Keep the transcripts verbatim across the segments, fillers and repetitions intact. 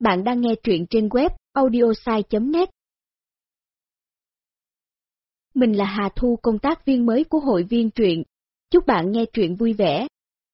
Bạn đang nghe truyện trên web audiosai chấm net. Mình là Hà Thu, công tác viên mới của hội viên truyện. Chúc bạn nghe truyện vui vẻ.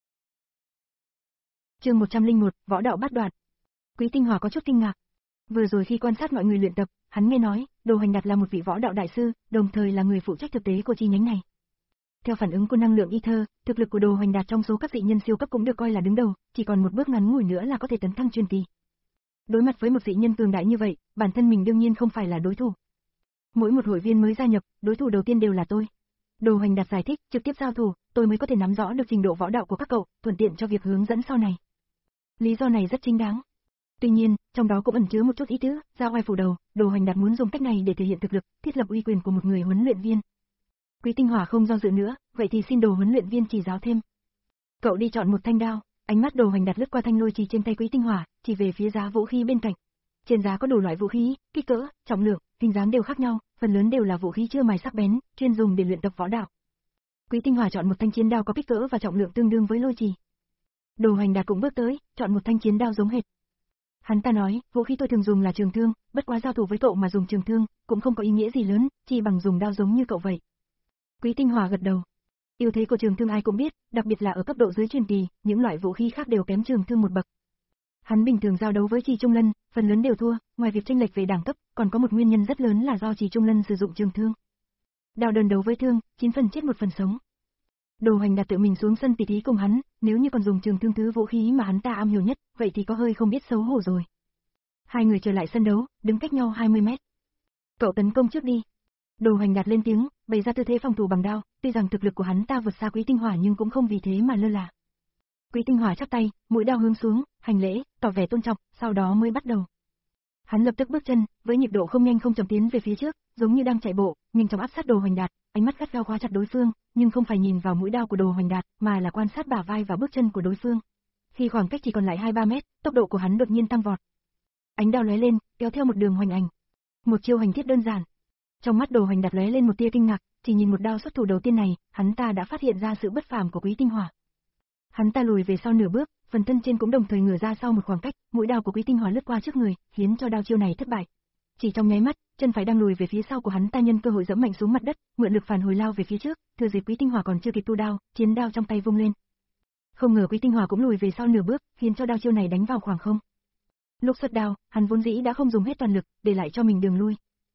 Chương một trăm lẻ một, Võ đạo bát đoạt. Quý Tinh Hòa có chút kinh ngạc. Vừa rồi khi quan sát mọi người luyện tập, hắn nghe nói, Đồ Hoành Đạt là một vị võ đạo đại sư, đồng thời là người phụ trách thực tế của chi nhánh này. Theo phản ứng của năng lượng ether, thực lực của Đồ Hoành Đạt trong số các dị nhân siêu cấp cũng được coi là đứng đầu, chỉ còn một bước ngắn ngủi nữa là có thể tấn thăng truyền kỳ. Đối mặt với một dị nhân cường đại như vậy, bản thân mình đương nhiên không phải là đối thủ. Mỗi một hội viên mới gia nhập, đối thủ đầu tiên đều là tôi. Đồ Hoành Đạt giải thích, trực tiếp giao thủ, tôi mới có thể nắm rõ được trình độ võ đạo của các cậu, thuận tiện cho việc hướng dẫn sau này. Lý do này rất chính đáng. Tuy nhiên, trong đó cũng ẩn chứa một chút ý tứ, ra oai phủ đầu, Đồ Hoành Đạt muốn dùng cách này để thể hiện thực lực, thiết lập uy quyền của một người huấn luyện viên. Quý Tinh Hòa không do dự nữa, vậy thì xin Đồ huấn luyện viên chỉ giáo thêm. Cậu đi chọn một thanh đao. Ánh mắt Đồ Hoành Đạt lướt qua thanh lôi trì trên tay Quý Tinh Hòa, chỉ về phía giá vũ khí bên cạnh. Trên giá có đủ loại vũ khí, kích cỡ, trọng lượng, hình dáng đều khác nhau, phần lớn đều là vũ khí chưa mài sắc bén, chuyên dùng để luyện tập võ đạo. Quý Tinh Hòa chọn một thanh chiến đao có kích cỡ và trọng lượng tương đương với lôi trì. Đồ Hoành Đạt cũng bước tới, chọn một thanh chiến đao giống hệt. Hắn ta nói, vũ khí tôi thường dùng là trường thương, bất quá giao thủ với cậu mà dùng trường thương, cũng không có ý nghĩa gì lớn, chỉ bằng dùng đao giống như cậu vậy. Quý Tinh Hòa gật đầu. Ưu thế của trường thương ai cũng biết, đặc biệt là ở cấp độ dưới truyền kỳ, những loại vũ khí khác đều kém trường thương một bậc. Hắn bình thường giao đấu với Trì Trung Lân, phần lớn đều thua, ngoài việc chênh lệch về đẳng cấp, còn có một nguyên nhân rất lớn là do Trì Trung Lân sử dụng trường thương. Đao đơn đấu với thương, chín phần chết một phần sống. Đồ Hoành Đạt tự mình xuống sân tỉ thí cùng hắn, nếu như còn dùng trường thương thứ vũ khí mà hắn ta am hiểu nhất, vậy thì có hơi không biết xấu hổ rồi. Hai người trở lại sân đấu, đứng cách nhau hai mươi mét. Cậu tấn công trước đi. Đồ Hoành Đạt lên tiếng, bày ra tư thế phòng thủ bằng đao, tuy rằng thực lực của hắn ta vượt xa Quý Tinh Hòa nhưng cũng không vì thế mà lơ là. Quý Tinh Hòa chắp tay, mũi đao hướng xuống, hành lễ, tỏ vẻ tôn trọng, sau đó mới bắt đầu. Hắn lập tức bước chân, với nhịp độ không nhanh không chậm tiến về phía trước, giống như đang chạy bộ, nhanh chóng áp sát Đồ Hoành Đạt, ánh mắt gắt gao khóa chặt đối phương, nhưng không phải nhìn vào mũi đao của Đồ Hoành Đạt, mà là quan sát bả vai và bước chân của đối phương. Khi khoảng cách chỉ còn lại hai ba mét, tốc độ của hắn đột nhiên tăng vọt. Ánh đao lóe lên, kéo theo một đường hoành ảnh. Một chiêu hành thiết đơn giản. Trong mắt Đồ Hoành Đạt lóe lên một tia kinh ngạc, chỉ nhìn một đao xuất thủ đầu tiên này, hắn ta đã phát hiện ra sự bất phàm của Quý Tinh Hòa. Hắn ta lùi về sau nửa bước, phần thân trên cũng đồng thời ngửa ra sau một khoảng cách, mũi đao của Quý Tinh Hòa lướt qua trước người, khiến cho đao chiêu này thất bại. Chỉ trong nháy mắt, chân phải đang lùi về phía sau của hắn ta nhân cơ hội giẫm mạnh xuống mặt đất, mượn lực phản hồi lao về phía trước, thừa dịp Quý Tinh Hòa còn chưa kịp tu đao, chiến đao trong tay vung lên. Không ngờ Quý Tinh Hòa cũng lùi về sau nửa bước, khiến cho đao chiêu này đánh vào khoảng không. Lúc xuất đao, hắn vốn dĩ đã không dùng hết toàn lực, để lại cho mình đường lui.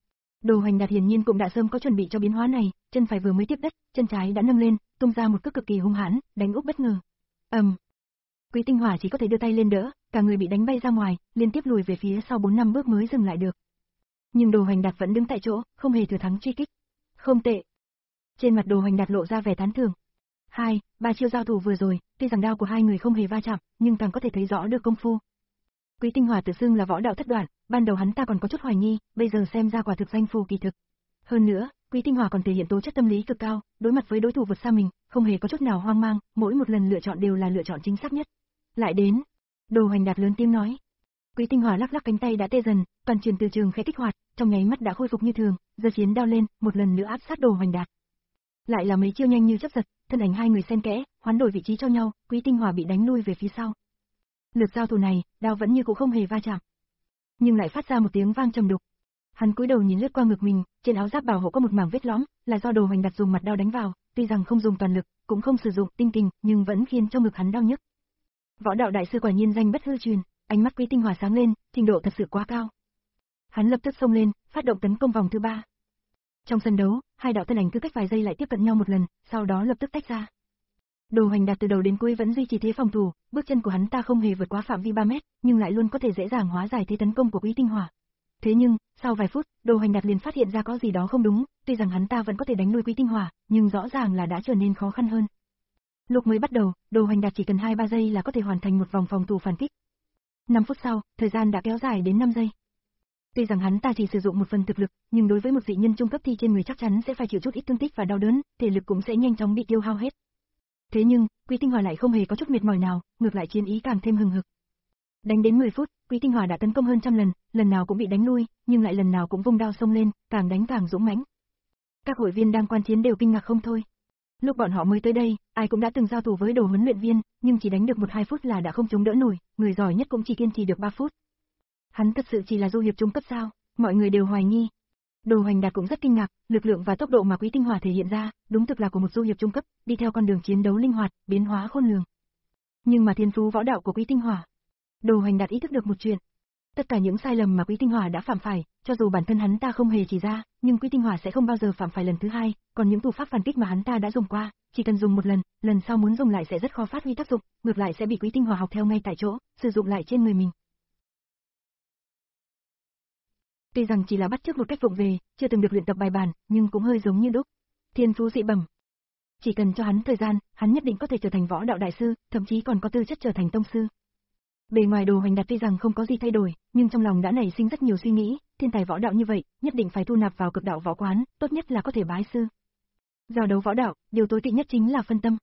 Đồ Hoành Đạt hiển nhiên cũng đã sớm có chuẩn bị cho biến hóa này, chân phải vừa mới tiếp đất, chân trái đã nâng lên, tung ra một cước cực kỳ hung hãn, đánh úp bất ngờ. Ầm. Um. Quý Tinh Hòa chỉ có thể đưa tay lên đỡ, cả người bị đánh bay ra ngoài, liên tiếp lùi về phía sau bốn năm bước mới dừng lại được. Nhưng Đồ Hoành Đạt vẫn đứng tại chỗ, không hề thừa thắng truy kích. Không tệ. Trên mặt Đồ Hoành Đạt lộ ra vẻ tán thưởng. Hai, ba chiêu giao thủ vừa rồi, tuy rằng đao của hai người không hề va chạm, nhưng càng có thể thấy rõ được công phu. Quý Tinh Hòa tự xưng là võ đạo thất đoạn, ban đầu hắn ta còn có chút hoài nghi, bây giờ xem ra quả thực danh phù kỳ thực. Hơn nữa, Quý Tinh Hòa còn thể hiện tố chất tâm lý cực cao, đối mặt với đối thủ vượt xa mình, không hề có chút nào hoang mang, mỗi một lần lựa chọn đều là lựa chọn chính xác nhất. Lại đến, Đồ Hoành Đạt lớn tiếng nói. Quý Tinh Hòa lắc lắc cánh tay đã tê dần, toàn truyền từ trường khẽ kích hoạt, trong nháy mắt đã khôi phục như thường, giơ chiến đao lên, một lần nữa áp sát Đồ Hoành Đạt. Lại là mấy chiêu nhanh như chớp giật, thân ảnh hai người xen kẽ, hoán đổi vị trí cho nhau, Quý Tinh Hòa bị đánh lui về phía sau. Lượt giao thủ này, đao vẫn như cũ không hề va chạm, nhưng lại phát ra một tiếng vang trầm đục. Hắn cúi đầu nhìn lướt qua ngực mình, trên áo giáp bảo hộ có một mảng vết lõm, là do Đồ Hoành Đạt dùng mặt đao đánh vào, tuy rằng không dùng toàn lực, cũng không sử dụng tinh kình, nhưng vẫn khiến cho ngực hắn đau nhức. Võ đạo đại sư quả nhiên danh bất hư truyền, ánh mắt Quý Tinh Hòa sáng lên, trình độ thật sự quá cao. Hắn lập tức xông lên, phát động tấn công vòng thứ ba. Trong sân đấu, hai đạo thân ảnh cứ cách vài giây lại tiếp cận nhau một lần, sau đó lập tức tách ra. Đồ Hoành Đạt từ đầu đến cuối vẫn duy trì thế phòng thủ, bước chân của hắn ta không hề vượt quá phạm vi ba mét, nhưng lại luôn có thể dễ dàng hóa giải thế tấn công của Quý Tinh Hòa. Thế nhưng, sau vài phút, Đồ Hoành Đạt liền phát hiện ra có gì đó không đúng, tuy rằng hắn ta vẫn có thể đánh lui Quý Tinh Hòa, nhưng rõ ràng là đã trở nên khó khăn hơn. Lúc mới bắt đầu, Đồ Hoành Đạt chỉ cần hai ba giây là có thể hoàn thành một vòng phòng thủ phản kích. năm phút sau, thời gian đã kéo dài đến năm giây. Tuy rằng hắn ta chỉ sử dụng một phần thực lực, nhưng đối với một dị nhân trung cấp thì trên người chắc chắn sẽ phải chịu chút ít thương tích và đau đớn, thể lực cũng sẽ nhanh chóng bị tiêu hao hết. Thế nhưng, Quý Tinh Hòa lại không hề có chút mệt mỏi nào, ngược lại chiến ý càng thêm hừng hực. Đánh đến mười phút, Quý Tinh Hòa đã tấn công hơn trăm lần, lần nào cũng bị đánh lui, nhưng lại lần nào cũng vung đao xông lên, càng đánh càng dũng mãnh. Các hội viên đang quan chiến đều kinh ngạc không thôi. Lúc bọn họ mới tới đây, ai cũng đã từng giao thủ với Đồ huấn luyện viên, nhưng chỉ đánh được một hai phút là đã không chống đỡ nổi, người giỏi nhất cũng chỉ kiên trì được ba phút. Hắn thật sự chỉ là du hiệp trung cấp sao? Mọi người đều hoài nghi. Đồ Hoành Đạt cũng rất kinh ngạc, lực lượng và tốc độ mà Quý Tinh Hỏa thể hiện ra, đúng thực là của một du hiệp trung cấp, đi theo con đường chiến đấu linh hoạt, biến hóa khôn lường. Nhưng mà thiên phú võ đạo của Quý Tinh Hỏa, Đồ Hoành Đạt ý thức được một chuyện. Tất cả những sai lầm mà Quý Tinh Hỏa đã phạm phải, cho dù bản thân hắn ta không hề chỉ ra, nhưng Quý Tinh Hỏa sẽ không bao giờ phạm phải lần thứ hai, còn những thủ pháp phản kích mà hắn ta đã dùng qua, chỉ cần dùng một lần, lần sau muốn dùng lại sẽ rất khó phát huy tác dụng, ngược lại sẽ bị Quý Tinh Hỏa học theo ngay tại chỗ, sử dụng lại trên người mình. Tuy rằng chỉ là bắt chước một cách vụng về, chưa từng được luyện tập bài bản, nhưng cũng hơi giống như đúc. Thiên phú dị bẩm. Chỉ cần cho hắn thời gian, hắn nhất định có thể trở thành võ đạo đại sư, thậm chí còn có tư chất trở thành tông sư. Bề ngoài Đồ Hoành Đạt tuy rằng không có gì thay đổi, nhưng trong lòng đã nảy sinh rất nhiều suy nghĩ, thiên tài võ đạo như vậy, nhất định phải thu nạp vào Cực Đạo Võ Quán, tốt nhất là có thể bái sư. Giao đấu võ đạo, điều tối kỵ nhất chính là phân tâm.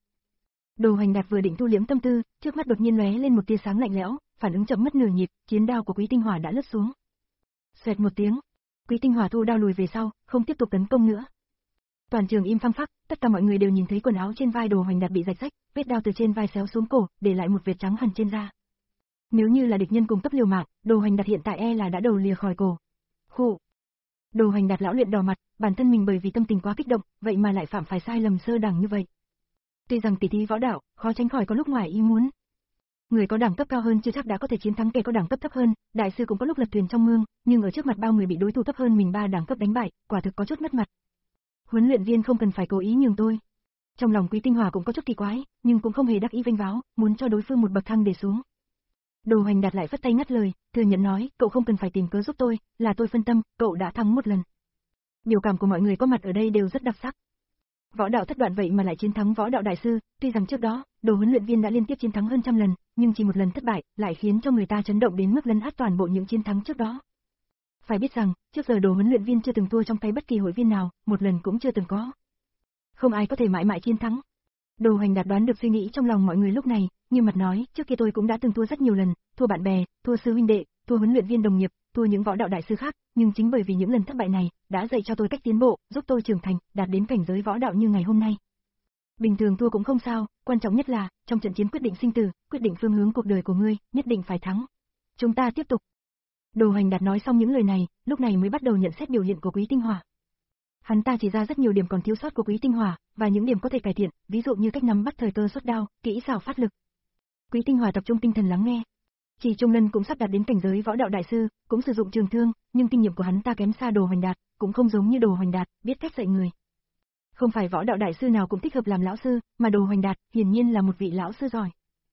Đồ Hoành Đạt vừa định thu liễm tâm tư, trước mắt đột nhiên lóe lên một tia sáng lạnh lẽo, phản ứng chậm mất nửa nhịp, chiến đao của Quý Tinh Hỏa đã lướt xuống. Xoẹt một tiếng, Quý Tinh Hỏa thu đao lùi về sau, không tiếp tục tấn công nữa. Toàn trường im phăng phắc, tất cả mọi người đều nhìn thấy quần áo trên vai Đồ Hoành Đạt bị rạch rách, vết đao từ trên vai xéo xuống cổ, để lại một vệt trắng hằn trên da. Nếu như là địch nhân cùng cấp liều mạng, Đồ Hoành Đạt hiện tại e là đã đầu lìa khỏi cổ. Khụ. Đồ Hoành Đạt lão luyện đỏ mặt, bản thân mình bởi vì tâm tình quá kích động, vậy mà lại phạm phải sai lầm sơ đẳng như vậy. Tuy rằng tỷ thí võ đạo, khó tránh khỏi có lúc ngoài ý muốn. Người có đẳng cấp cao hơn chưa chắc đã có thể chiến thắng kẻ có đẳng cấp thấp hơn, đại sư cũng có lúc lật thuyền trong mương, nhưng ở trước mặt bao người bị đối thủ thấp hơn mình ba đẳng cấp đánh bại, quả thực có chút mất mặt. Huấn luyện viên không cần phải cố ý nhường tôi. Trong lòng Quý Tinh Hỏa cũng có chút kỳ quái, nhưng cũng không hề đắc ý vênh váo, muốn cho đối phương một bậc thang để xuống. Đồ Hoành Đạt lại phất tay ngắt lời, thừa nhận nói, cậu không cần phải tìm cớ giúp tôi, là tôi phân tâm, cậu đã thắng một lần. Biểu cảm của mọi người có mặt ở đây đều rất đặc sắc. Võ đạo thất đoạn vậy mà lại chiến thắng võ đạo đại sư, tuy rằng trước đó, Đồ huấn luyện viên đã liên tiếp chiến thắng hơn trăm lần, nhưng chỉ một lần thất bại, lại khiến cho người ta chấn động đến mức lấn át toàn bộ những chiến thắng trước đó. Phải biết rằng, trước giờ Đồ huấn luyện viên chưa từng thua trong tay bất kỳ hội viên nào, một lần cũng chưa từng có. Không ai có thể mãi mãi chiến thắng. Đồ Hoành Đạt đoán được suy nghĩ trong lòng mọi người lúc này, như mặt nói, trước kia tôi cũng đã từng thua rất nhiều lần, thua bạn bè, thua sư huynh đệ, thua huấn luyện viên đồng nghiệp, thua những võ đạo đại sư khác, nhưng chính bởi vì những lần thất bại này, đã dạy cho tôi cách tiến bộ, giúp tôi trưởng thành, đạt đến cảnh giới võ đạo như ngày hôm nay. Bình thường thua cũng không sao, quan trọng nhất là, trong trận chiến quyết định sinh tử, quyết định phương hướng cuộc đời của ngươi, nhất định phải thắng. Chúng ta tiếp tục. Đồ Hoành Đạt nói xong những lời này, lúc này mới bắt đầu nhận xét biểu hiện của Quý Tinh Hỏa. Hắn ta chỉ ra rất nhiều điểm còn thiếu sót của Quý Tinh Hỏa, và những điểm có thể cải thiện, ví dụ như cách nắm bắt thời cơ xuất đao, kỹ xảo phát lực. Quý Tinh Hỏa tập trung tinh thần lắng nghe. Chỉ Trung Lân cũng sắp đạt đến cảnh giới võ đạo đại sư, cũng sử dụng trường thương, nhưng kinh nghiệm của hắn ta kém xa Đồ Hoành Đạt, cũng không giống như Đồ Hoành Đạt, biết cách dạy người. Không phải võ đạo đại sư nào cũng thích hợp làm lão sư, mà Đồ Hoành Đạt hiển nhiên là một vị lão sư giỏi.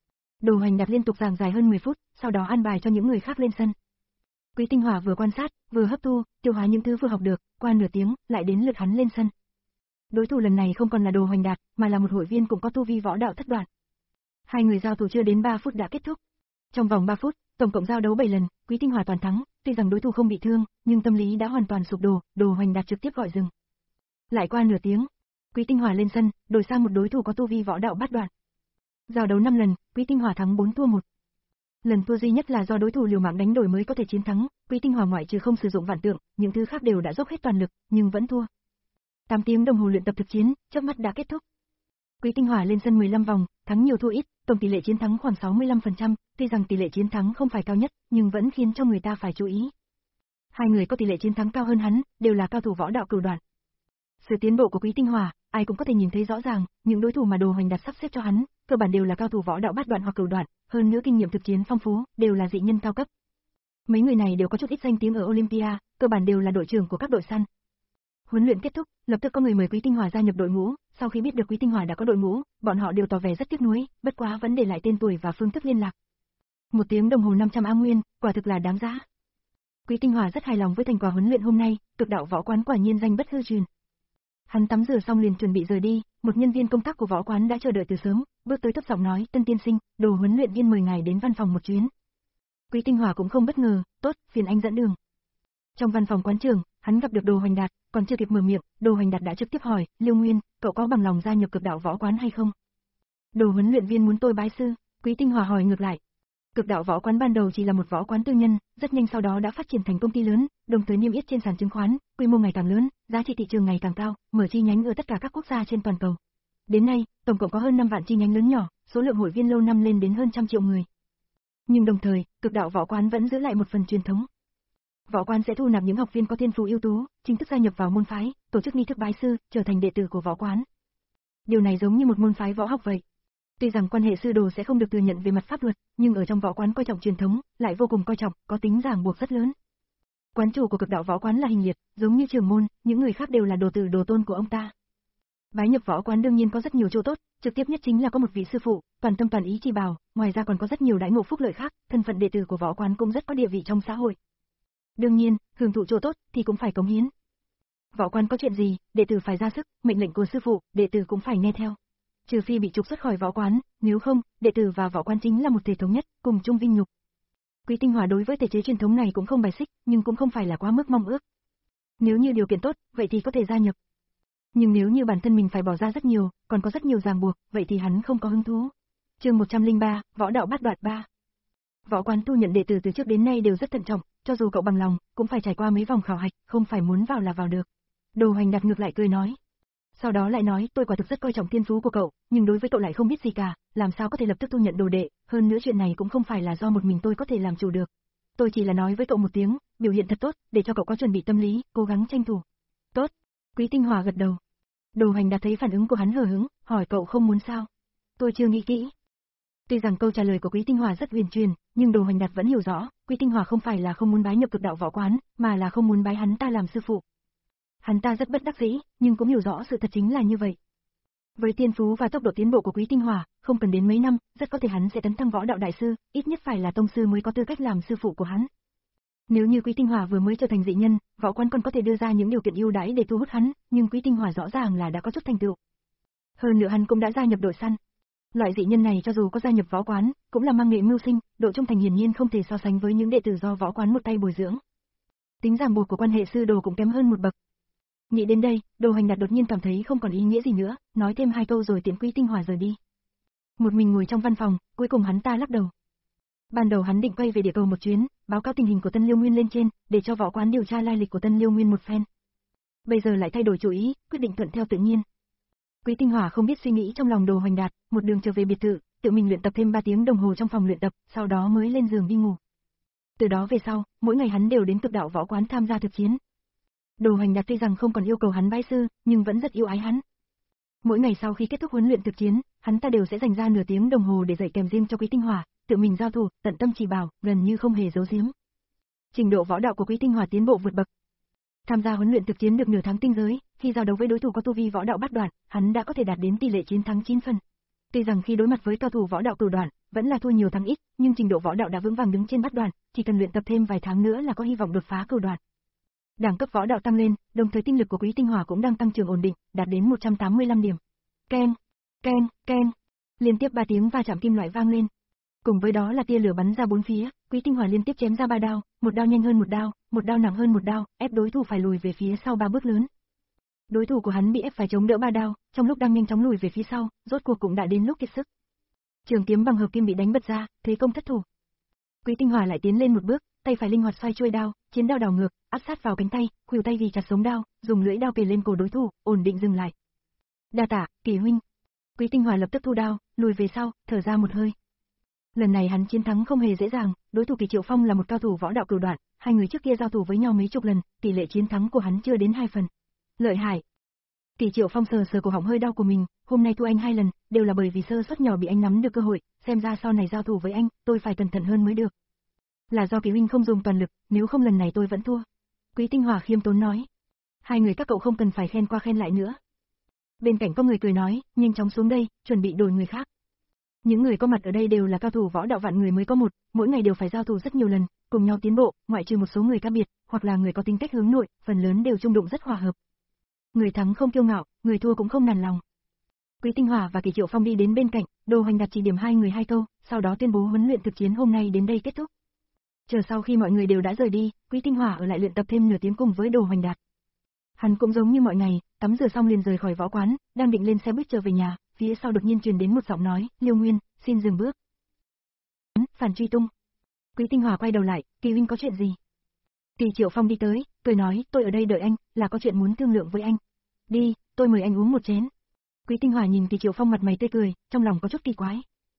Đồ Hoành Đạt liên tục giảng dài hơn mười phút, sau đó an bài cho những người khác lên sân. Quý Tinh Hỏa vừa quan sát, vừa hấp thu, tiêu hóa những thứ vừa học được, qua nửa tiếng, lại đến lượt hắn lên sân. Đối thủ lần này không còn là Đồ Hoành Đạt, mà là một hội viên cũng có tu vi võ đạo thất đoạn. Hai người giao thủ chưa đến ba phút đã kết thúc. Trong vòng ba phút, tổng cộng giao đấu bảy lần, Quý Tinh Hỏa toàn thắng, tuy rằng đối thủ không bị thương, nhưng tâm lý đã hoàn toàn sụp đổ, Đồ Hoành Đạt trực tiếp gọi dừng. Lại qua nửa tiếng, Quý Tinh Hỏa lên sân, đổi sang một đối thủ có tu vi võ đạo bát đoạn. Giao đấu năm lần, Quý Tinh Hỏa thắng bốn thua một. Lần thua duy nhất là do đối thủ liều mạng đánh đổi mới có thể chiến thắng, Quý Tinh Hỏa ngoại trừ không sử dụng vạn tượng, những thứ khác đều đã dốc hết toàn lực, nhưng vẫn thua. tám tiếng đồng hồ luyện tập thực chiến, chớp mắt đã kết thúc. Quý Tinh Hỏa lên sân mười lăm vòng, thắng nhiều thua ít, tổng tỷ lệ chiến thắng khoảng sáu mươi lăm phần trăm, tuy rằng tỷ lệ chiến thắng không phải cao nhất, nhưng vẫn khiến cho người ta phải chú ý. Hai người có tỷ lệ chiến thắng cao hơn hắn, đều là cao thủ võ đạo cửu đoạn. Sự tiến bộ của Quý Tinh Hỏa, ai cũng có thể nhìn thấy rõ ràng, những đối thủ mà Đồ Hoành Đạt sắp xếp cho hắn, cơ bản đều là cao thủ võ đạo bát đoạn hoặc cửu đoạn, hơn nữa kinh nghiệm thực chiến phong phú, đều là dị nhân cao cấp. Mấy người này đều có chút ít danh tiếng ở Olympia, cơ bản đều là đội trưởng của các đội săn. Huấn luyện kết thúc, lập tức có người mời Quý Tinh Hỏa gia nhập đội ngũ, sau khi biết được Quý Tinh Hỏa đã có đội ngũ, bọn họ đều tỏ vẻ rất tiếc nuối, bất quá vẫn để lại tên tuổi và phương thức liên lạc. Một tiếng đồng hồ năm trăm A nguyên, quả thực là đáng giá. Quý Tinh Hỏa rất hài lòng với thành quả huấn luyện hôm nay, Cực Đạo Võ Quán quả nhiên danh bất hư truyền. Hắn tắm rửa xong liền chuẩn bị rời đi, một nhân viên công tác của võ quán đã chờ đợi từ sớm, bước tới thấp giọng nói, Tân tiên sinh, Đồ huấn luyện viên mời ngài đến văn phòng một chuyến. Quý Tinh Hỏa cũng không bất ngờ, tốt, phiền anh dẫn đường. Trong văn phòng quán trường, hắn gặp được Đồ Hoành Đạt, còn chưa kịp mở miệng, Đồ Hoành Đạt đã trực tiếp hỏi, Liêu Nguyên, cậu có bằng lòng gia nhập Cực Đạo Võ Quán hay không? Đồ huấn luyện viên muốn tôi bái sư, Quý Tinh Hỏa hỏi ngược lại. Cực Đạo Võ Quán ban đầu chỉ là một võ quán tư nhân, rất nhanh sau đó đã phát triển thành công ty lớn, đồng thời niêm yết trên sàn chứng khoán, quy mô ngày càng lớn, giá trị thị trường ngày càng cao, mở chi nhánh ở tất cả các quốc gia trên toàn cầu. Đến nay, tổng cộng có hơn năm vạn chi nhánh lớn nhỏ, số lượng hội viên lâu năm lên đến hơn trăm triệu người. Nhưng đồng thời, Cực Đạo Võ Quán vẫn giữ lại một phần truyền thống. Võ quán sẽ thu nạp những học viên có thiên phú ưu tú, chính thức gia nhập vào môn phái, tổ chức nghi thức bái sư, trở thành đệ tử của võ quán. Điều này giống như một môn phái võ học vậy. Tuy rằng quan hệ sư đồ sẽ không được thừa nhận về mặt pháp luật, nhưng ở trong võ quán coi trọng truyền thống, lại vô cùng coi trọng, có tính ràng buộc rất lớn. Quán chủ của Cực Đạo Võ Quán là Hình Liệt, giống như trưởng môn, những người khác đều là đồ tử đồ tôn của ông ta. Bái nhập võ quán đương nhiên có rất nhiều chỗ tốt, trực tiếp nhất chính là có một vị sư phụ, toàn tâm toàn ý chỉ bảo, ngoài ra còn có rất nhiều đãi ngộ phúc lợi khác, thân phận đệ tử của võ quán cũng rất có địa vị trong xã hội. Đương nhiên, hưởng thụ chỗ tốt thì cũng phải cống hiến. Võ quán có chuyện gì, đệ tử phải ra sức, mệnh lệnh của sư phụ, đệ tử cũng phải nghe theo. Trừ phi bị trục xuất khỏi võ quán, nếu không, đệ tử và võ quán chính là một thể thống nhất, cùng chung vinh nhục. Quý Tinh Hòa đối với thể chế truyền thống này cũng không bài xích, nhưng cũng không phải là quá mức mong ước. Nếu như điều kiện tốt, vậy thì có thể gia nhập. Nhưng nếu như bản thân mình phải bỏ ra rất nhiều, còn có rất nhiều ràng buộc, vậy thì hắn không có hứng thú. Chương một trăm lẻ ba, Võ đạo bát đoạt ba. Võ quán thu nhận đệ tử từ trước đến nay đều rất thận trọng, cho dù cậu bằng lòng, cũng phải trải qua mấy vòng khảo hạch, không phải muốn vào là vào được. Đồ Hoành đặt ngược lại cười nói. Sau đó lại nói, tôi quả thực rất coi trọng thiên phú của cậu, nhưng đối với cậu lại không biết gì cả, làm sao có thể lập tức thu nhận đồ đệ, hơn nữa chuyện này cũng không phải là do một mình tôi có thể làm chủ được. Tôi chỉ là nói với cậu một tiếng, biểu hiện thật tốt, để cho cậu có chuẩn bị tâm lý, cố gắng tranh thủ. Tốt. Quý Tinh Hòa gật đầu. Đồ Hoành đạt thấy phản ứng của hắn hờ hững, hỏi cậu không muốn sao? Tôi chưa nghĩ kỹ. Tuy rằng câu trả lời của Quý Tinh Hòa rất huyền truyền, nhưng Đồ Hoành Đạt vẫn hiểu rõ, Quý Tinh Hòa không phải là không muốn bái nhập Cực Đạo Võ Quán, mà là không muốn bái hắn ta làm sư phụ. Hắn ta rất bất đắc dĩ, nhưng cũng hiểu rõ sự thật chính là như vậy. Với thiên phú và tốc độ tiến bộ của Quý Tinh Hòa, không cần đến mấy năm, rất có thể hắn sẽ tấn thăng võ đạo đại sư, ít nhất phải là tông sư mới có tư cách làm sư phụ của hắn. Nếu như Quý Tinh Hòa vừa mới trở thành dị nhân, võ quán còn có thể đưa ra những điều kiện ưu đãi để thu hút hắn, nhưng Quý Tinh Hòa rõ ràng là đã có chút thành tựu. Hơn nữa hắn cũng đã gia nhập đội săn. Loại dị nhân này cho dù có gia nhập võ quán, cũng là mang nghệ mưu sinh, độ trung thành hiển nhiên không thể so sánh với những đệ tử do võ quán một tay bồi dưỡng. Tính ràng buộc của quan hệ sư đồ cũng kém hơn một bậc. Nghĩ đến đây, Đồ Hoành Đạt đột nhiên cảm thấy không còn ý nghĩa gì nữa, nói thêm hai câu rồi tiễn Quý Tinh Hòa rời đi. Một mình ngồi trong văn phòng, cuối cùng hắn ta lắc đầu. Ban đầu hắn định quay về địa cầu một chuyến, báo cáo tình hình của Tân Liêu Nguyên lên trên, để cho võ quán điều tra lai lịch của Tân Liêu Nguyên một phen. Bây giờ lại thay đổi chủ ý, quyết định thuận theo tự nhiên. Quý Tinh Hòa không biết suy nghĩ trong lòng Đồ Hoành Đạt, một đường trở về biệt thự, tự mình luyện tập thêm ba tiếng đồng hồ trong phòng luyện tập, sau đó mới lên giường đi ngủ. Từ đó về sau, mỗi ngày hắn đều đến Cực Đạo Võ Quán tham gia thực chiến. Đồ Hoành Đạt tuy rằng không còn yêu cầu hắn bái sư, nhưng vẫn rất yêu ái hắn. Mỗi ngày sau khi kết thúc huấn luyện thực chiến, hắn ta đều sẽ dành ra nửa tiếng đồng hồ để dạy kèm riêng cho Quý Tinh Hòa, tự mình giao thủ, tận tâm chỉ bảo, gần như không hề giấu giếm. Trình độ võ đạo của Quý Tinh Hòa tiến bộ vượt bậc. Tham gia huấn luyện thực chiến được nửa tháng tinh giới, khi giao đấu với đối thủ có tu vi võ đạo bát đoạn, hắn đã có thể đạt đến tỷ lệ chiến thắng chín phần. Tuy rằng khi đối mặt với cao thủ võ đạo cửu đoạn, vẫn là thua nhiều thắng ít, nhưng trình độ võ đạo đã vững vàng đứng trên bát đoạn, chỉ cần luyện tập thêm vài tháng nữa là có hy vọng đột phá cửu đoạn. Đẳng cấp võ đạo tăng lên, đồng thời tinh lực của Quý Tinh Hòa cũng đang tăng trưởng ổn định, đạt đến một trăm tám mươi lăm điểm. Keng, keng, keng, liên tiếp ba tiếng va chạm kim loại vang lên. Cùng với đó là tia lửa bắn ra bốn phía, Quý Tinh Hòa liên tiếp chém ra ba đao, một đao nhanh hơn một đao, một đao nặng hơn một đao, ép đối thủ phải lùi về phía sau ba bước lớn. Đối thủ của hắn bị ép phải chống đỡ ba đao, trong lúc đang nhanh chóng lùi về phía sau, rốt cuộc cũng đã đến lúc kiệt sức. Trường kiếm bằng hợp kim bị đánh bật ra, thế công thất thủ. Quý Tinh Hòa lại tiến lên một bước, tay phải linh hoạt xoay chuôi đao, chiến đao đảo ngược, áp sát vào cánh tay, khuỷu tay ghi chặt sống đao, dùng lưỡi đao kề lên cổ đối thủ, ổn định dừng lại. Đa tạ, Kỳ huynh. Quý Tinh Hòa lập tức thu đao, lùi về sau, thở ra một hơi. Lần này hắn chiến thắng không hề dễ dàng, đối thủ Kỳ Triệu Phong là một cao thủ võ đạo cửu đoạn, hai người trước kia giao thủ với nhau mấy chục lần, tỷ lệ chiến thắng của hắn chưa đến hai phần. Lợi hại. Kỳ Triệu Phong sờ sờ cổ họng hơi đau của mình, hôm nay thua anh hai lần, đều là bởi vì sơ suất nhỏ bị anh nắm được cơ hội, xem ra sau này giao thủ với anh, tôi phải cẩn thận hơn mới được. Là do Kỳ huynh không dùng toàn lực, nếu không lần này tôi vẫn thua. Quý Tinh Hòa khiêm tốn nói. Hai người các cậu không cần phải khen qua khen lại nữa. Bên cạnh có người cười nói, nhanh chóng xuống đây, chuẩn bị đổi người khác. Những người có mặt ở đây đều là cao thủ võ đạo vạn người mới có một, mỗi ngày đều phải giao thủ rất nhiều lần, cùng nhau tiến bộ, ngoại trừ một số người cá biệt, hoặc là người có tính cách hướng nội, phần lớn đều chung đụng rất hòa hợp. Người thắng không kiêu ngạo, người thua cũng không nản lòng. Quý Tinh Hòa và Kỳ Triệu Phong đi đến bên cạnh, Đồ Hoành Đạt chỉ điểm hai người hai câu, sau đó tuyên bố huấn luyện thực chiến hôm nay đến đây kết thúc. Chờ sau khi mọi người đều đã rời đi, Quý Tinh Hòa ở lại luyện tập thêm nửa tiếng cùng với Đồ Hoành Đạt. Hắn cũng giống như mọi ngày, tắm rửa xong liền rời khỏi võ quán, đang định lên xe buýt trở về nhà, phía sau đột nhiên truyền đến một giọng nói, Liêu Nguyên, xin dừng bước. Phản truy tung. Quý Tinh Hòa quay đầu lại, Kỳ huynh có chuyện gì? Kỳ Triệu Phong đi tới, cười nói, tôi ở đây đợi anh, là có chuyện muốn thương lượng với anh. Đi, tôi mời anh uống một chén. Quý Tinh Hòa nhìn Kỳ Triệu Phong mặt mày tươi cười, trong lòng có chút kỳ quái.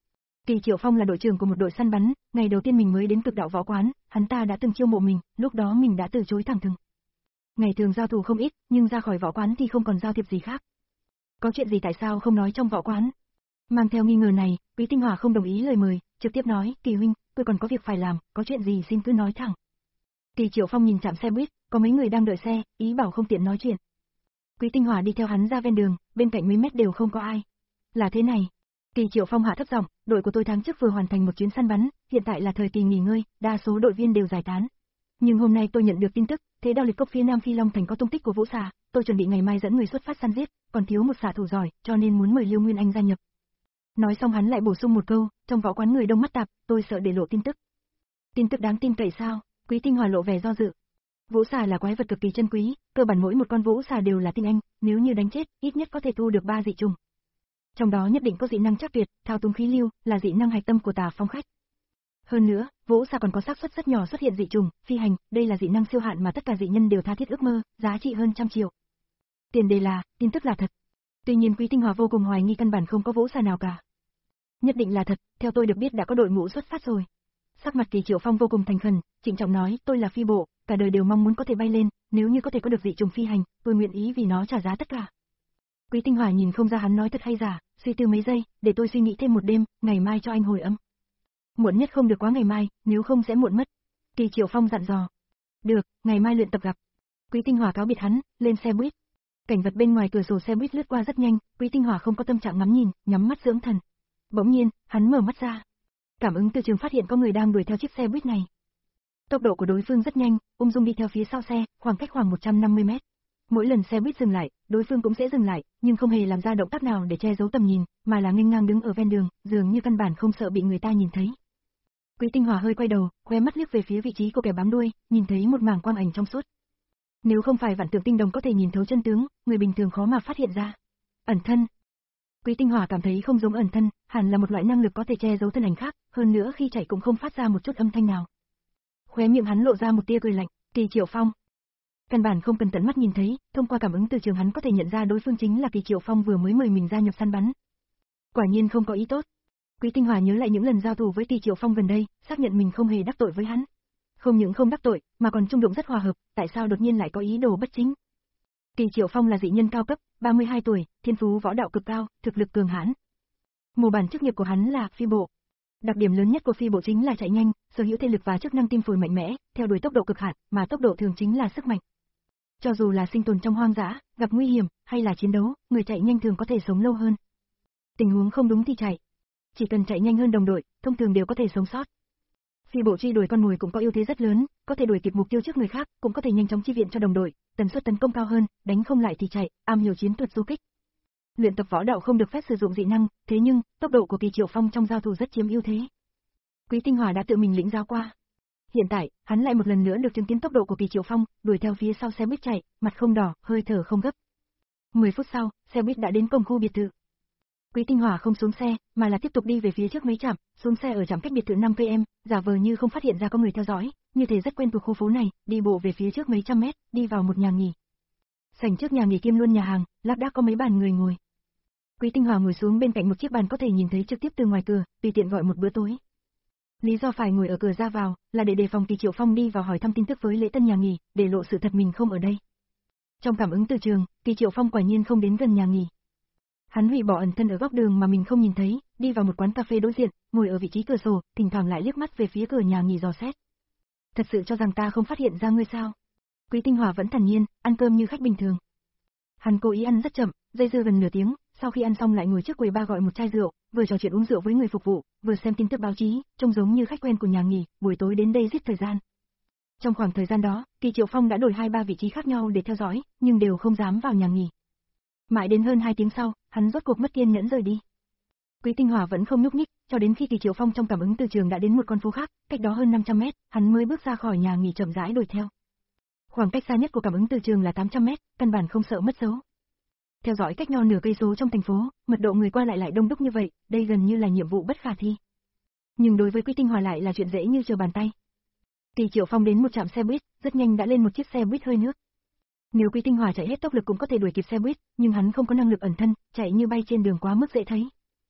Kỳ Triệu Phong là đội trưởng của một đội săn bắn, ngày đầu tiên mình mới đến Cực Đạo Võ Quán, hắn ta đã từng chiêu mộ mình, lúc đó mình đã từ chối thẳng thừng. Ngày thường giao thủ không ít, nhưng ra khỏi võ quán thì không còn giao thiệp gì khác. Có chuyện gì tại sao không nói trong võ quán? Mang theo nghi ngờ này, Quý Tinh Hòa không đồng ý lời mời, trực tiếp nói, Kỳ huynh, tôi còn có việc phải làm, có chuyện gì xin cứ nói thẳng. Kỳ Triệu Phong nhìn trạm xe buýt, có mấy người đang đợi xe, ý bảo không tiện nói chuyện. Quý Tinh Hòa đi theo hắn ra ven đường, bên cạnh mấy mét đều không có ai. Là thế này. Kỳ Triệu Phong hạ thấp giọng, đội của tôi tháng trước vừa hoàn thành một chuyến săn bắn, hiện tại là thời kỳ nghỉ ngơi, đa số đội viên đều giải tán. Nhưng hôm nay tôi nhận được tin tức, thế Đao Liệt Cốc phía Nam Phi Long Thành có tung tích của Vũ Xà, tôi chuẩn bị ngày mai dẫn người xuất phát săn giết, còn thiếu một xạ thủ giỏi, cho nên muốn mời Liêu Nguyên Anh gia nhập. Nói xong hắn lại bổ sung một câu, trong võ quán người đông mắt tạp, tôi sợ để lộ tin tức. Tin tức đáng tin cậy sao? Quý Tinh Hòa lộ vẻ do dự. Vũ Xà là quái vật cực kỳ chân quý, cơ bản mỗi một con Vũ Xà đều là tinh anh, nếu như đánh chết, ít nhất có thể thu được ba dị trùng. Trong đó nhất định có dị năng chắc tuyệt, thao túng khí lưu, là dị năng hạch tâm của Tà Phong khách. Hơn nữa, Vũ Xà còn có xác suất rất nhỏ xuất hiện dị trùng, phi hành, đây là dị năng siêu hạn mà tất cả dị nhân đều tha thiết ước mơ, giá trị hơn trăm triệu. Tiền đề là, tin tức là thật. Tuy nhiên Quý Tinh Hòa vô cùng hoài nghi căn bản không có Vũ Xà nào cả. Nhất định là thật, theo tôi được biết đã có đội ngũ xuất phát rồi. Sắc mặt Kỳ Triệu Phong vô cùng thành khẩn, trịnh trọng nói, tôi là phi bộ, cả đời đều mong muốn có thể bay lên, nếu như có thể có được dị trùng phi hành, tôi nguyện ý vì nó trả giá tất cả. Quý Tinh Hòa nhìn không ra hắn nói thật hay giả, suy tư mấy giây, để tôi suy nghĩ thêm một đêm, ngày mai cho anh hồi âm. Muộn nhất không được quá ngày mai, nếu không sẽ muộn mất. Kỳ Triệu Phong dặn dò. Được, ngày mai luyện tập gặp. Quý Tinh Hòa cáo biệt hắn, lên xe buýt. Cảnh vật bên ngoài cửa sổ xe buýt lướt qua rất nhanh, Quý Tinh Hòa không có tâm trạng ngắm nhìn, nhắm mắt dưỡng thần. Bỗng nhiên, hắn mở mắt ra. Cảm ứng từ trường phát hiện có người đang đuổi theo chiếc xe buýt này. Tốc độ của đối phương rất nhanh, ung dung đi theo phía sau xe, khoảng cách khoảng một trăm năm mươi mét. Mỗi lần xe buýt dừng lại, đối phương cũng sẽ dừng lại, nhưng không hề làm ra động tác nào để che giấu tầm nhìn, mà là nghênh ngang đứng ở ven đường, dường như căn bản không sợ bị người ta nhìn thấy. Quý Tinh Hòa hơi quay đầu, khóe mắt liếc về phía vị trí của kẻ bám đuôi, nhìn thấy một mảng quang ảnh trong suốt. Nếu không phải Vạn Tượng Tinh Đồng có thể nhìn thấu chân tướng, người bình thường khó mà phát hiện ra. Ẩn thân. Quý Tinh Hòa cảm thấy không giống ẩn thân, hẳn là một loại năng lực có thể che giấu thân ảnh khác, hơn nữa khi chạy cũng không phát ra một chút âm thanh nào. Khóe miệng hắn lộ ra một tia cười lạnh, Kỳ Triệu Phong. Căn bản không cần tận mắt nhìn thấy, thông qua cảm ứng từ trường hắn có thể nhận ra đối phương chính là Kỳ Triệu Phong vừa mới mời mình gia nhập săn bắn. Quả nhiên không có ý tốt. Quý Tinh Hòa nhớ lại những lần giao thủ với Kỳ Triệu Phong gần đây, xác nhận mình không hề đắc tội với hắn. Không những không đắc tội, mà còn trung đụng rất hòa hợp, tại sao đột nhiên lại có ý đồ bất chính? Kỳ Triệu Phong là dị nhân cao cấp, ba mươi hai tuổi, thiên phú võ đạo cực cao, thực lực cường hãn. Mô bản chức nghiệp của hắn là phi bộ. Đặc điểm lớn nhất của phi bộ chính là chạy nhanh, sở hữu thể lực và chức năng tim phổi mạnh mẽ, theo đuổi tốc độ cực hạn, mà tốc độ thường chính là sức mạnh. Cho dù là sinh tồn trong hoang dã, gặp nguy hiểm, hay là chiến đấu, người chạy nhanh thường có thể sống lâu hơn. Tình huống không đúng thì chạy. Chỉ cần chạy nhanh hơn đồng đội, thông thường đều có thể sống sót. Phi bộ truy đuổi con mồi cũng có ưu thế rất lớn, có thể đuổi kịp mục tiêu trước người khác, cũng có thể nhanh chóng chi viện cho đồng đội, tần suất tấn công cao hơn, đánh không lại thì chạy, am hiểu chiến thuật du kích. Luyện tập võ đạo không được phép sử dụng dị năng, thế nhưng, tốc độ của Kỳ Triệu Phong trong giao thủ rất chiếm ưu thế. Quý Tinh Hòa đã tự mình lĩnh giáo qua. Hiện tại, hắn lại một lần nữa được chứng kiến tốc độ của Kỳ Triệu Phong, đuổi theo phía sau xe buýt chạy, mặt không đỏ, hơi thở không gấp. mười phút sau, xe buýt đã đến cổng khu biệt thự. Quý Tinh Hòa không xuống xe, mà là tiếp tục đi về phía trước mấy trạm, xuống xe ở trạm cách biệt thự năm ki lô mét, giả vờ như không phát hiện ra có người theo dõi, như thể rất quen thuộc khu phố này, đi bộ về phía trước mấy trăm mét, đi vào một nhà nghỉ. Sảnh trước nhà nghỉ kiêm luôn nhà hàng, lác đác có mấy bàn người ngồi. Quý Tinh Hòa ngồi xuống bên cạnh một chiếc bàn có thể nhìn thấy trực tiếp từ ngoài cửa, tùy tiện gọi một bữa tối. Lý do phải ngồi ở cửa ra vào, là để đề phòng Kỳ Triệu Phong đi vào hỏi thăm tin tức với lễ tân nhà nghỉ, để lộ sự thật mình không ở đây. Trong cảm ứng từ trường, Kỳ Triệu Phong quả nhiên không đến gần nhà nghỉ. Hắn hủy bỏ ẩn thân ở góc đường mà mình không nhìn thấy, đi vào một quán cà phê đối diện, ngồi ở vị trí cửa sổ, thỉnh thoảng lại liếc mắt về phía cửa nhà nghỉ dò xét. Thật sự cho rằng ta không phát hiện ra ngươi sao? Quý Tinh Hòa vẫn thản nhiên, ăn cơm như khách bình thường. Hắn cố ý ăn rất chậm, dây dưa gần nửa tiếng, sau khi ăn xong lại ngồi trước quầy bar gọi một chai rượu, vừa trò chuyện uống rượu với người phục vụ, vừa xem tin tức báo chí, trông giống như khách quen của nhà nghỉ, buổi tối đến đây giết thời gian. Trong khoảng thời gian đó, Kỳ Triệu Phong đã đổi hai ba vị trí khác nhau để theo dõi, nhưng đều không dám vào nhà nghỉ. Mãi đến hơn hai tiếng sau, hắn rốt cuộc mất kiên nhẫn rời đi. Quý Tinh Hòa vẫn không nhúc nhích, cho đến khi Kỳ Triệu Phong trong cảm ứng từ trường đã đến một con phố khác, cách đó hơn năm trăm mét, hắn mới bước ra khỏi nhà nghỉ chậm rãi đuổi theo. Khoảng cách xa nhất của cảm ứng từ trường là tám trăm mét, căn bản không sợ mất dấu. Theo dõi cách nhau nửa cây số trong thành phố, mật độ người qua lại lại đông đúc như vậy, đây gần như là nhiệm vụ bất khả thi. Nhưng đối với Quý Tinh Hòa lại là chuyện dễ như trở bàn tay. Kỳ Triệu Phong đến một trạm xe buýt, rất nhanh đã lên một chiếc xe buýt hơi nước. Nếu Quý Tinh Hòa chạy hết tốc lực cũng có thể đuổi kịp xe buýt, nhưng hắn không có năng lực ẩn thân, chạy như bay trên đường quá mức dễ thấy.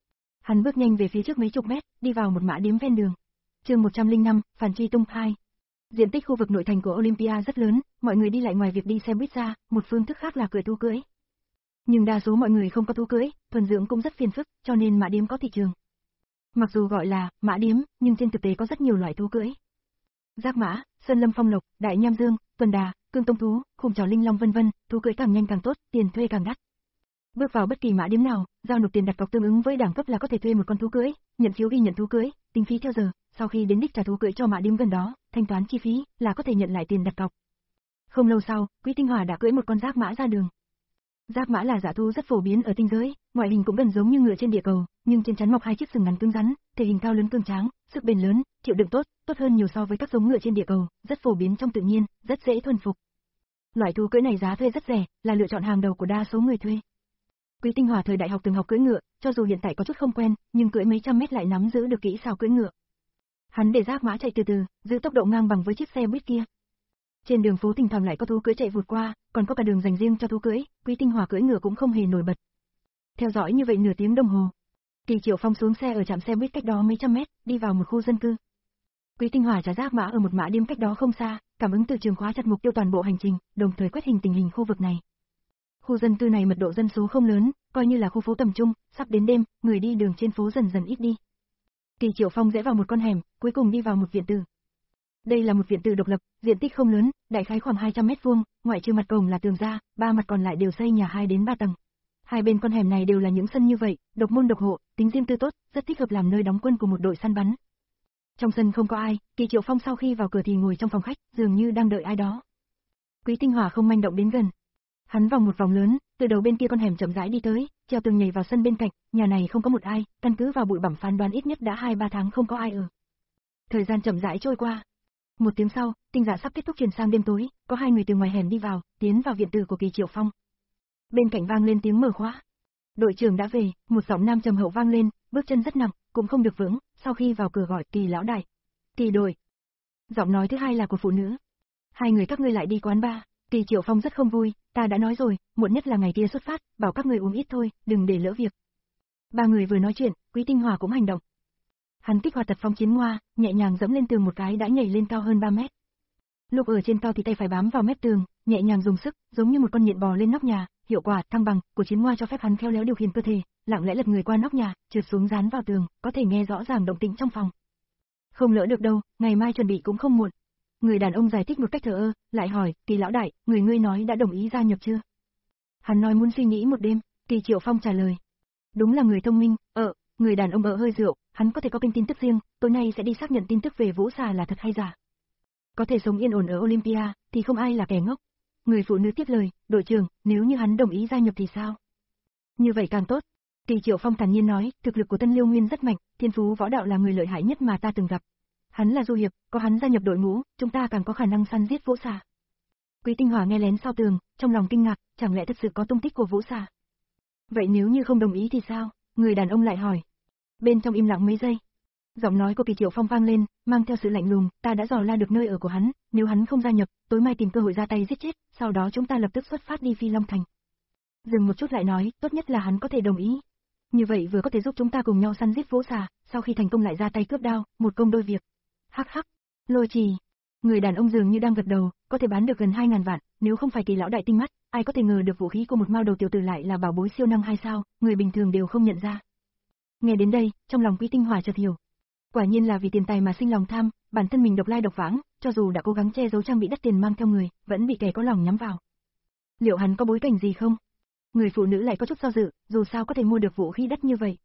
Hắn bước nhanh về phía trước mấy chục mét, đi vào một mã điếm ven đường. Chương một trăm lẻ năm, Phản truy tung hai. Diện tích khu vực nội thành của Olympia rất lớn, mọi người đi lại ngoài việc đi xe buýt ra, một phương thức khác là cưỡi thú cưỡi. Nhưng đa số mọi người không có thú cưỡi, thuần dưỡng cũng rất phiền phức, cho nên mã điếm có thị trường. Mặc dù gọi là mã điếm, nhưng trên thực tế có rất nhiều loại thú cưỡi. Giác mã, Sơn Lâm Phong Lộc, Đại Nham Dương, Tuần Đà, Cương Tông Thú, Khủng Trảo Linh Long vân vân, thú cưỡi càng nhanh càng tốt, tiền thuê càng đắt. Bước vào bất kỳ mã điếm nào, giao nộp tiền đặt cọc tương ứng với đẳng cấp là có thể thuê một con thú cưỡi, nhận phiếu ghi nhận thú cưỡi, tính phí theo giờ, sau khi đến đích trả thú cưỡi cho mã điếm gần đó, thanh toán chi phí là có thể nhận lại tiền đặt cọc. Không lâu sau, Quý Tinh Hỏa đã cưỡi một con giác mã ra đường. Giác mã là dã thú rất phổ biến ở tinh giới, ngoại hình cũng gần giống như ngựa trên địa cầu, nhưng trên trán mọc hai chiếc sừng ngắn cứng rắn, thể hình cao lớn cường tráng, sức bền lớn, chịu đựng tốt, tốt hơn nhiều so với các giống ngựa trên địa cầu, rất phổ biến trong tự nhiên, rất dễ thuần phục. Loại thú cưỡi này giá thuê rất rẻ, là lựa chọn hàng đầu của đa số người thuê. Quý Tinh Hỏa thời đại học từng học cưỡi ngựa, cho dù hiện tại có chút không quen, nhưng cưỡi mấy trăm mét lại nắm giữ được kỹ xảo cưỡi ngựa. Hắn để giác mã chạy từ từ, giữ tốc độ ngang bằng với chiếc xe buýt kia. Trên đường phố thỉnh thoảng lại có thú cưỡi chạy vụt qua, còn có cả đường dành riêng cho thú cưỡi, Quý Tinh Hỏa cưỡi ngựa cũng không hề nổi bật. Theo dõi như vậy nửa tiếng đồng hồ, Kỳ Triệu Phong xuống xe ở trạm xe buýt cách đó mấy trăm mét, đi vào một khu dân cư. Quý Tinh Hỏa trả giác mã ở một mã điếm cách đó không xa, cảm ứng từ trường khóa chặt mục tiêu toàn bộ hành trình, đồng thời quét hình tình hình khu vực này. Khu dân cư này mật độ dân số không lớn, coi như là khu phố tầm trung, sắp đến đêm, người đi đường trên phố dần dần ít đi. Kỳ Triệu Phong rẽ vào một con hẻm, cuối cùng đi vào một viện tử. Đây là một viện tử độc lập, diện tích không lớn, đại khái khoảng hai trăm mét vuông, ngoại trừ mặt cổng là tường ra, ba mặt còn lại đều xây nhà hai đến ba tầng. Hai bên con hẻm này đều là những sân như vậy, độc môn độc hộ, tính riêng tư tốt, rất thích hợp làm nơi đóng quân của một đội săn bắn. Trong sân không có ai, Kỳ Triệu Phong sau khi vào cửa thì ngồi trong phòng khách, dường như đang đợi ai đó. Quý Tinh Hỏa không manh động đến gần. Hắn vòng một vòng lớn, từ đầu bên kia con hẻm chậm rãi đi tới, treo tường nhảy vào sân bên cạnh, nhà này không có một ai, căn cứ vào bụi bặm phán đoán ít nhất đã hai ba tháng không có ai ở. Thời gian chậm rãi trôi qua. Một tiếng sau, tinh dạ sắp kết thúc chuyển sang đêm tối, có hai người từ ngoài hẻm đi vào, tiến vào viện tử của Kỳ Triệu Phong. Bên cạnh vang lên tiếng mở khóa. Đội trưởng đã về, một giọng nam trầm hậu vang lên, bước chân rất nặng, cũng không được vững, sau khi vào cửa gọi Kỳ lão đại. Kỳ đội. Giọng nói thứ hai là của phụ nữ. Hai người các ngươi lại đi quán bar. Kỳ Triệu Phong rất không vui, ta đã nói rồi, muộn nhất là ngày kia xuất phát, bảo các người uống ít thôi, đừng để lỡ việc. Ba người vừa nói chuyện, Quý Tinh Hỏa cũng hành động. Hắn kích hoạt tật phong chiến hoa, nhẹ nhàng dẫm lên tường một cái đã nhảy lên cao hơn ba mét. Lúc ở trên cao thì tay phải bám vào mép tường, nhẹ nhàng dùng sức, giống như một con nhện bò lên nóc nhà, hiệu quả thăng bằng của chiến hoa cho phép hắn khéo léo điều khiển cơ thể, lặng lẽ lật người qua nóc nhà, trượt xuống dán vào tường, có thể nghe rõ ràng động tĩnh trong phòng. Không lỡ được đâu, ngày mai chuẩn bị cũng không muộn. Người đàn ông giải thích một cách thờ ơ, lại hỏi, Kỳ lão đại, người ngươi nói đã đồng ý gia nhập chưa? Hắn nói muốn suy nghĩ một đêm, Kỳ Triệu Phong trả lời. Đúng là người thông minh, ờ, người đàn ông ở hơi rượu, hắn có thể có kênh tin tức riêng, tối nay sẽ đi xác nhận tin tức về Vũ Xà là thật hay giả. Có thể sống yên ổn ở Olympia, thì không ai là kẻ ngốc. Người phụ nữ tiếp lời, đội trưởng, nếu như hắn đồng ý gia nhập thì sao? Như vậy càng tốt. Kỳ Triệu Phong thản nhiên nói, thực lực của Tân Liêu Nguyên rất mạnh, thiên phú võ đạo là người lợi hại nhất mà ta từng gặp. Hắn là du hiệp, có hắn gia nhập đội ngũ, chúng ta càng có khả năng săn giết Vũ Xà. Quý Tinh Hỏa nghe lén sau tường, trong lòng kinh ngạc, chẳng lẽ thật sự có tung tích của Vũ Xà? Vậy nếu như không đồng ý thì sao? Người đàn ông lại hỏi. Bên trong im lặng mấy giây, giọng nói của Kỳ Triệu Phong vang lên, mang theo sự lạnh lùng, ta đã dò la được nơi ở của hắn, nếu hắn không gia nhập, tối mai tìm cơ hội ra tay giết chết, sau đó chúng ta lập tức xuất phát đi Phi Long Thành. Dừng một chút lại nói, tốt nhất là hắn có thể đồng ý. Như vậy vừa có thể giúp chúng ta cùng nhau săn giết Vũ Xà, sau khi thành công lại ra tay cướp đao, một công đôi việc. Hắc hắc, Lôi Trì. Người đàn ông dường như đang gật đầu, có thể bán được gần hai ngàn vạn, nếu không phải Kỳ lão đại tinh mắt, ai có thể ngờ được vũ khí của một mao đầu tiểu tử lại là bảo bối siêu năng hay sao, người bình thường đều không nhận ra. Nghe đến đây, trong lòng Quý Tinh Hỏa chợt hiểu. Quả nhiên là vì tiền tài mà sinh lòng tham, bản thân mình độc lai độc vãng, cho dù đã cố gắng che giấu trang bị đắt tiền mang theo người, vẫn bị kẻ có lòng nhắm vào. Liệu hắn có bối cảnh gì không? Người phụ nữ lại có chút do dự, dù sao có thể mua được vũ khí đắt như vậy.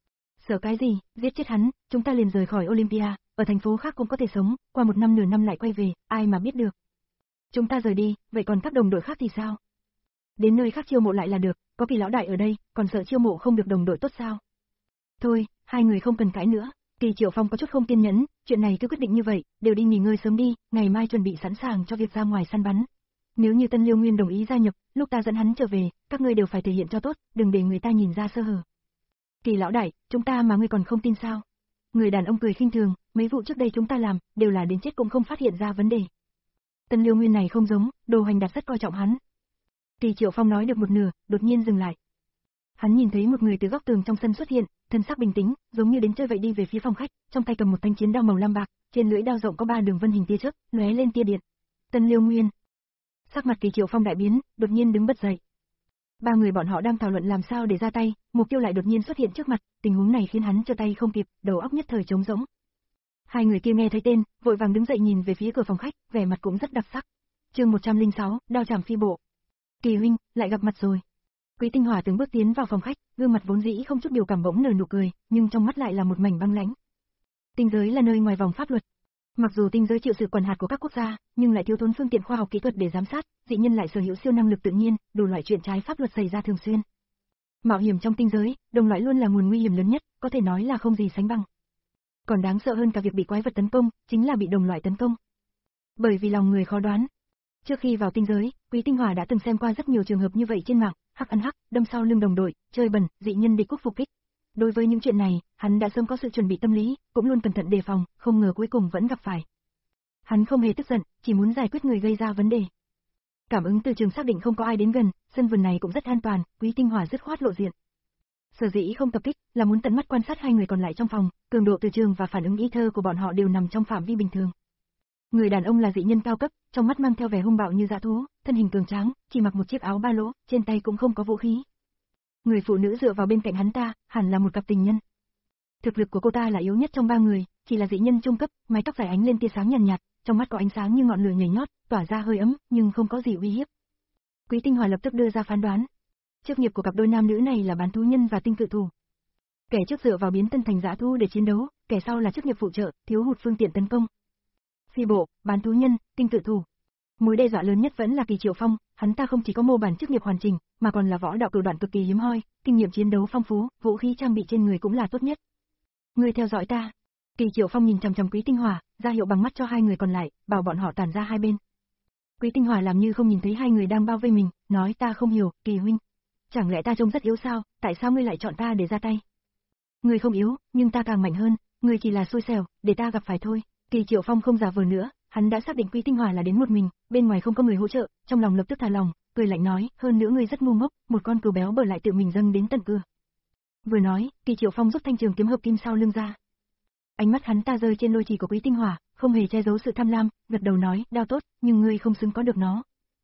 Sợ cái gì, giết chết hắn, chúng ta liền rời khỏi Olympia, ở thành phố khác cũng có thể sống, qua một năm nửa năm lại quay về, ai mà biết được. Chúng ta rời đi, vậy còn các đồng đội khác thì sao? Đến nơi khác chiêu mộ lại là được, có Kỳ lão đại ở đây, còn sợ chiêu mộ không được đồng đội tốt sao? Thôi, hai người không cần cãi nữa. Kỳ Triệu Phong có chút không kiên nhẫn, chuyện này cứ quyết định như vậy, đều đi nghỉ ngơi sớm đi, ngày mai chuẩn bị sẵn sàng cho việc ra ngoài săn bắn. Nếu như Tân Liêu Nguyên đồng ý gia nhập, lúc ta dẫn hắn trở về, các ngươi đều phải thể hiện cho tốt, đừng để người ta nhìn ra sơ hở. Kỳ lão đại, chúng ta mà ngươi còn không tin sao? Người đàn ông cười khinh thường, mấy vụ trước đây chúng ta làm, đều là đến chết cũng không phát hiện ra vấn đề. Tân Liêu Nguyên này không giống, Đồ Hành Đạt rất coi trọng hắn. Kỳ Triệu Phong nói được một nửa, đột nhiên dừng lại. Hắn nhìn thấy một người từ góc tường trong sân xuất hiện, thân sắc bình tĩnh, giống như đến chơi vậy đi về phía phòng khách, trong tay cầm một thanh chiến đao màu lam bạc, trên lưỡi đao rộng có ba đường vân hình tia chớp, lóe lên tia điện. Tân Liêu Nguyên. Sắc mặt Kỳ Triệu Phong đại biến, đột nhiên đứng bật dậy. Ba người bọn họ đang thảo luận làm sao để ra tay, mục tiêu lại đột nhiên xuất hiện trước mặt, tình huống này khiến hắn giơ tay không kịp, đầu óc nhất thời trống rỗng. Hai người kia nghe thấy tên, vội vàng đứng dậy nhìn về phía cửa phòng khách, vẻ mặt cũng rất đặc sắc. Chương một trăm lẻ sáu, đao chảm phi bộ. Kỳ huynh, lại gặp mặt rồi. Quý Tinh Hỏa từng bước tiến vào phòng khách, gương mặt vốn dĩ không chút biểu cảm bỗng nở nụ cười, nhưng trong mắt lại là một mảnh băng lãnh. Tinh giới là nơi ngoài vòng pháp luật. Mặc dù tinh giới chịu sự quản hạt của các quốc gia, nhưng lại thiếu thốn phương tiện khoa học kỹ thuật để giám sát, dị nhân lại sở hữu siêu năng lực tự nhiên, đủ loại chuyện trái pháp luật xảy ra thường xuyên. Mạo hiểm trong tinh giới, đồng loại luôn là nguồn nguy hiểm lớn nhất, có thể nói là không gì sánh bằng. Còn đáng sợ hơn cả việc bị quái vật tấn công, chính là bị đồng loại tấn công. Bởi vì lòng người khó đoán. Trước khi vào tinh giới, Quý Tinh Hỏa đã từng xem qua rất nhiều trường hợp như vậy trên mạng, hắc ăn hắc, đâm sau lưng đồng đội, chơi bẩn, dị nhân địch quốc phục kích. Đối với những chuyện này, hắn đã sớm có sự chuẩn bị tâm lý, cũng luôn cẩn thận đề phòng, không ngờ cuối cùng vẫn gặp phải. Hắn không hề tức giận, chỉ muốn giải quyết người gây ra vấn đề. Cảm ứng từ trường xác định không có ai đến gần, sân vườn này cũng rất an toàn, Quý Tinh Hỏa dứt khoát lộ diện. Sở dĩ không tập kích, là muốn tận mắt quan sát hai người còn lại trong phòng, cường độ từ trường và phản ứng ý thơ của bọn họ đều nằm trong phạm vi bình thường. Người đàn ông là dị nhân cao cấp, trong mắt mang theo vẻ hung bạo như dã thú, thân hình cường tráng, chỉ mặc một chiếc áo ba lỗ, trên tay cũng không có vũ khí. Người phụ nữ dựa vào bên cạnh hắn ta, hẳn là một cặp tình nhân. Thực lực của cô ta là yếu nhất trong ba người, chỉ là dị nhân trung cấp, mái tóc dài ánh lên tia sáng nhàn nhạt, nhạt, trong mắt có ánh sáng như ngọn lửa nhảy nhót, tỏa ra hơi ấm, nhưng không có gì uy hiếp. Quý Tinh Hỏa lập tức đưa ra phán đoán. Chức nghiệp của cặp đôi nam nữ này là bán thú nhân và tinh cự thủ. Kẻ trước dựa vào biến thân thành dã thú để chiến đấu, kẻ sau là chức nghiệp phụ trợ, thiếu hụt phương tiện tấn công. Phi bộ, bán thú nhân, tinh cự thủ. Mối đe dọa lớn nhất vẫn là Kỳ Triệu Phong, hắn ta không chỉ có mô bản chức nghiệp hoàn chỉnh, mà còn là võ đạo cửu đoạn cực kỳ hiếm hoi, kinh nghiệm chiến đấu phong phú, vũ khí trang bị trên người cũng là tốt nhất. Ngươi theo dõi ta. Kỳ Triệu Phong nhìn chằm chằm Quý Tinh Hỏa, ra hiệu bằng mắt cho hai người còn lại, bảo bọn họ tản ra hai bên. Quý Tinh Hỏa làm như không nhìn thấy hai người đang bao vây mình, nói ta không hiểu, Kỳ huynh. Chẳng lẽ ta trông rất yếu sao, tại sao ngươi lại chọn ta để ra tay? Ngươi không yếu, nhưng ta càng mạnh hơn, ngươi chỉ là xui xẻo, để ta gặp phải thôi. Kỳ Triệu Phong không giả vờ nữa, hắn đã xác định Quý Tinh Hỏa là đến một mình, bên ngoài không có người hỗ trợ, trong lòng lập tức thả lòng, cười lạnh nói, hơn nữa ngươi rất ngu ngốc, một con cừu béo bở lại tự mình dâng đến tận cửa. Vừa nói, Kỳ Triệu Phong rút thanh trường kiếm hợp kim sau lưng ra. Ánh mắt hắn ta rơi trên lôi trì của Quý Tinh Hỏa, không hề che giấu sự tham lam, gật đầu nói, đao tốt, nhưng ngươi không xứng có được nó.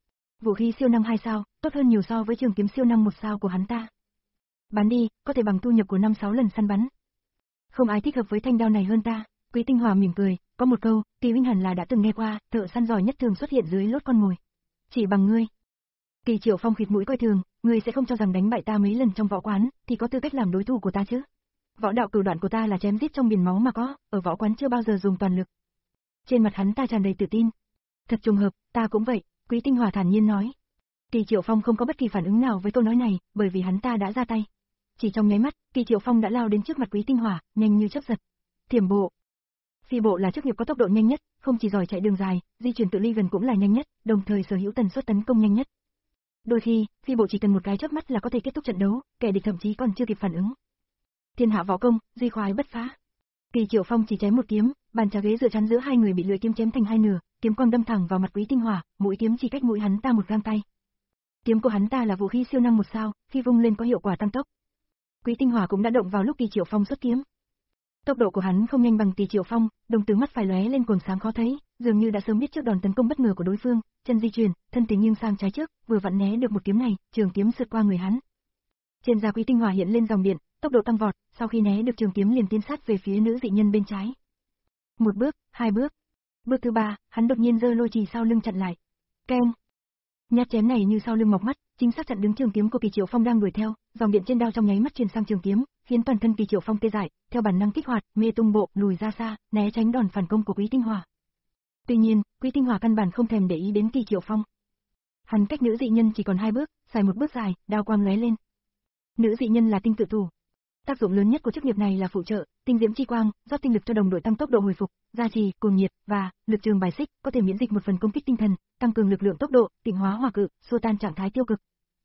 Vũ khí siêu năng hai sao, tốt hơn nhiều so với trường kiếm siêu năng một sao của hắn ta. Bán đi, có thể bằng thu nhập của năm sáu lần săn bắn. Không ai thích hợp với thanh đao này hơn ta. Quý Tinh Hỏa mỉm cười, có một câu, Kỳ huynh hẳn là đã từng nghe qua, thợ săn giỏi nhất thường xuất hiện dưới lốt con mồi. Chỉ bằng ngươi. Kỳ Triệu Phong khịt mũi coi thường, ngươi sẽ không cho rằng đánh bại ta mấy lần trong võ quán, thì có tư cách làm đối thủ của ta chứ? Võ đạo cửu đoạn của ta là chém giết trong biển máu mà có, ở võ quán chưa bao giờ dùng toàn lực. Trên mặt hắn ta tràn đầy tự tin. Thật trùng hợp, ta cũng vậy, Quý Tinh Hỏa thản nhiên nói. Kỳ Triệu Phong không có bất kỳ phản ứng nào với câu nói này, bởi vì hắn ta đã ra tay. Chỉ trong nháy mắt, Kỳ Triệu Phong đã lao đến trước mặt Quý Tinh Hỏa, nhanh như chớp giật. Thiểm bộ. Phi bộ là chức nghiệp có tốc độ nhanh nhất, không chỉ giỏi chạy đường dài, di chuyển cự ly gần cũng là nhanh nhất, đồng thời sở hữu tần suất tấn công nhanh nhất. Đôi khi, phi bộ chỉ cần một cái chớp mắt là có thể kết thúc trận đấu, kẻ địch thậm chí còn chưa kịp phản ứng. Thiên hạ võ công, duy khoái bất phá. Kỳ Triệu Phong chỉ chém một kiếm, bàn trà ghế dựa chắn giữa hai người bị lưỡi kiếm chém thành hai nửa, kiếm quang đâm thẳng vào mặt Quý Tinh Hỏa, mũi kiếm chỉ cách mũi hắn ta một gang tay. Kiếm của hắn ta là vũ khí siêu năng một sao, khi vung lên có hiệu quả tăng tốc. Quý Tinh Hỏa cũng đã động vào lúc Kỳ Triệu Phong xuất kiếm. Tốc độ của hắn không nhanh bằng Kỳ Triệu Phong, đồng tử mắt phải lóe lên quầng sáng khó thấy, dường như đã sớm biết trước đòn tấn công bất ngờ của đối phương, chân di chuyển, thân tính nghiêng sang trái trước, vừa vặn né được một kiếm này, trường kiếm sượt qua người hắn. Trên da Quý Tinh Hỏa hiện lên dòng điện, tốc độ tăng vọt, sau khi né được trường kiếm liền tiến sát về phía nữ dị nhân bên trái. Một bước, hai bước. Bước thứ ba, hắn đột nhiên giơ lôi chì sau lưng chặn lại. Keng. Nhát chém này như sau lưng mọc mắt, chính xác chặn đứng trường kiếm của Kỳ Triệu Phong đang đuổi theo, dòng điện trên đao trong nháy mắt truyền sang trường kiếm, khiến toàn thân Kỳ Triệu Phong tê dại, theo bản năng kích hoạt, mê tung bộ, lùi ra xa, né tránh đòn phản công của Quý Tinh Hỏa. Tuy nhiên, Quý Tinh Hỏa căn bản không thèm để ý đến Kỳ Triệu Phong. Hắn cách nữ dị nhân chỉ còn hai bước, xài một bước dài, đao quang lóe lên. Nữ dị nhân là tinh cự thủ. Tác dụng lớn nhất của chức nghiệp này là phụ trợ, tinh diễm chi quang, rót tinh lực cho đồng đội tăng tốc độ hồi phục, gia trì, cuồng nhiệt và lực trường bài xích, có thể miễn dịch một phần công kích tinh thần, tăng cường lực lượng tốc độ, tịnh hóa hỏa cự, xua tan trạng thái tiêu cực.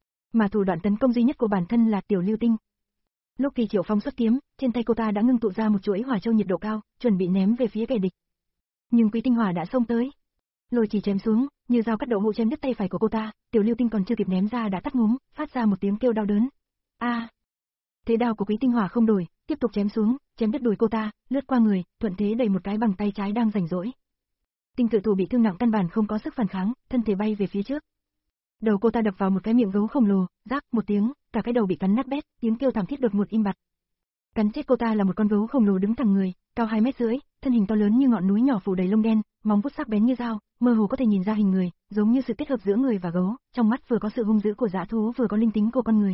Mà thủ đoạn tấn công duy nhất của bản thân là tiểu lưu tinh. Lúc Kỳ Triệu Phong xuất kiếm, trên tay cô ta đã ngưng tụ ra một chuỗi hỏa châu nhiệt độ cao, chuẩn bị ném về phía kẻ địch. Nhưng Quý Tinh Hỏa đã xông tới, lôi chỉ chém xuống, như dao cắt đậu hũ chém đứt tay phải của cô ta, tiểu lưu tinh còn chưa kịp ném ra đã tắt ngúm, phát ra một tiếng kêu đau đớn. A! Thế đao của Quý Tinh Hỏa không đổi, tiếp tục chém xuống, chém đứt đùi cô ta, lướt qua người, thuận thế đẩy một cái bằng tay trái đang rảnh rỗi. Tinh cự thủ bị thương nặng căn bản không có sức phản kháng, thân thể bay về phía trước. Đầu cô ta đập vào một cái miệng gấu khổng lồ, rác một tiếng, cả cái đầu bị cắn nát bét, tiếng kêu thảm thiết đột ngột im bặt. Cắn chết cô ta là một con gấu khổng lồ đứng thẳng người, cao hai mét rưỡi, thân hình to lớn như ngọn núi nhỏ phủ đầy lông đen, móng vuốt sắc bén như dao, mơ hồ có thể nhìn ra hình người, giống như sự kết hợp giữa người và gấu, trong mắt vừa có sự hung dữ của dã thú vừa có linh tính của con người.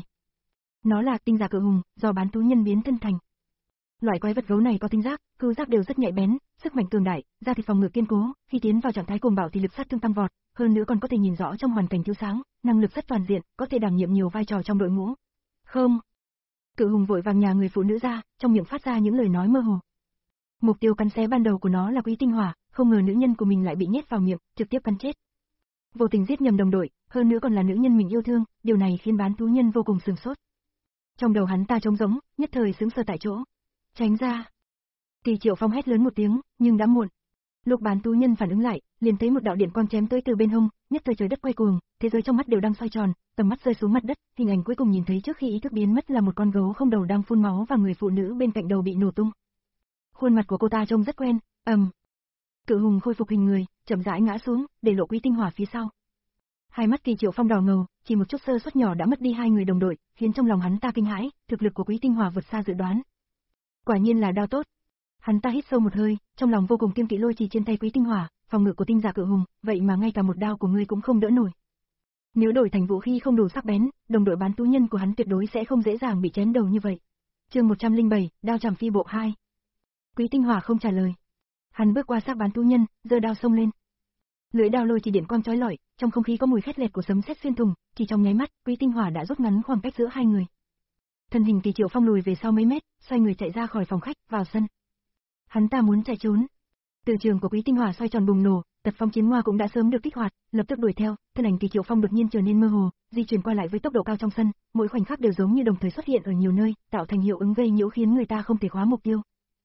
Nó là tinh giả cự hùng, do bán thú nhân biến thân thành. Loại quái vật gấu này có tính giác, cư giác đều rất nhạy bén, sức mạnh cường đại, da thịt phòng ngự kiên cố, khi tiến vào trạng thái cuồng bạo thì lực sát thương tăng vọt, hơn nữa còn có thể nhìn rõ trong hoàn cảnh thiếu sáng, năng lực rất toàn diện, có thể đảm nhiệm nhiều vai trò trong đội ngũ. Không. Cự hùng vội vàng nhà người phụ nữ ra, trong miệng phát ra những lời nói mơ hồ. Mục tiêu cắn xé ban đầu của nó là Quý Tinh Hỏa, không ngờ nữ nhân của mình lại bị nhét vào miệng, trực tiếp cắn chết. Vô tình giết nhầm đồng đội, hơn nữa còn là nữ nhân mình yêu thương, điều này khiến bán thú nhân vô cùng sửng sốt. Trong đầu hắn ta trống rỗng, nhất thời sững sờ tại chỗ. Tránh ra. Kỳ Triệu Phong hét lớn một tiếng, nhưng đã muộn. Lúc bán thú nhân phản ứng lại, liền thấy một đạo điện quang chém tới từ bên hông, nhất thời trời đất quay cuồng, thế giới trong mắt đều đang xoay tròn, tầm mắt rơi xuống mặt đất, hình ảnh cuối cùng nhìn thấy trước khi ý thức biến mất là một con gấu không đầu đang phun máu và người phụ nữ bên cạnh đầu bị nổ tung. Khuôn mặt của cô ta trông rất quen, ầm. Cự hùng khôi phục hình người, chậm rãi ngã xuống, để lộ Quý Tinh Hỏa phía sau. Hai mắt Kỳ Triệu Phong đỏ ngầu, chỉ một chút sơ suất nhỏ đã mất đi hai người đồng đội, khiến trong lòng hắn ta kinh hãi, thực lực của Quý Tinh Hỏa vượt xa dự đoán. Quả nhiên là đao tốt. Hắn ta hít sâu một hơi, trong lòng vô cùng kiêng kỵ lôi trì trên tay Quý Tinh Hỏa, phòng ngự của tinh giả cự hùng, vậy mà ngay cả một đao của ngươi cũng không đỡ nổi. Nếu đổi thành vũ khí không đủ sắc bén, đồng đội bán thú nhân của hắn tuyệt đối sẽ không dễ dàng bị chém đầu như vậy. Chương một trăm lẻ bảy, đao trảm phi bộ hai. Quý Tinh Hỏa không trả lời. Hắn bước qua xác bán thú nhân, giơ đao xông lên. Lưỡi đao lôi chỉ điện quang chói lọi, trong không khí có mùi khét lẹt của sấm sét xuyên thủng, chỉ trong nháy mắt, Quý Tinh Hỏa đã rút ngắn khoảng cách giữa hai người. Thân hình Kỳ Triệu Phong lùi về sau mấy mét, xoay người chạy ra khỏi phòng khách, vào sân. Hắn ta muốn chạy trốn. Từ trường của Quý Tinh Hỏa xoay tròn bùng nổ, tật phong chiến hoa cũng đã sớm được kích hoạt, lập tức đuổi theo, thân ảnh Kỳ Triệu Phong đột nhiên trở nên mơ hồ, di chuyển qua lại với tốc độ cao trong sân, mỗi khoảnh khắc đều giống như đồng thời xuất hiện ở nhiều nơi, tạo thành hiệu ứng gây nhiễu khiến người ta không thể khóa mục tiêu.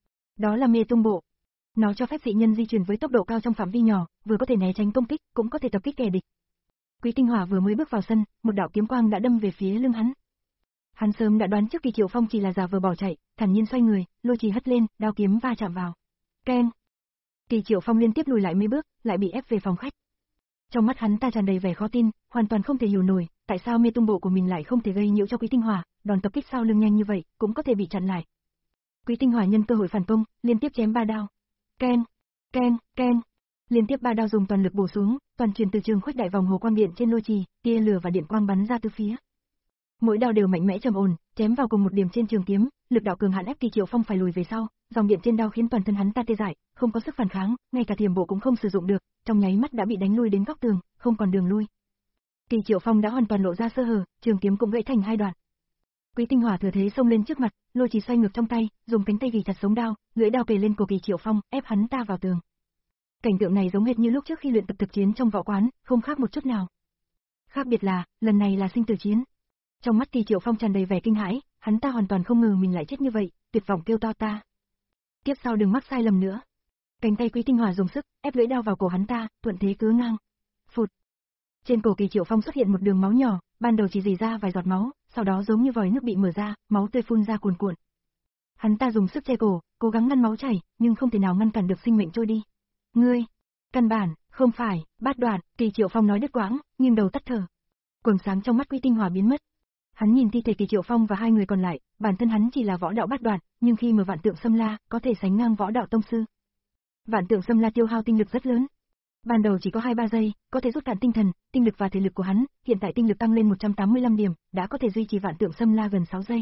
Đó là mê tung bộ. Nó cho phép dị nhân di chuyển với tốc độ cao trong phạm vi nhỏ, vừa có thể né tránh công kích, cũng có thể tập kích kẻ địch. Quý Tinh Hỏa vừa mới bước vào sân, một đạo kiếm quang đã đâm về phía lưng hắn. Hắn sớm đã đoán trước Kỳ Triệu Phong chỉ là giả vờ bỏ chạy, thản nhiên xoay người, lôi chì hất lên, đao kiếm va chạm vào. Keng. Kỳ Triệu Phong liên tiếp lùi lại mấy bước, lại bị ép về phòng khách. Trong mắt hắn ta tràn đầy vẻ khó tin, hoàn toàn không thể hiểu nổi, tại sao mê tung bộ của mình lại không thể gây nhiễu cho Quý Tinh Hỏa, đòn tập kích sau lưng nhanh như vậy, cũng có thể bị chặn lại. Quý Tinh Hỏa nhân cơ hội phản công, liên tiếp chém ba đao. Keng, keng, keng. Liên tiếp ba đao dùng toàn lực bổ xuống, toàn truyền từ trường khuếch đại vòng hồ quang điện trên lôi trì, tia lửa và điện quang bắn ra từ phía. Mỗi đao đều mạnh mẽ trầm ổn, chém vào cùng một điểm trên trường kiếm, lực đạo cường hãn ép Kỳ Triệu Phong phải lùi về sau, dòng điện trên đao khiến toàn thân hắn ta tê dại, không có sức phản kháng, ngay cả thiểm bộ cũng không sử dụng được, trong nháy mắt đã bị đánh lui đến góc tường, không còn đường lui. Kỳ Triệu Phong đã hoàn toàn lộ ra sơ hở, trường kiếm cũng gãy thành hai đoạn. Quý Tinh Hỏa thừa thế xông lên trước mặt, lôi chỉ xoay ngược trong tay, dùng cánh tay gỉ chặt sống đao, lưỡi đao kề lên cổ Kỳ Triệu Phong, ép hắn ta vào tường. Cảnh tượng này giống hệt như lúc trước khi luyện tập thực chiến trong võ quán, không khác một chút nào. Khác biệt là, lần này là sinh tử chiến. Trong mắt Kỳ Triệu Phong tràn đầy vẻ kinh hãi, hắn ta hoàn toàn không ngờ mình lại chết như vậy, tuyệt vọng kêu to ta. Tiếp sau đừng mắc sai lầm nữa. Cánh tay Quý Tinh Hỏa dùng sức, ép lưỡi đao vào cổ hắn ta, thuận thế cứ ngang. Phụt. Trên cổ Kỳ Triệu Phong xuất hiện một đường máu nhỏ, ban đầu chỉ rỉ ra vài giọt máu, sau đó giống như vòi nước bị mở ra, máu tươi phun ra cuồn cuộn. Hắn ta dùng sức che cổ, cố gắng ngăn máu chảy, nhưng không thể nào ngăn cản được sinh mệnh trôi đi. Ngươi, căn bản, không phải, bát đoạn, Kỳ Triệu Phong nói đứt quãng, nghiêng đầu tắt thở. Quầng sáng trong mắt Quý Tinh Hỏa biến mất. Hắn nhìn thi thể Kỳ Triệu Phong và hai người còn lại, bản thân hắn chỉ là võ đạo bát đoạn, nhưng khi mở Vạn Tượng Xâm La, có thể sánh ngang võ đạo tông sư. Vạn Tượng Xâm La tiêu hao tinh lực rất lớn. Ban đầu chỉ có hai ba giây, có thể rút cạn tinh thần, tinh lực và thể lực của hắn, hiện tại tinh lực tăng lên một trăm tám mươi lăm điểm, đã có thể duy trì Vạn Tượng Xâm La gần sáu giây.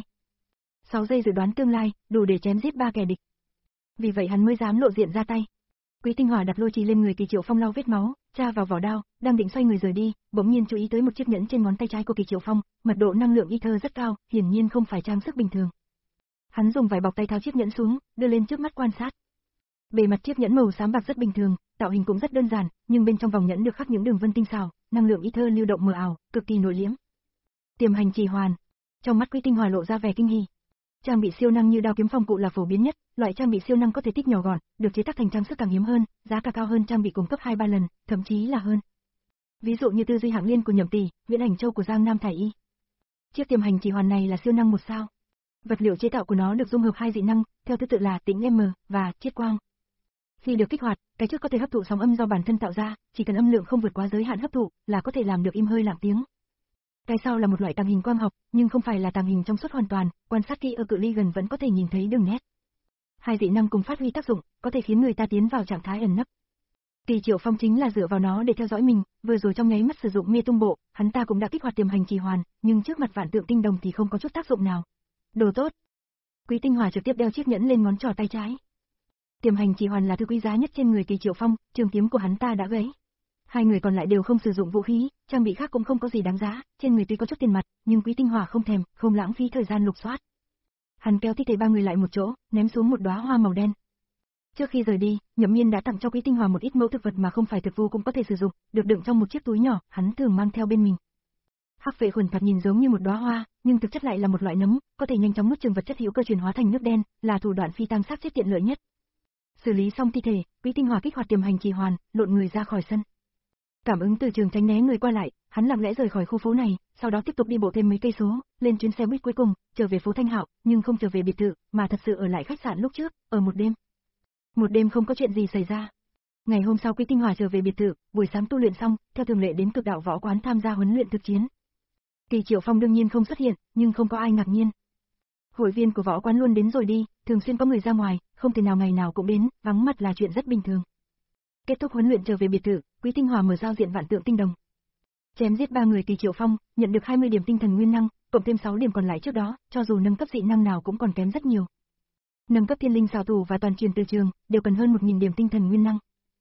sáu giây dự đoán tương lai, đủ để chém giết ba kẻ địch. Vì vậy hắn mới dám lộ diện ra tay. Quý Tinh Hỏa đặt lôi trì lên người Kỳ Triệu Phong lau vết máu, tra vào vỏ đao, đang định xoay người rời đi, bỗng nhiên chú ý tới một chiếc nhẫn trên ngón tay trái của Kỳ Triệu Phong, mật độ năng lượng ether rất cao, hiển nhiên không phải trang sức bình thường. Hắn dùng vải bọc tay tháo chiếc nhẫn xuống, đưa lên trước mắt quan sát. Bề mặt chiếc nhẫn màu xám bạc rất bình thường, tạo hình cũng rất đơn giản, nhưng bên trong vòng nhẫn được khắc những đường vân tinh xảo, năng lượng ether lưu động mờ ảo, cực kỳ nội liễm. Tiềm hành trì hoàn. Trong mắt Quý Tinh Hỏa lộ ra vẻ kinh hỉ. Trang bị siêu năng như đao kiếm phong cụ là phổ biến nhất, loại trang bị siêu năng có thể tích nhỏ gọn, được chế tác thành trang sức càng hiếm hơn, giá cả cao hơn trang bị cung cấp hai ba lần, thậm chí là hơn. Ví dụ như tư duy hạng liên của Nhậm Tỷ, viễn ảnh châu của Giang Nam Thải Y. Chiếc tiềm hành chỉ hoàn này là siêu năng một sao. Vật liệu chế tạo của nó được dung hợp hai dị năng, theo thứ tự là tĩnh M và chiết quang. Khi được kích hoạt, cái trước có thể hấp thụ sóng âm do bản thân tạo ra, chỉ cần âm lượng không vượt quá giới hạn hấp thụ là có thể làm được im hơi lặng tiếng. Cái sau là một loại tàng hình quang học, nhưng không phải là tàng hình trong suốt hoàn toàn, quan sát kỹ ở cự ly gần vẫn có thể nhìn thấy đường nét. Hai dị năng cùng phát huy tác dụng, có thể khiến người ta tiến vào trạng thái ẩn nấp. Kỳ Triệu Phong chính là dựa vào nó để theo dõi mình, vừa rồi trong nháy mắt sử dụng mê tung bộ, hắn ta cũng đã kích hoạt tiềm hành trì hoàn, nhưng trước mặt vạn tượng tinh đồng thì không có chút tác dụng nào. Đồ tốt. Quý Tinh Hòa trực tiếp đeo chiếc nhẫn lên ngón trỏ tay trái. Tiềm hành trì hoàn là thứ quý giá nhất trên người Kỳ Triệu Phong, trường kiếm của hắn ta đã gãy. Hai người còn lại đều không sử dụng vũ khí, trang bị khác cũng không có gì đáng giá, trên người tuy có chút tiền mặt, nhưng Quý Tinh Hòa không thèm, không lãng phí thời gian lục soát. Hắn kéo thi thể ba người lại một chỗ, ném xuống một đóa hoa màu đen. Trước khi rời đi, Nhậm Miên đã tặng cho Quý Tinh Hòa một ít mẫu thực vật mà không phải thực vu cũng có thể sử dụng, được đựng trong một chiếc túi nhỏ, hắn thường mang theo bên mình. Hắc Vệ Khuẩn thoạt nhìn giống như một đóa hoa, nhưng thực chất lại là một loại nấm, có thể nhanh chóng nuốt chửng vật chất hữu cơ chuyển hóa thành nước đen, là thủ đoạn phi tăng sát chết tiện lợi nhất. Xử lý xong thi thể, Quý Tinh Hòa kích hoạt tiềm hành trì hoàn, lộn người ra khỏi sân. Cảm ứng từ trường tránh né người qua lại, hắn lặng lẽ rời khỏi khu phố này, sau đó tiếp tục đi bộ thêm mấy cây số, lên chuyến xe buýt cuối cùng, trở về phố Thanh Hạo, nhưng không trở về biệt thự, mà thật sự ở lại khách sạn lúc trước, ở một đêm. Một đêm không có chuyện gì xảy ra. Ngày hôm sau Quý Tinh Hòa trở về biệt thự, buổi sáng tu luyện xong, theo thường lệ đến Cực Đạo Võ Quán tham gia huấn luyện thực chiến. Kỳ Triệu Phong đương nhiên không xuất hiện, nhưng không có ai ngạc nhiên. Hội viên của võ quán luôn đến rồi đi, thường xuyên có người ra ngoài, không thể nào ngày nào cũng đến, vắng mặt là chuyện rất bình thường. Kết thúc huấn luyện trở về biệt thự, Quý Tinh Hòa mở giao diện vạn tượng tinh đồng. Chém giết ba người Kỳ Triệu Phong, nhận được hai mươi điểm tinh thần nguyên năng, cộng thêm sáu điểm còn lại trước đó, cho dù nâng cấp dị năng nào cũng còn kém rất nhiều. Nâng cấp thiên linh xảo thủ và toàn truyền từ trường, đều cần hơn một nghìn điểm tinh thần nguyên năng.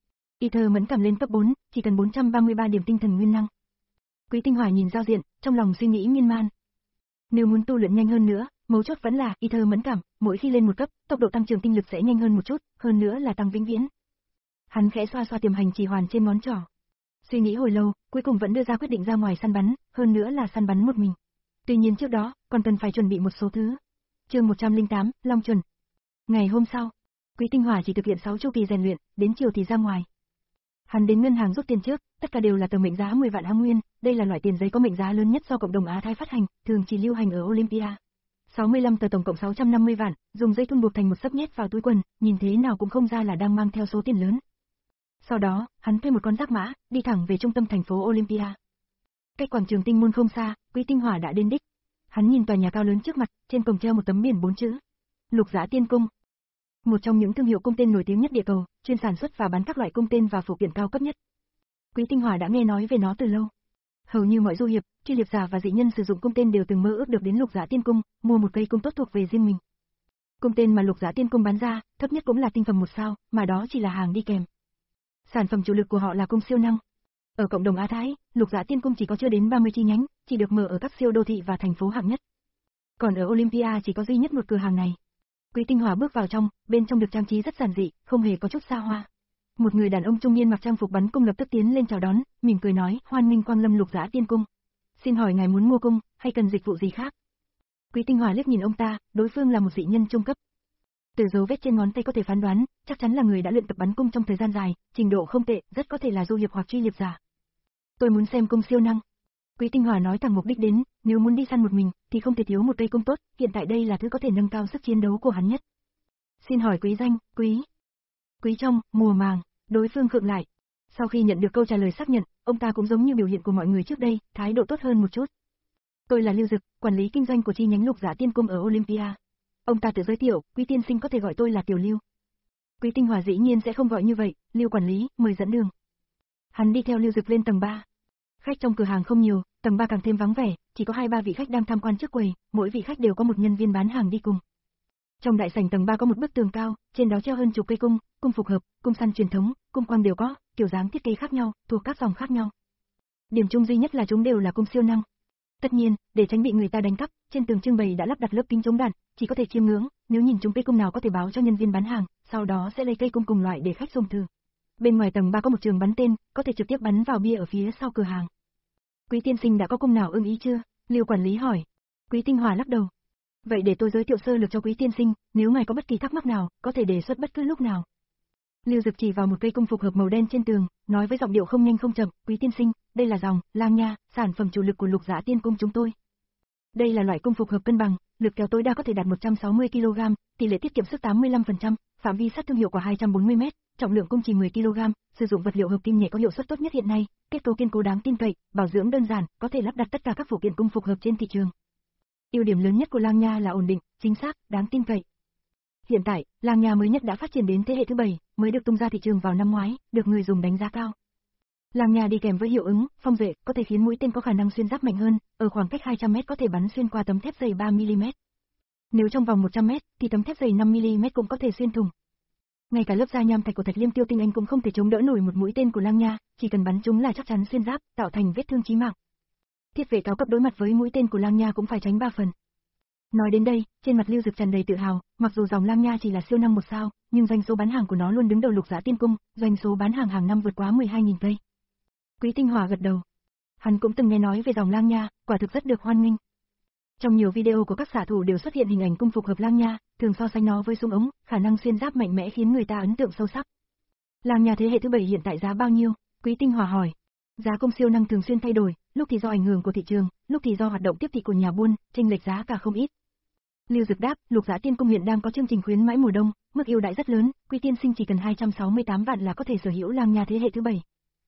Y thơ mẫn cảm lên cấp bốn, chỉ cần bốn trăm ba mươi ba điểm tinh thần nguyên năng. Quý Tinh Hòa nhìn giao diện, trong lòng suy nghĩ miên man. Nếu muốn tu luyện nhanh hơn nữa, mấu chốt vẫn là y thơ mẫn cảm, mỗi khi lên một cấp, tốc độ tăng trưởng tinh lực sẽ nhanh hơn một chút, hơn nữa là tăng vĩnh viễn. Hắn khẽ xoa xoa tiềm hành trì hoàn trên ngón trỏ. Suy nghĩ hồi lâu, cuối cùng vẫn đưa ra quyết định ra ngoài săn bắn, hơn nữa là săn bắn một mình. Tuy nhiên trước đó, còn cần phải chuẩn bị một số thứ. Chương một trăm lẻ tám, Long Chuẩn. Ngày hôm sau, Quý Tinh Hòa chỉ thực hiện sáu chu kỳ rèn luyện, đến chiều thì ra ngoài. Hắn đến ngân hàng rút tiền trước, tất cả đều là tờ mệnh giá mười vạn hắc nguyên, đây là loại tiền giấy có mệnh giá lớn nhất do cộng đồng Á Thái phát hành, thường chỉ lưu hành ở Olympia. sáu mươi lăm tờ tổng cộng sáu trăm năm mươi vạn, dùng dây thun buộc thành một sấp nhét vào túi quần, nhìn thế nào cũng không ra là đang mang theo số tiền lớn. Sau đó, hắn thuê một con giác mã, đi thẳng về trung tâm thành phố Olympia. Cách quảng trường Tinh Môn không xa, Quý Tinh Hòa đã đến đích. Hắn nhìn tòa nhà cao lớn trước mặt, trên cổng treo một tấm biển bốn chữ: Lục Giá Tiên Cung. Một trong những thương hiệu cung tên nổi tiếng nhất địa cầu, chuyên sản xuất và bán các loại cung tên và phụ kiện cao cấp nhất. Quý Tinh Hòa đã nghe nói về nó từ lâu. Hầu như mọi du hiệp, truy liệp giả và dị nhân sử dụng cung tên đều từng mơ ước được đến Lục Giá Tiên Cung, mua một cây cung tốt thuộc về riêng mình. Cung tên mà Lục Giá Tiên Cung bán ra, thấp nhất cũng là tinh phẩm một sao, mà đó chỉ là hàng đi kèm. Sản phẩm chủ lực của họ là cung siêu năng. Ở cộng đồng Á Thái, Lục Giá Tiên Cung chỉ có chưa đến ba mươi chi nhánh, chỉ được mở ở các siêu đô thị và thành phố hạng nhất. Còn ở Olympia chỉ có duy nhất một cửa hàng này. Quý Tinh Hòa bước vào trong, bên trong được trang trí rất giản dị, không hề có chút xa hoa. Một người đàn ông trung niên mặc trang phục bắn cung lập tức tiến lên chào đón, mỉm cười nói: "Hoan nghênh quang lâm Lục Giá Tiên Cung. Xin hỏi ngài muốn mua cung, hay cần dịch vụ gì khác?" Quý Tinh Hòa liếc nhìn ông ta, đối phương là một dị nhân trung cấp. Từ dấu vết trên ngón tay có thể phán đoán, chắc chắn là người đã luyện tập bắn cung trong thời gian dài, trình độ không tệ, rất có thể là du hiệp hoặc truy liệp giả. "Tôi muốn xem cung siêu năng." Quý Tinh Hòa nói thẳng mục đích đến, nếu muốn đi săn một mình, thì không thể thiếu một cây cung tốt, hiện tại đây là thứ có thể nâng cao sức chiến đấu của hắn nhất. "Xin hỏi quý danh, quý?" "Quý Trong, Mùa Màng." Đối phương khựng lại. Sau khi nhận được câu trả lời xác nhận, ông ta cũng giống như biểu hiện của mọi người trước đây, thái độ tốt hơn một chút. "Tôi là Lưu Dực, quản lý kinh doanh của chi nhánh Lục Giá Tiên Cung ở Olympia." Ông ta tự giới thiệu, "Quý tiên sinh có thể gọi tôi là Tiểu Lưu." Quý Tinh Hòa dĩ nhiên sẽ không gọi như vậy, "Lưu quản lý, mời dẫn đường." Hắn đi theo Lưu Dực lên tầng ba. Khách trong cửa hàng không nhiều, tầng ba càng thêm vắng vẻ, chỉ có hai ba vị khách đang tham quan trước quầy, mỗi vị khách đều có một nhân viên bán hàng đi cùng. Trong đại sảnh tầng ba có một bức tường cao, trên đó treo hơn chục cây cung, cung phục hợp, cung săn truyền thống, cung quang đều có, kiểu dáng thiết kế khác nhau, thuộc các dòng khác nhau. Điểm chung duy nhất là chúng đều là cung siêu năng. Tất nhiên, để tránh bị người ta đánh cắp, trên tường trưng bày đã lắp đặt lớp kính chống đạn, chỉ có thể chiêm ngưỡng, nếu nhìn chúng cây cung nào có thể báo cho nhân viên bán hàng, sau đó sẽ lấy cây cung cùng loại để khách dùng thử. Bên ngoài tầng ba có một trường bắn tên, có thể trực tiếp bắn vào bia ở phía sau cửa hàng. "Quý tiên sinh đã có cung nào ưng ý chưa?" Lưu quản lý hỏi. Quý Tinh Hòa lắc đầu. "Vậy để tôi giới thiệu sơ lược cho quý tiên sinh, nếu ngài có bất kỳ thắc mắc nào, có thể đề xuất bất cứ lúc nào." Lưu Dực chỉ vào một cây cung phục hợp màu đen trên tường, nói với giọng điệu không nhanh không chậm: "Quý tiên sinh, đây là dòng Lang Nha, sản phẩm chủ lực của Lục Giá Tiên Cung chúng tôi. Đây là loại cung phục hợp cân bằng, lực kéo tối đa có thể đạt một trăm sáu mươi ki lô gam, tỷ lệ tiết kiệm sức tám mươi lăm phần trăm, phạm vi sát thương hiệu quả hai trăm bốn mươi mét, trọng lượng cung chỉ mười ki lô gam, sử dụng vật liệu hợp kim nhẹ có hiệu suất tốt nhất hiện nay, kết cấu kiên cố đáng tin cậy, bảo dưỡng đơn giản, có thể lắp đặt tất cả các phụ kiện cung phục hợp trên thị trường. Ưu điểm lớn nhất của Lang Nha là ổn định, chính xác, đáng tin cậy. Hiện tại, Lang Nha mới nhất đã phát triển đến thế hệ thứ bảy, mới được tung ra thị trường vào năm ngoái, được người dùng đánh giá cao. Lang Nha đi kèm với hiệu ứng phong duệ, có thể khiến mũi tên có khả năng xuyên giáp mạnh hơn, ở khoảng cách hai trăm mét có thể bắn xuyên qua tấm thép dày ba mi li mét. Nếu trong vòng một trăm mét, thì tấm thép dày năm mi li mét cũng có thể xuyên thủng. Ngay cả lớp da nham thạch của Thạch Liêm Tiêu Tinh Anh cũng không thể chống đỡ nổi một mũi tên của Lang Nha, chỉ cần bắn chúng là chắc chắn xuyên giáp, tạo thành vết thương chí mạng. Thiết vệ cao cấp đối mặt với mũi tên của Lang Nha cũng phải tránh ba phần. Nói đến đây, trên mặt Lưu Dực tràn đầy tự hào, mặc dù dòng Lang Nha chỉ là siêu năng một sao, nhưng doanh số bán hàng của nó luôn đứng đầu Lục Giá Tiên Cung, doanh số bán hàng hàng năm vượt quá mười hai nghìn cây. Quý Tinh Hòa gật đầu. Hắn cũng từng nghe nói về dòng Lang Nha, quả thực rất được hoan nghênh. Trong nhiều video của các xạ thủ đều xuất hiện hình ảnh cung phục hợp Lang Nha, thường so sánh nó với súng ống, khả năng xuyên giáp mạnh mẽ khiến người ta ấn tượng sâu sắc. Lang Nha thế hệ thứ bảy hiện tại giá bao nhiêu? Quý Tinh Hòa hỏi. Giá cung siêu năng thường xuyên thay đổi, lúc thì do ảnh hưởng của thị trường, lúc thì do hoạt động tiếp thị của nhà buôn, chênh lệch giá cả không ít. Lưu Dực đáp, Lục Giá Tiên Cung hiện đang có chương trình khuyến mãi mùa đông, mức ưu đãi rất lớn, Quý tiên sinh chỉ cần hai trăm sáu mươi tám vạn là có thể sở hữu Lang Nha thế hệ thứ bảy.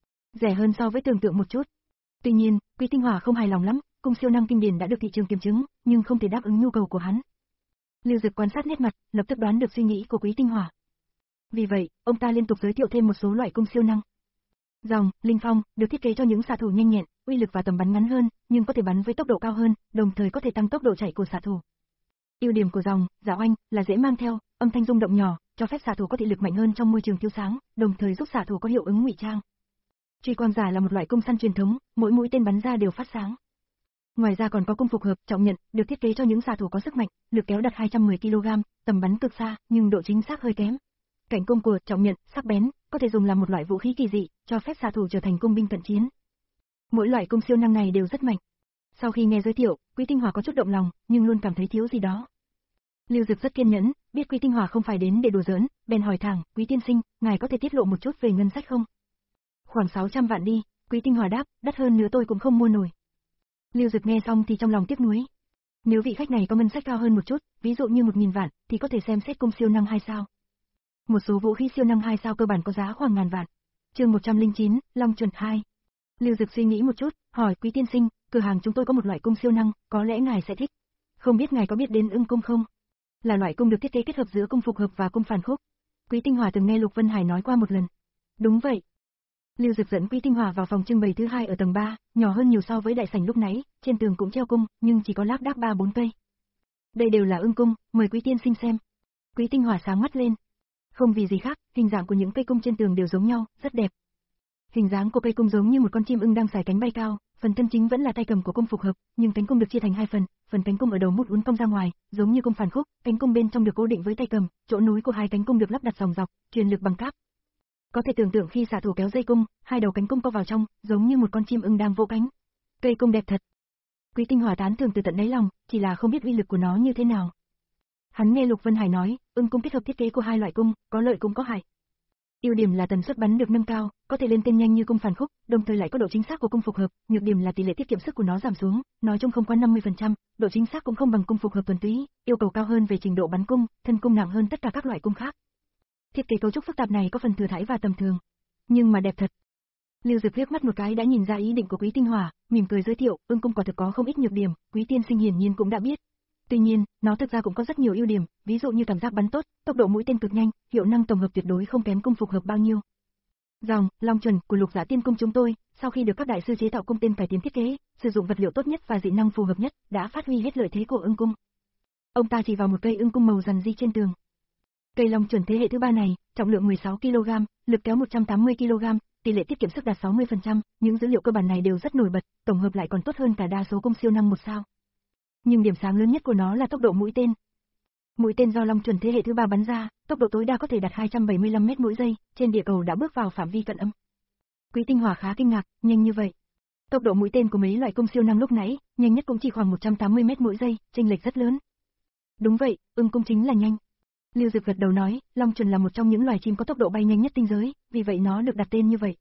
Rẻ hơn so với tưởng tượng một chút. Tuy nhiên, Quý Tinh Hòa không hài lòng lắm, cung siêu năng kinh điển đã được thị trường kiểm chứng, nhưng không thể đáp ứng nhu cầu của hắn. Lưu Dực quan sát nét mặt, lập tức đoán được suy nghĩ của Quý Tinh Hòa. Vì vậy, ông ta liên tục giới thiệu thêm một số loại cung siêu năng. Dòng Linh Phong được thiết kế cho những xạ thủ nhanh nhẹn, uy lực và tầm bắn ngắn hơn, nhưng có thể bắn với tốc độ cao hơn, đồng thời có thể tăng tốc độ chạy của xạ thủ. Ưu điểm của dòng Dạ Oanh là dễ mang theo, âm thanh rung động nhỏ, cho phép xạ thủ có thị lực mạnh hơn trong môi trường thiếu sáng, đồng thời giúp xạ thủ có hiệu ứng ngụy trang. Truy quang giả là một loại cung săn truyền thống, mỗi mũi tên bắn ra đều phát sáng. Ngoài ra còn có cung phục hợp trọng nhận, được thiết kế cho những xạ thủ có sức mạnh, lực kéo đạt hai trăm mười ki lô gam, tầm bắn cực xa, nhưng độ chính xác hơi kém. Cảnh cung của trọng nhận sắc bén, có thể dùng làm một loại vũ khí kỳ dị, cho phép xạ thủ trở thành cung binh cận chiến. Mỗi loại cung siêu năng này đều rất mạnh. Sau khi nghe giới thiệu, Quý Tinh Hòa có chút động lòng, nhưng luôn cảm thấy thiếu gì đó. Lưu Dực rất kiên nhẫn, biết Quý Tinh Hòa không phải đến để đùa giỡn, bèn hỏi thẳng, Quý tiên sinh, ngài có thể tiết lộ một chút về ngân sách không? Khoảng sáu trăm vạn đi, Quý Tinh Hòa đáp, đắt hơn nữa tôi cũng không mua nổi. Lưu Dực nghe xong thì trong lòng tiếc nuối. Nếu vị khách này có ngân sách cao hơn một chút, ví dụ như một nghìn vạn, thì có thể xem xét cung siêu năng hai sao. Một số vũ khí siêu năng hai sao cơ bản có giá khoảng ngàn vạn. Chương một trăm lẻ chín, Long Chuẩn hai. Lưu Dực suy nghĩ một chút, hỏi Quý tiên sinh, cửa hàng chúng tôi có một loại cung siêu năng, có lẽ ngài sẽ thích. Không biết ngài có biết đến Ưng cung không? Là loại cung được thiết kế kết hợp giữa cung phục hợp và cung phản khúc. Quý Tinh Hòa từng nghe Lục Vân Hải nói qua một lần. Đúng vậy. Lưu Dực dẫn Quý Tinh Hòa vào phòng trưng bày thứ hai ở tầng ba, nhỏ hơn nhiều so với đại sảnh lúc nãy, trên tường cũng treo cung, nhưng chỉ có lác đác ba bốn cây. Đây đều là Ưng cung, mời Quý tiên sinh xem. Quý Tinh Hòa sáng mắt lên. Không vì gì khác, hình dạng của những cây cung trên tường đều giống nhau, rất đẹp. Hình dáng của cây cung giống như một con chim ưng đang sải cánh bay cao, phần thân chính vẫn là tay cầm của cung phục hợp, nhưng cánh cung được chia thành hai phần, phần cánh cung ở đầu mút uốn cong ra ngoài, giống như cung phản khúc, cánh cung bên trong được cố định với tay cầm, chỗ nối của hai cánh cung được lắp đặt dòng dọc, truyền lực bằng cáp. Có thể tưởng tượng khi xạ thủ kéo dây cung, hai đầu cánh cung co vào trong, giống như một con chim ưng đang vỗ cánh. Cây cung đẹp thật. Quý Tinh Hòa tán thưởng từ tận đáy lòng, chỉ là không biết uy lực của nó như thế nào. Hắn nghe Lục Vân Hải nói, Ưng cung kết hợp thiết kế của hai loại cung, có lợi cũng có hại. Ưu điểm là tần suất bắn được nâng cao, có thể lên tên nhanh như cung phản khúc, đồng thời lại có độ chính xác của cung phục hợp, nhược điểm là tỷ lệ tiết kiệm sức của nó giảm xuống, nói chung không quá năm mươi phần trăm, độ chính xác cũng không bằng cung phục hợp thuần túy, yêu cầu cao hơn về trình độ bắn cung, thân cung nặng hơn tất cả các loại cung khác. Thiết kế cấu trúc phức tạp này có phần thừa thãi và tầm thường, nhưng mà đẹp thật. Lưu Dực liếc mắt một cái đã nhìn ra ý định của Quý Tinh Hòa, mỉm cười giới thiệu, Ưng cung quả thực có không ít nhược điểm, Quý tiên sinh hiển nhiên cũng đã biết. Tuy nhiên, nó thực ra cũng có rất nhiều ưu điểm, ví dụ như cảm giác bắn tốt, tốc độ mũi tên cực nhanh, hiệu năng tổng hợp tuyệt đối không kém cung phục hợp bao nhiêu. Dòng Long Chuẩn của Lục Giá Tiên Cung chúng tôi, sau khi được các đại sư chế tạo cung tên cải tiến thiết kế, sử dụng vật liệu tốt nhất và dị năng phù hợp nhất, đã phát huy hết lợi thế của Ưng cung. Ông ta chỉ vào một cây Ưng cung màu rằn ri trên tường. Cây Long Chuẩn thế hệ thứ ba này, trọng lượng mười sáu ki lô gam, lực kéo một trăm tám mươi ki lô gam, tỷ lệ tiết kiệm sức đạt sáu mươi phần trăm, những dữ liệu cơ bản này đều rất nổi bật, tổng hợp lại còn tốt hơn cả đa số cung siêu năng một sao. Nhưng điểm sáng lớn nhất của nó là tốc độ mũi tên. Mũi tên do Long Chuẩn thế hệ thứ ba bắn ra, tốc độ tối đa có thể đạt hai trăm bảy mươi lăm mét mỗi giây, trên địa cầu đã bước vào phạm vi cận âm. Quý Tinh Hòa khá kinh ngạc, nhanh như vậy. Tốc độ mũi tên của mấy loại cung siêu năng lúc nãy, nhanh nhất cũng chỉ khoảng một trăm tám mươi mét mỗi giây, chênh lệch rất lớn. Đúng vậy, Ưng cung chính là nhanh. Lưu Dực gật đầu nói, Long Chuẩn là một trong những loài chim có tốc độ bay nhanh nhất tinh giới, vì vậy nó được đặt tên như vậy.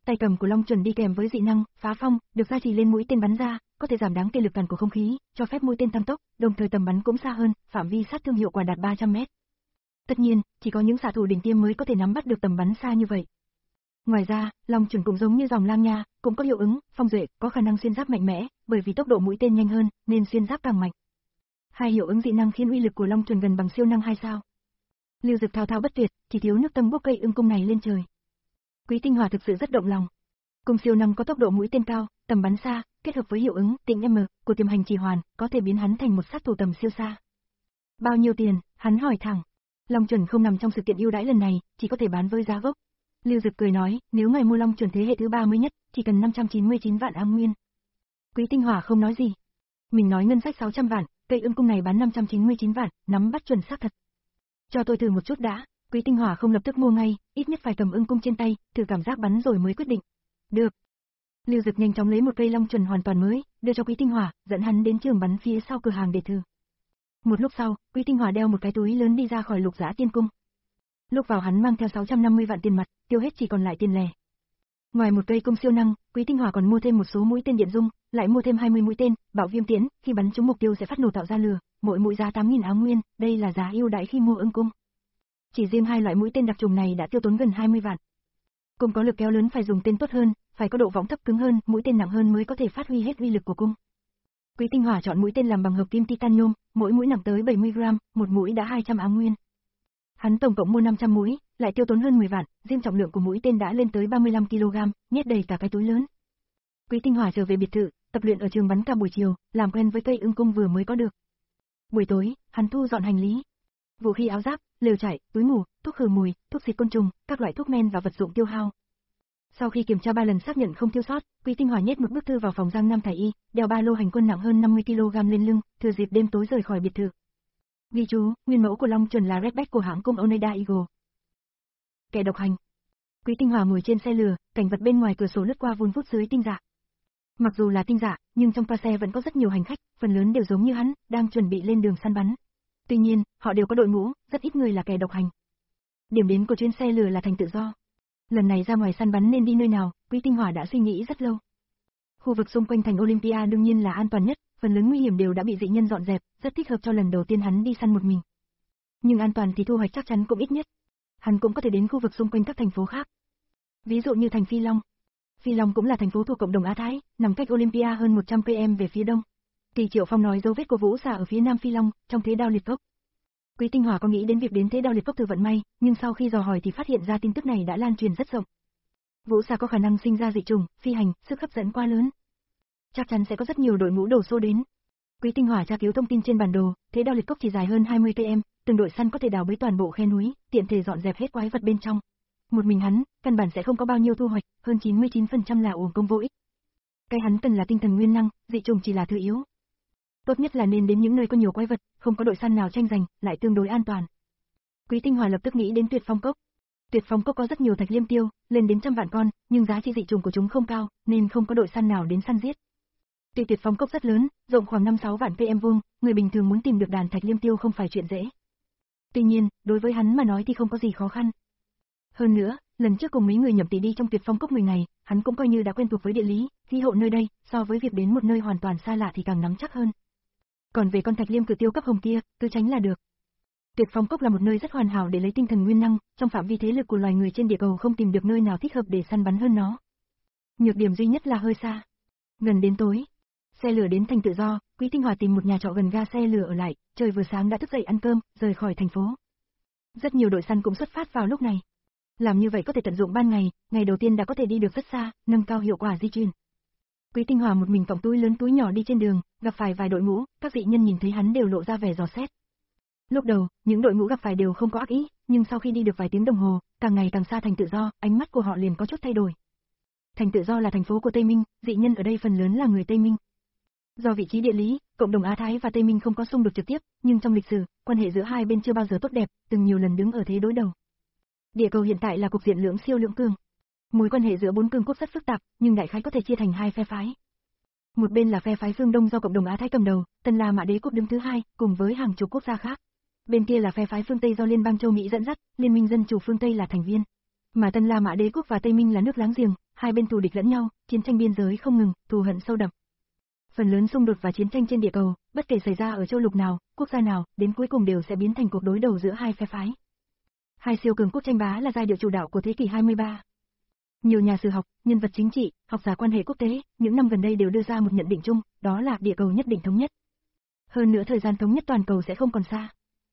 tay cầm của Long Chuẩn đi kèm với dị năng phá phong, được gia trì lên mũi tên bắn ra, có thể giảm đáng kể lực cản của không khí, cho phép mũi tên tăng tốc, đồng thời tầm bắn cũng xa hơn, phạm vi sát thương hiệu quả đạt ba trăm mét. Tất nhiên, chỉ có những xạ thủ đỉnh tiêm mới có thể nắm bắt được tầm bắn xa như vậy. Ngoài ra, Long Chuẩn cũng giống như dòng lam nha, cũng có hiệu ứng phong duệ, có khả năng xuyên giáp mạnh mẽ, bởi vì tốc độ mũi tên nhanh hơn, nên xuyên giáp càng mạnh. Hai hiệu ứng dị năng khiến uy lực của Long Chuẩn gần bằng siêu năng hai sao. Lưu Dực thao thao bất tuyệt, chỉ thiếu nước tâm bốc cây ưng cung này lên trời. Quý Tinh Hỏa thực sự rất động lòng. Cung siêu năng có tốc độ mũi tên cao, tầm bắn xa, kết hợp với hiệu ứng tịnh M của tiềm hành trì hoàn, có thể biến hắn thành một sát thủ tầm siêu xa. Bao nhiêu tiền? Hắn hỏi thẳng. Long Chuẩn không nằm trong sự kiện ưu đãi lần này, chỉ có thể bán với giá gốc. Lưu Dực cười nói, nếu ngài mua Long Chuẩn thế hệ thứ ba mới nhất, chỉ cần năm trăm chín mươi chín vạn ám nguyên. Quý Tinh Hỏa không nói gì. Mình nói ngân sách sáu trăm vạn, cây ưng cung này bán năm trăm chín mươi chín vạn, nắm bắt chuẩn xác thật. Cho tôi thử một chút đã. Quý Tinh Hỏa không lập tức mua ngay, ít nhất phải cầm ưng cung trên tay, thử cảm giác bắn rồi mới quyết định. Được. Lưu Dực nhanh chóng lấy một cây Long Chuẩn hoàn toàn mới, đưa cho Quý Tinh Hỏa, dẫn hắn đến trường bắn phía sau cửa hàng để thử. Một lúc sau, Quý Tinh Hỏa đeo một cái túi lớn đi ra khỏi Lục Giã Tiên Cung. Lúc vào hắn mang theo sáu trăm năm mươi vạn tiền mặt, tiêu hết chỉ còn lại tiền lẻ. Ngoài một cây cung siêu năng, Quý Tinh Hỏa còn mua thêm một số mũi tên điện dung, lại mua thêm hai mươi mũi tên, bạo viêm tiễn, khi bắn trúng mục tiêu sẽ phát nổ tạo ra lửa, mỗi mũi giá tám nghìn áo nguyên, đây là giá ưu đãi khi mua ưng cung. Chỉ riêng hai loại mũi tên đặc trùng này đã tiêu tốn gần hai mươi vạn. Cung có lực kéo lớn phải dùng tên tốt hơn, phải có độ võng thấp cứng hơn, mũi tên nặng hơn mới có thể phát huy hết uy lực của cung. Quý Tinh Hỏa chọn mũi tên làm bằng hợp kim titanium, mỗi mũi nặng tới bảy mươi gam, một mũi đã hai trăm áo nguyên. Hắn tổng cộng mua năm trăm mũi, lại tiêu tốn hơn mười vạn, riêng trọng lượng của mũi tên đã lên tới ba mươi lăm ki lô gam, nhét đầy cả cái túi lớn. Quý Tinh Hỏa trở về biệt thự, tập luyện ở trường bắn cả buổi chiều, làm quen với cây ưng cung vừa mới có được. Buổi tối, hắn thu dọn hành lý. Vũ khí áo giáp, lều trại, túi ngủ, thuốc khử mùi, thuốc xịt côn trùng, các loại thuốc men và vật dụng tiêu hao. Sau khi kiểm tra ba lần xác nhận không thiếu sót, Quý Tinh Hỏa nhét một bức thư vào phòng Giang Nam Thải Y, đeo ba lô hành quân nặng hơn năm mươi ki lô gam lên lưng, thừa dịp đêm tối rời khỏi biệt thự. Ghi chú, nguyên mẫu của Long Chuẩn là Redback của hãng cung Oneida Eagle. Kẻ độc hành. Quý Tinh Hỏa ngồi trên xe lửa, cảnh vật bên ngoài cửa sổ lướt qua vun vút dưới tinh dạ. Mặc dù là tinh dạ, nhưng trong toa xe vẫn có rất nhiều hành khách, phần lớn đều giống như hắn, đang chuẩn bị lên đường săn bắn. Tuy nhiên, họ đều có đội mũ, rất ít người là kẻ độc hành. Điểm đến của chuyến xe lửa là thành tự do. Lần này ra ngoài săn bắn nên đi nơi nào, Quý Tinh Hỏa đã suy nghĩ rất lâu. Khu vực xung quanh thành Olympia đương nhiên là an toàn nhất, phần lớn nguy hiểm đều đã bị dị nhân dọn dẹp, rất thích hợp cho lần đầu tiên hắn đi săn một mình. Nhưng an toàn thì thu hoạch chắc chắn cũng ít nhất. Hắn cũng có thể đến khu vực xung quanh các thành phố khác. Ví dụ như thành Phi Long. Phi Long cũng là thành phố thuộc cộng đồng Á Thái, nằm cách Olympia hơn một trăm ki lô mét về phía đông. Tỷ Triệu Phong nói dấu vết của Vũ Xà ở phía nam Phi Long, trong thế đao liệt cốc. Quý Tinh Hỏa có nghĩ đến việc đến thế đao liệt cốc thử vận may, nhưng sau khi dò hỏi thì phát hiện ra tin tức này đã lan truyền rất rộng. Vũ Xà có khả năng sinh ra dị trùng, phi hành, sức hấp dẫn quá lớn. Chắc chắn sẽ có rất nhiều đội ngũ đổ xô đến. Quý Tinh Hỏa tra cứu thông tin trên bản đồ, thế đao liệt cốc chỉ dài hơn hai mươi ki lô mét, từng đội săn có thể đào bới toàn bộ khe núi, tiện thể dọn dẹp hết quái vật bên trong. Một mình hắn, căn bản sẽ không có bao nhiêu thu hoạch, hơn chín mươi chín phần trăm là uổng công vô ích. Cái hắn cần là tinh thần nguyên năng, dị trùng chỉ là thứ yếu. Tốt nhất là nên đến những nơi có nhiều quái vật, không có đội săn nào tranh giành, lại tương đối an toàn. Quý Tinh Hỏa lập tức nghĩ đến Tuyệt Phong Cốc. Tuyệt Phong Cốc có rất nhiều thạch liêm tiêu, lên đến trăm vạn con, nhưng giá trị dị trùng của chúng không cao, nên không có đội săn nào đến săn giết. Tuy Tuyệt Phong Cốc rất lớn, rộng khoảng năm sáu vạn ki lô mét vuông, người bình thường muốn tìm được đàn thạch liêm tiêu không phải chuyện dễ. Tuy nhiên, đối với hắn mà nói thì không có gì khó khăn. Hơn nữa, lần trước cùng mấy người nhậm tỷ đi trong Tuyệt Phong Cốc mười ngày, hắn cũng coi như đã quen thuộc với địa lý, khí hậu nơi đây, so với việc đến một nơi hoàn toàn xa lạ thì càng nắm chắc hơn. Còn về con thạch liêm cử tiêu cấp hồng kia, cứ tránh là được. Tuyệt Phong Cốc là một nơi rất hoàn hảo để lấy tinh thần nguyên năng, trong phạm vi thế lực của loài người trên địa cầu không tìm được nơi nào thích hợp để săn bắn hơn nó. Nhược điểm duy nhất là hơi xa. Gần đến tối, xe lửa đến thành tự do, Quý Tinh Hỏa tìm một nhà trọ gần ga xe lửa ở lại, trời vừa sáng đã thức dậy ăn cơm, rời khỏi thành phố. Rất nhiều đội săn cũng xuất phát vào lúc này. Làm như vậy có thể tận dụng ban ngày, ngày đầu tiên đã có thể đi được rất xa, nâng cao hiệu quả di chuyển. Quý Tinh Hỏa một mình cõng túi lớn túi nhỏ đi trên đường, gặp phải vài đội ngũ, các dị nhân nhìn thấy hắn đều lộ ra vẻ dò xét. Lúc đầu, những đội ngũ gặp phải đều không có ác ý, nhưng sau khi đi được vài tiếng đồng hồ, càng ngày càng xa thành tự do, ánh mắt của họ liền có chút thay đổi. Thành tự do là thành phố của Tây Minh, dị nhân ở đây phần lớn là người Tây Minh. Do vị trí địa lý, cộng đồng Á Thái và Tây Minh không có xung đột trực tiếp, nhưng trong lịch sử, quan hệ giữa hai bên chưa bao giờ tốt đẹp, từng nhiều lần đứng ở thế đối đầu. Địa cầu hiện tại là cục diện lưỡng siêu lưỡng cường. Mối quan hệ giữa bốn cường quốc rất phức tạp, nhưng đại khái có thể chia thành hai phe phái. Một bên là phe phái phương Đông do cộng đồng Á Thái cầm đầu, Tân La Mã Đế quốc đứng thứ hai, cùng với hàng chục quốc gia khác. Bên kia là phe phái phương Tây do Liên bang châu Mỹ dẫn dắt, Liên minh dân chủ phương Tây là thành viên. Mà Tân La Mã Đế quốc và Tây Minh là nước láng giềng, hai bên thù địch lẫn nhau, chiến tranh biên giới không ngừng, thù hận sâu đậm. Phần lớn xung đột và chiến tranh trên địa cầu, bất kể xảy ra ở châu lục nào, quốc gia nào, đến cuối cùng đều sẽ biến thành cuộc đối đầu giữa hai phe phái. Hai siêu cường quốc tranh bá là giai điệu chủ đạo của thế kỷ hai mươi ba. Nhiều nhà sử học, nhân vật chính trị, học giả quan hệ quốc tế, những năm gần đây đều đưa ra một nhận định chung, đó là địa cầu nhất định thống nhất. Hơn nữa thời gian thống nhất toàn cầu sẽ không còn xa.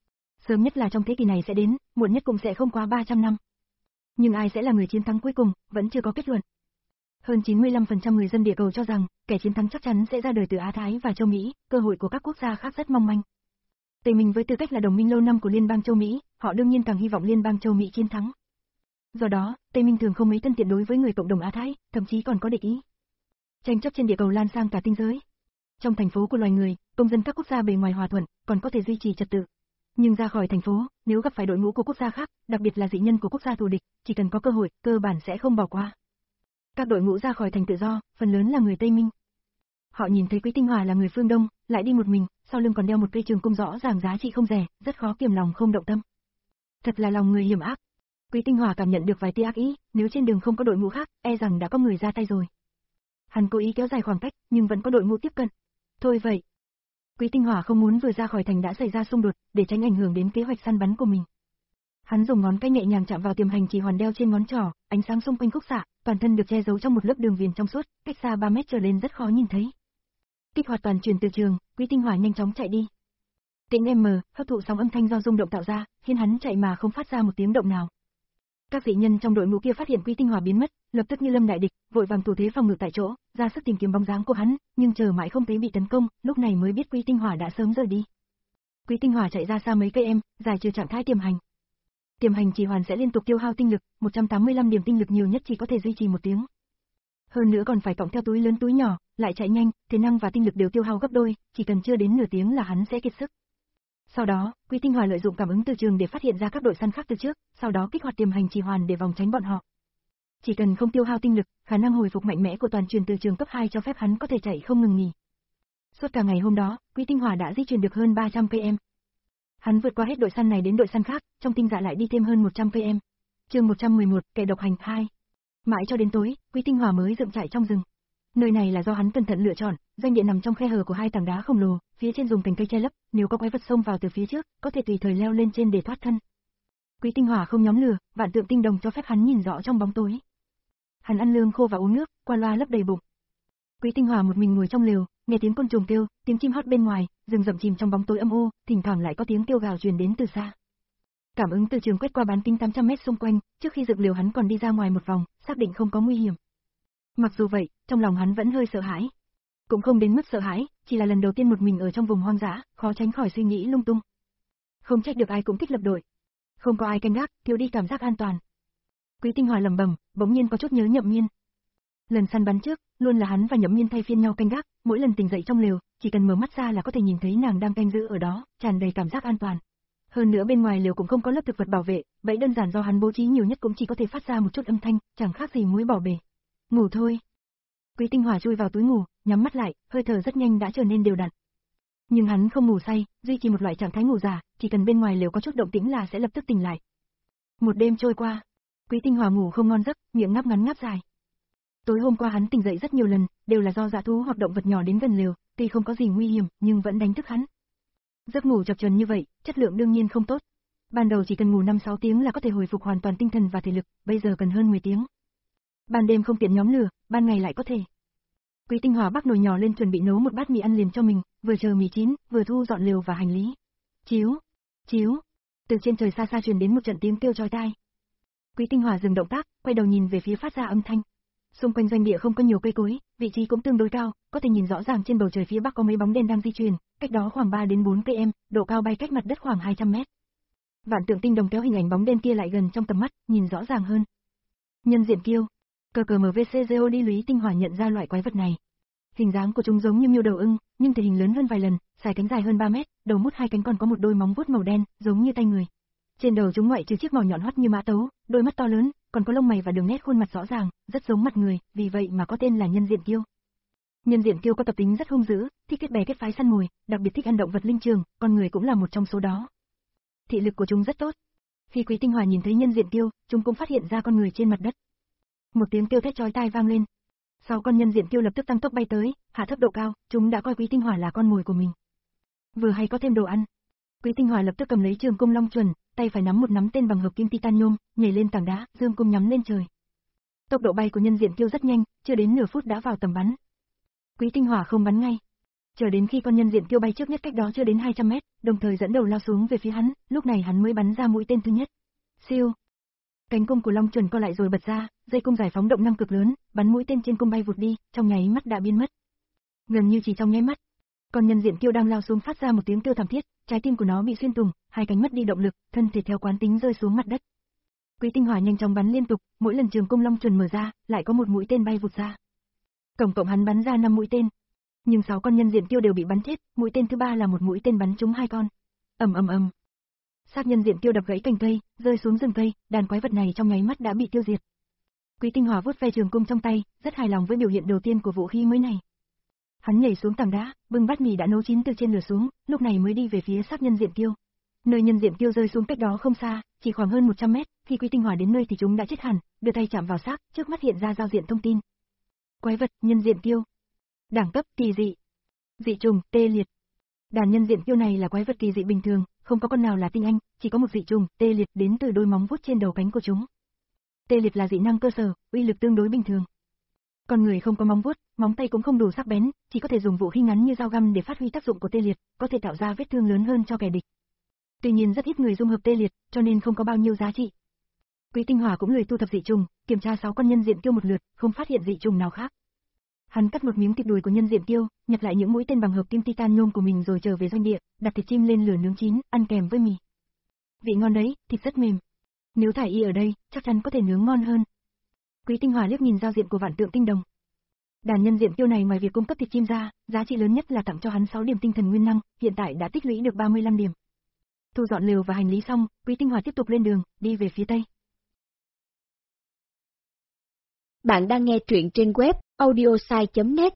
Sớm nhất là trong thế kỷ này sẽ đến, muộn nhất cũng sẽ không quá ba trăm năm. Nhưng ai sẽ là người chiến thắng cuối cùng, vẫn chưa có kết luận. Hơn chín mươi lăm phần trăm người dân địa cầu cho rằng, kẻ chiến thắng chắc chắn sẽ ra đời từ Á Thái và châu Mỹ, cơ hội của các quốc gia khác rất mong manh. Tây Minh với tư cách là đồng minh lâu năm của Liên bang châu Mỹ, họ đương nhiên càng hy vọng Liên bang châu Mỹ chiến thắng. Do đó, Tây Minh thường không mấy thân thiện đối với người cộng đồng Á Thái, thậm chí còn có địch ý. Tranh chấp trên địa cầu lan sang cả tinh giới. Trong thành phố của loài người, công dân các quốc gia bề ngoài hòa thuận, còn có thể duy trì trật tự. Nhưng ra khỏi thành phố, nếu gặp phải đội ngũ của quốc gia khác, đặc biệt là dị nhân của quốc gia thù địch, chỉ cần có cơ hội, cơ bản sẽ không bỏ qua. Các đội ngũ ra khỏi thành tự do, phần lớn là người Tây Minh. Họ nhìn thấy Quý Tinh Hòa là người phương Đông, lại đi một mình, sau lưng còn đeo một cây trường cung rõ ràng giá trị không rẻ, rất khó kiềm lòng không động tâm. Thật là lòng người hiểm ác. Quý Tinh Hòa cảm nhận được vài tia ác ý, nếu trên đường không có đội ngũ khác, e rằng đã có người ra tay rồi. Hắn cố ý kéo dài khoảng cách, nhưng vẫn có đội ngũ tiếp cận. Thôi vậy. Quý Tinh Hòa không muốn vừa ra khỏi thành đã xảy ra xung đột, để tránh ảnh hưởng đến kế hoạch săn bắn của mình. Hắn dùng ngón cái nhẹ nhàng chạm vào tiềm hành chỉ hoàn đeo trên ngón trỏ, ánh sáng xung quanh khúc xạ, toàn thân được che giấu trong một lớp đường viền trong suốt, cách xa ba mét trở lên rất khó nhìn thấy. Kích hoạt toàn truyền từ trường, Quý Tinh Hòa nhanh chóng chạy đi. Tĩnh M, hấp thụ sóng âm thanh do rung động tạo ra, khiến hắn chạy mà không phát ra một tiếng động nào. Các dị nhân trong đội ngũ kia phát hiện Quý Tinh Hòa biến mất, lập tức như lâm đại địch, vội vàng thủ thế phòng ngự tại chỗ, ra sức tìm kiếm bóng dáng của hắn, nhưng chờ mãi không thấy bị tấn công, lúc này mới biết Quý Tinh Hòa đã sớm rời đi. Quý Tinh Hòa chạy ra xa mấy cây em, giải trừ trạng thái tiềm hành. Tiềm hành chỉ hoàn sẽ liên tục tiêu hao tinh lực, một trăm tám mươi lăm điểm tinh lực nhiều nhất chỉ có thể duy trì một tiếng. Hơn nữa còn phải cộng theo túi lớn túi nhỏ, lại chạy nhanh, thể năng và tinh lực đều tiêu hao gấp đôi, chỉ cần chưa đến nửa tiếng là hắn sẽ kiệt sức. Sau đó, Quý Tinh Hòa lợi dụng cảm ứng từ trường để phát hiện ra các đội săn khác từ trước, sau đó kích hoạt tiềm hành trì hoàn để vòng tránh bọn họ. Chỉ cần không tiêu hao tinh lực, khả năng hồi phục mạnh mẽ của toàn truyền từ trường cấp hai cho phép hắn có thể chạy không ngừng nghỉ. Suốt cả ngày hôm đó, Quý Tinh Hòa đã di chuyển được hơn ba trăm cây số. Hắn vượt qua hết đội săn này đến đội săn khác, trong tinh dạ lại đi thêm hơn một trăm cây số. Chương một trăm mười một, kẻ độc hành hai. Mãi cho đến tối, Quý Tinh Hòa mới dựng trại trong rừng. Nơi này là do hắn cẩn thận lựa chọn, doanh địa nằm trong khe hở của hai tảng đá khổng lồ, phía trên dùng cành cây che lấp, nếu có quái vật xông vào từ phía trước, có thể tùy thời leo lên trên để thoát thân. Quý Tinh Hòa không nhóm lửa, vạn tượng tinh đồng cho phép hắn nhìn rõ trong bóng tối. Hắn ăn lương khô và uống nước, qua loa lấp đầy bụng. Quý Tinh Hòa một mình ngồi trong lều, nghe tiếng côn trùng kêu, tiếng chim hót bên ngoài, rừng rậm chìm trong bóng tối âm u, thỉnh thoảng lại có tiếng kêu gào truyền đến từ xa. Cảm ứng từ trường quét qua bán kính tám trăm mét xung quanh, trước khi dựng lều hắn còn đi ra ngoài một vòng, xác định không có nguy hiểm. Mặc dù vậy, trong lòng hắn vẫn hơi sợ hãi. Cũng không đến mức sợ hãi, chỉ là lần đầu tiên một mình ở trong vùng hoang dã, khó tránh khỏi suy nghĩ lung tung. Không trách được ai cũng kích lập đội. Không có ai canh gác, thiếu đi cảm giác an toàn. Quý Tinh Hòa lẩm bẩm, bỗng nhiên có chút nhớ Nhậm Miên. Lần săn bắn trước, luôn là hắn và Nhậm Miên thay phiên nhau canh gác, mỗi lần tỉnh dậy trong lều, chỉ cần mở mắt ra là có thể nhìn thấy nàng đang canh giữ ở đó, tràn đầy cảm giác an toàn. Hơn nữa bên ngoài lều cũng không có lớp thực vật bảo vệ, bẫy đơn giản do hắn bố trí nhiều nhất cũng chỉ có thể phát ra một chút âm thanh, chẳng khác gì muối bỏ bể. Ngủ thôi. Quý Tinh Hòa chui vào túi ngủ, nhắm mắt lại, hơi thở rất nhanh đã trở nên đều đặn. Nhưng hắn không ngủ say, duy trì một loại trạng thái ngủ giả, chỉ cần bên ngoài lều có chút động tĩnh là sẽ lập tức tỉnh lại. Một đêm trôi qua, Quý Tinh Hòa ngủ không ngon giấc, miệng ngáp ngắn ngáp dài. Tối hôm qua hắn tỉnh dậy rất nhiều lần, đều là do dã thú hoặc động vật nhỏ đến gần lều, tuy không có gì nguy hiểm, nhưng vẫn đánh thức hắn. Giấc ngủ chập chờn như vậy, chất lượng đương nhiên không tốt. Ban đầu chỉ cần ngủ năm sáu tiếng là có thể hồi phục hoàn toàn tinh thần và thể lực, bây giờ cần hơn mười tiếng. Ban đêm không tiện nhóm lửa, ban ngày lại có thể. Quý Tinh Hòa bắc nồi nhỏ lên chuẩn bị nấu một bát mì ăn liền cho mình, vừa chờ mì chín, vừa thu dọn lều và hành lý. Chiếu, chiếu. Từ trên trời xa xa truyền đến một trận tiếng kêu chói tai. Quý Tinh Hòa dừng động tác, quay đầu nhìn về phía phát ra âm thanh. Xung quanh doanh địa không có nhiều cây cối, vị trí cũng tương đối cao, có thể nhìn rõ ràng trên bầu trời phía bắc có mấy bóng đen đang di chuyển, cách đó khoảng ba đến bốn cây số, độ cao bay cách mặt đất khoảng hai trăm mét. Vạn tượng tinh đồng kéo hình ảnh bóng đen kia lại gần trong tầm mắt, nhìn rõ ràng hơn. Nhân diện kiêu. Cờ cờ em vê xê giê o đi Lý Tinh Hòa nhận ra loại quái vật này. Hình dáng của chúng giống như miêu đầu ưng, nhưng thể hình lớn hơn vài lần, dài cánh dài hơn ba mét, đầu mút hai cánh còn có một đôi móng vuốt màu đen, giống như tay người. Trên đầu chúng ngoại trừ chiếc mỏ nhọn hoắt như mã tấu, đôi mắt to lớn, còn có lông mày và đường nét khuôn mặt rõ ràng, rất giống mặt người, vì vậy mà có tên là nhân diện kiêu. Nhân diện kiêu có tập tính rất hung dữ, thích kết bè kết phái săn mồi, đặc biệt thích ăn động vật linh trường, con người cũng là một trong số đó. Thị lực của chúng rất tốt. Khi Quý Tinh Hòa nhìn thấy nhân diện tiêu, chúng cũng phát hiện ra con người trên mặt đất. Một tiếng kêu thét chói tai vang lên. Sáu con nhân diện tiêu lập tức tăng tốc bay tới, hạ thấp độ cao, chúng đã coi Quý Tinh Hòa là con mồi của mình. Vừa hay có thêm đồ ăn. Quý Tinh Hòa lập tức cầm lấy trường cung long chuẩn, tay phải nắm một nắm tên bằng hợp kim titanium, nhảy lên tảng đá, dương cung nhắm lên trời. Tốc độ bay của nhân diện tiêu rất nhanh, chưa đến nửa phút đã vào tầm bắn. Quý Tinh Hòa không bắn ngay, chờ đến khi con nhân diện tiêu bay trước nhất cách đó chưa đến hai trăm mét, đồng thời dẫn đầu lao xuống về phía hắn, lúc này hắn mới bắn ra mũi tên thứ nhất. Siêu. Cánh cung của long chuẩn co lại rồi bật ra, dây cung giải phóng động năng cực lớn, bắn mũi tên trên cung bay vụt đi, trong nháy mắt đã biến mất. Gần như chỉ trong nháy mắt, con nhân diện tiêu đang lao xuống phát ra một tiếng kêu thảm thiết, trái tim của nó bị xuyên thủng, hai cánh mất đi động lực, thân thể theo quán tính rơi xuống mặt đất. Quý Tinh Hòa nhanh chóng bắn liên tục, mỗi lần trường cung long chuẩn mở ra, lại có một mũi tên bay vụt ra. Tổng cộng hắn bắn ra năm mũi tên, nhưng sáu con nhân diện tiêu đều bị bắn chết, mũi tên thứ ba là một mũi tên bắn trúng hai con. Ầm ầm ầm. Xác nhân diện tiêu đập gãy cành cây, rơi xuống rừng cây, đàn quái vật này trong nháy mắt đã bị tiêu diệt. Quý Tinh Hòa vuốt ve trường cung trong tay, rất hài lòng với biểu hiện đầu tiên của vũ khí mới này. Hắn nhảy xuống tảng đá, bưng bát mì đã nấu chín từ trên lửa xuống, lúc này mới đi về phía xác nhân diện tiêu. Nơi nhân diện tiêu rơi xuống cách đó không xa, chỉ khoảng hơn một trăm mét, khi Quý Tinh Hòa đến nơi thì chúng đã chết hẳn, đưa tay chạm vào xác, trước mắt hiện ra giao diện thông tin. Quái vật, nhân diện tiêu. Đẳng cấp, kỳ dị. Dị trùng, tê liệt. Đàn nhân diện tiêu này là quái vật kỳ dị bình thường, không có con nào là tinh anh, chỉ có một dị trùng, tê liệt đến từ đôi móng vuốt trên đầu cánh của chúng. Tê liệt là dị năng cơ sở, uy lực tương đối bình thường. Con người không có móng vuốt, móng tay cũng không đủ sắc bén, chỉ có thể dùng vũ khí ngắn như dao găm để phát huy tác dụng của tê liệt, có thể tạo ra vết thương lớn hơn cho kẻ địch. Tuy nhiên rất ít người dung hợp tê liệt, cho nên không có bao nhiêu giá trị. Quý Tinh Hòa cũng lười thu thập dị trùng, kiểm tra sáu con nhân diện tiêu một lượt, không phát hiện dị trùng nào khác. Hắn cắt một miếng thịt đùi của nhân diện tiêu, nhặt lại những mũi tên bằng hợp kim titanium của mình rồi trở về doanh địa, đặt thịt chim lên lửa nướng chín, ăn kèm với mì. Vị ngon đấy, thịt rất mềm. Nếu thải y ở đây, chắc chắn có thể nướng ngon hơn. Quý Tinh Hòa liếc nhìn giao diện của Vạn Tượng Tinh Đồng. Đàn nhân diện tiêu này ngoài việc cung cấp thịt chim ra, giá trị lớn nhất là tặng cho hắn sáu điểm tinh thần nguyên năng, hiện tại đã tích lũy được ba mươi lăm điểm. Thu dọn lều và hành lý xong, Quý Tinh Hòa tiếp tục lên đường, đi về phía tây. Bạn đang nghe truyện trên web audiosai chấm net.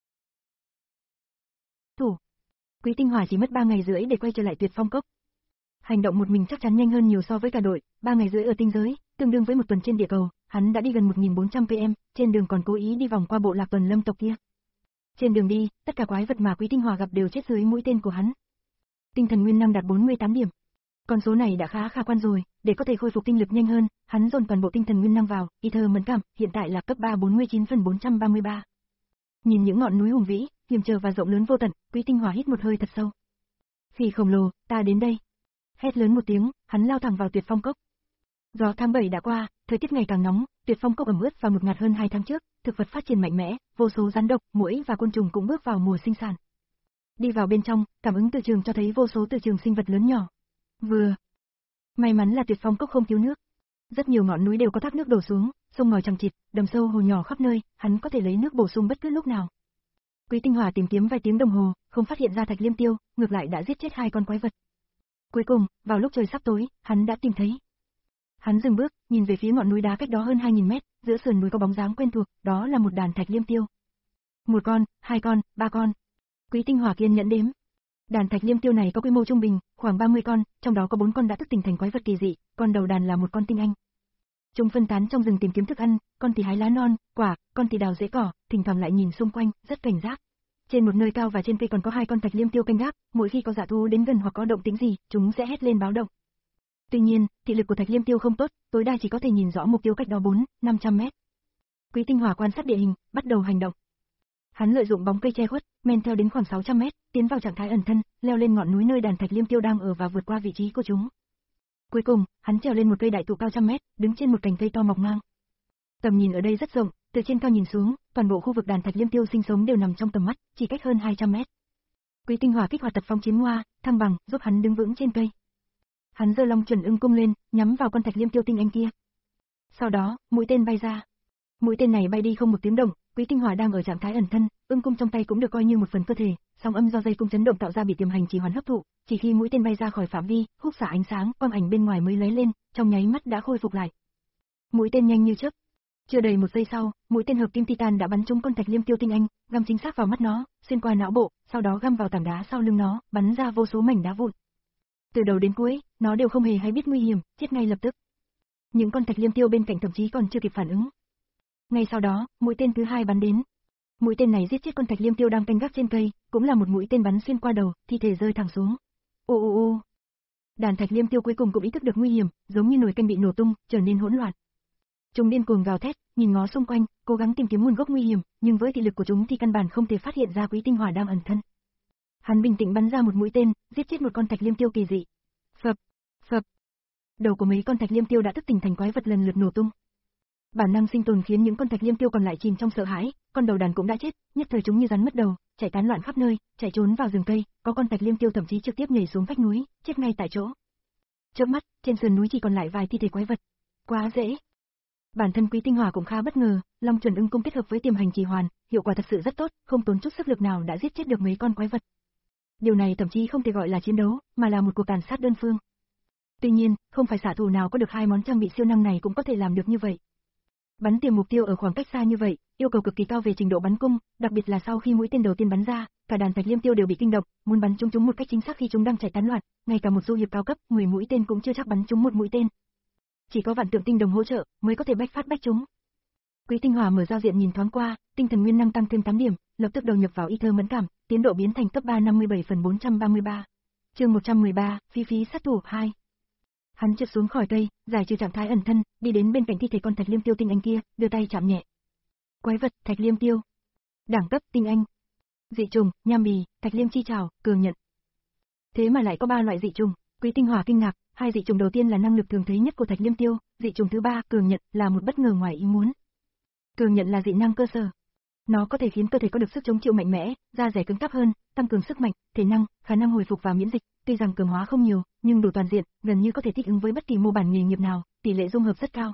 Thủ. Quý Tinh Hòa chỉ mất ba ngày rưỡi để quay trở lại Tuyệt Phong Cốc. Hành động một mình chắc chắn nhanh hơn nhiều so với cả đội, ba ngày rưỡi ở tinh giới, tương đương với một tuần trên địa cầu, hắn đã đi gần một nghìn bốn trăm ki lô mét, trên đường còn cố ý đi vòng qua bộ lạc tuần lâm tộc kia. Trên đường đi, tất cả quái vật mà Quý Tinh Hòa gặp đều chết dưới mũi tên của hắn. Tinh thần nguyên năng đạt bốn mươi tám điểm. Con số này đã khá khả quan rồi, để có thể khôi phục tinh lực nhanh hơn, hắn dồn toàn bộ tinh thần nguyên năng vào, ether mẫn cảm, hiện tại là cấp ba bốn mươi chín phần bốn trăm ba mươi ba. Nhìn những ngọn núi hùng vĩ, hiểm trở và rộng lớn vô tận, Quý Tinh Hòa hít một hơi thật sâu. Khỉ khổng lồ, ta đến đây. Hét lớn một tiếng, hắn lao thẳng vào Tuyệt Phong Cốc. Do tháng bảy đã qua, thời tiết ngày càng nóng, Tuyệt Phong Cốc ẩm ướt và ngột ngạt hơn hai tháng trước, thực vật phát triển mạnh mẽ, vô số rắn độc, muỗi và côn trùng cũng bước vào mùa sinh sản. Đi vào bên trong, cảm ứng từ trường cho thấy vô số từ trường sinh vật lớn nhỏ. Vừa may mắn là Tuyệt Phong Cốc không thiếu nước. Rất nhiều ngọn núi đều có thác nước đổ xuống, sông ngòi chằng chịt, đầm sâu hồ nhỏ khắp nơi, hắn có thể lấy nước bổ sung bất cứ lúc nào. Quý Tinh Hòa tìm kiếm vài tiếng đồng hồ, không phát hiện ra Thạch Liêm Tiêu, ngược lại đã giết chết hai con quái vật. Cuối cùng, vào lúc trời sắp tối, hắn đã tìm thấy. Hắn dừng bước, nhìn về phía ngọn núi đá cách đó hơn hai nghìn mét, giữa sườn núi có bóng dáng quen thuộc, đó là một đàn Thạch Liêm Tiêu. Một con, hai con, ba con. Quý Tinh Hòa kiên nhẫn đếm. Đàn Thạch Liêm Tiêu này có quy mô trung bình, khoảng ba mươi con, trong đó có bốn con đã thức tỉnh thành quái vật kỳ dị, con đầu đàn là một con tinh anh. Chúng phân tán trong rừng tìm kiếm thức ăn, con thì hái lá non, quả, con thì đào rễ cỏ, thỉnh thoảng lại nhìn xung quanh, rất cảnh giác. Trên một nơi cao và trên cây còn có hai con Thạch Liêm Tiêu canh gác, mỗi khi có dã thú đến gần hoặc có động tĩnh gì, chúng sẽ hét lên báo động. Tuy nhiên, thị lực của Thạch Liêm Tiêu không tốt, tối đa chỉ có thể nhìn rõ mục tiêu cách đó bốn, năm trăm mét. Quý Tinh Hòa quan sát địa hình, bắt đầu hành động. Hắn lợi dụng bóng cây che khuất, men theo đến khoảng sáu trăm mét, tiến vào trạng thái ẩn thân, leo lên ngọn núi nơi đàn Thạch Liêm Tiêu đang ở và vượt qua vị trí của chúng. Cuối cùng, hắn trèo lên một cây đại thụ cao trăm mét, đứng trên một cành cây to mọc ngang. Tầm nhìn ở đây rất rộng, từ trên cao nhìn xuống, toàn bộ khu vực đàn Thạch Liêm Tiêu sinh sống đều nằm trong tầm mắt, chỉ cách hơn hai trăm mét. Quý Tinh Hòa kích hoạt tật phong chiến hoa, thăng bằng, giúp hắn đứng vững trên cây. Hắn giơ long chuẩn ưng cung lên, nhắm vào con Thạch Liêm Tiêu tinh anh kia. Sau đó, mũi tên bay ra. Mũi tên này bay đi không một tiếng động, Quý Tinh Hòa đang ở trạng thái ẩn thân, ưng cung trong tay cũng được coi như một phần cơ thể, sóng âm do dây cung chấn động tạo ra bị tiềm hành trì hoán hấp thụ, chỉ khi mũi tên bay ra khỏi phạm vi, khúc xạ ánh sáng, quang ảnh bên ngoài mới lóe lên, trong nháy mắt đã khôi phục lại. Mũi tên nhanh như chớp. Chưa đầy một giây sau, mũi tên hợp kim titan đã bắn trúng con Thạch Liêm Tiêu tinh anh, găm chính xác vào mắt nó, xuyên qua não bộ, sau đó găm vào tảng đá sau lưng nó, bắn ra vô số mảnh đá vụn. Từ đầu đến cuối, nó đều không hề hay biết nguy hiểm, chết ngay lập tức. Những con thạch liêm tiêu bên cạnh thậm chí còn chưa kịp phản ứng. Ngay sau đó, mũi tên thứ hai bắn đến. Mũi tên này giết chết con thạch liêm tiêu đang canh gác trên cây, cũng là một mũi tên bắn xuyên qua đầu, thi thể rơi thẳng xuống. Ô ô ô. Đàn thạch liêm tiêu cuối cùng cũng ý thức được nguy hiểm, giống như nồi canh bị nổ tung, trở nên hỗn loạn. Chúng điên cuồng gào thét, nhìn ngó xung quanh, cố gắng tìm kiếm nguồn gốc nguy hiểm, nhưng với thị lực của chúng thì căn bản không thể phát hiện ra Quý Tinh Hỏa đang ẩn thân. Hắn bình tĩnh bắn ra một mũi tên, giết chết một con thạch liêm tiêu kỳ dị. Phập, phập. Đầu của mấy con thạch liêm tiêu đã thức tỉnh thành quái vật lần lượt nổ tung. Bản năng sinh tồn khiến những con thạch liêm tiêu còn lại chìm trong sợ hãi, con đầu đàn cũng đã chết, nhất thời chúng như rắn mất đầu, chạy tán loạn khắp nơi, chạy trốn vào rừng cây, có con thạch liêm tiêu thậm chí trực tiếp nhảy xuống vách núi, chết ngay tại chỗ. Chớp mắt, trên sườn núi chỉ còn lại vài thi thể quái vật. Quá dễ. Bản thân Quý Tinh Hỏa cũng khá bất ngờ, Long Chuẩn Ưng cung kết hợp với tiềm hành trì hoàn, hiệu quả thật sự rất tốt, không tốn chút sức lực nào đã giết chết được mấy con quái vật. Điều này thậm chí không thể gọi là chiến đấu, mà là một cuộc tàn sát đơn phương. Tuy nhiên, không phải xạ thủ nào có được hai món trang bị siêu năng này cũng có thể làm được như vậy. Bắn tiềm mục tiêu ở khoảng cách xa như vậy, yêu cầu cực kỳ cao về trình độ bắn cung, đặc biệt là sau khi mũi tên đầu tiên bắn ra, cả đàn thạch liêm tiêu đều bị kinh động, muốn bắn trúng chúng một cách chính xác khi chúng đang chạy tán loạn, ngay cả một du hiệp cao cấp, mười mũi tên cũng chưa chắc bắn trúng một mũi tên. Chỉ có vạn tượng tinh đồng hỗ trợ mới có thể bách phát bách trúng. Quý Tinh Hỏa mở giao diện nhìn thoáng qua, tinh thần nguyên năng tăng thêm tám điểm, lập tức đầu nhập vào ether mẫn cảm, tiến độ biến thành cấp ba năm mươi bảy phần bốn trăm ba mươi ba. Chương một trăm mười ba, phi phí sát thủ hai. Hắn trượt xuống khỏi cây, giải trừ trạng thái ẩn thân, đi đến bên cạnh thi thể con thạch liêm tiêu tinh anh kia, đưa tay chạm nhẹ. Quái vật, thạch liêm tiêu. Đẳng cấp, tinh anh. Dị trùng, nham bì, thạch liêm chi trảo, cường nhận. Thế mà lại có ba loại dị trùng, Quý Tinh Hỏa kinh ngạc, hai dị trùng đầu tiên là năng lực thường thấy nhất của thạch liêm tiêu, dị trùng thứ ba, cường nhận, là một bất ngờ ngoài ý muốn. Cường nhận là dị năng cơ sở. Nó có thể khiến cơ thể có được sức chống chịu mạnh mẽ, da dẻ cứng cáp hơn, tăng cường sức mạnh, thể năng, khả năng hồi phục và miễn dịch, tuy rằng cường hóa không nhiều, nhưng đủ toàn diện, gần như có thể thích ứng với bất kỳ mô bản nghề nghiệp nào, tỷ lệ dung hợp rất cao.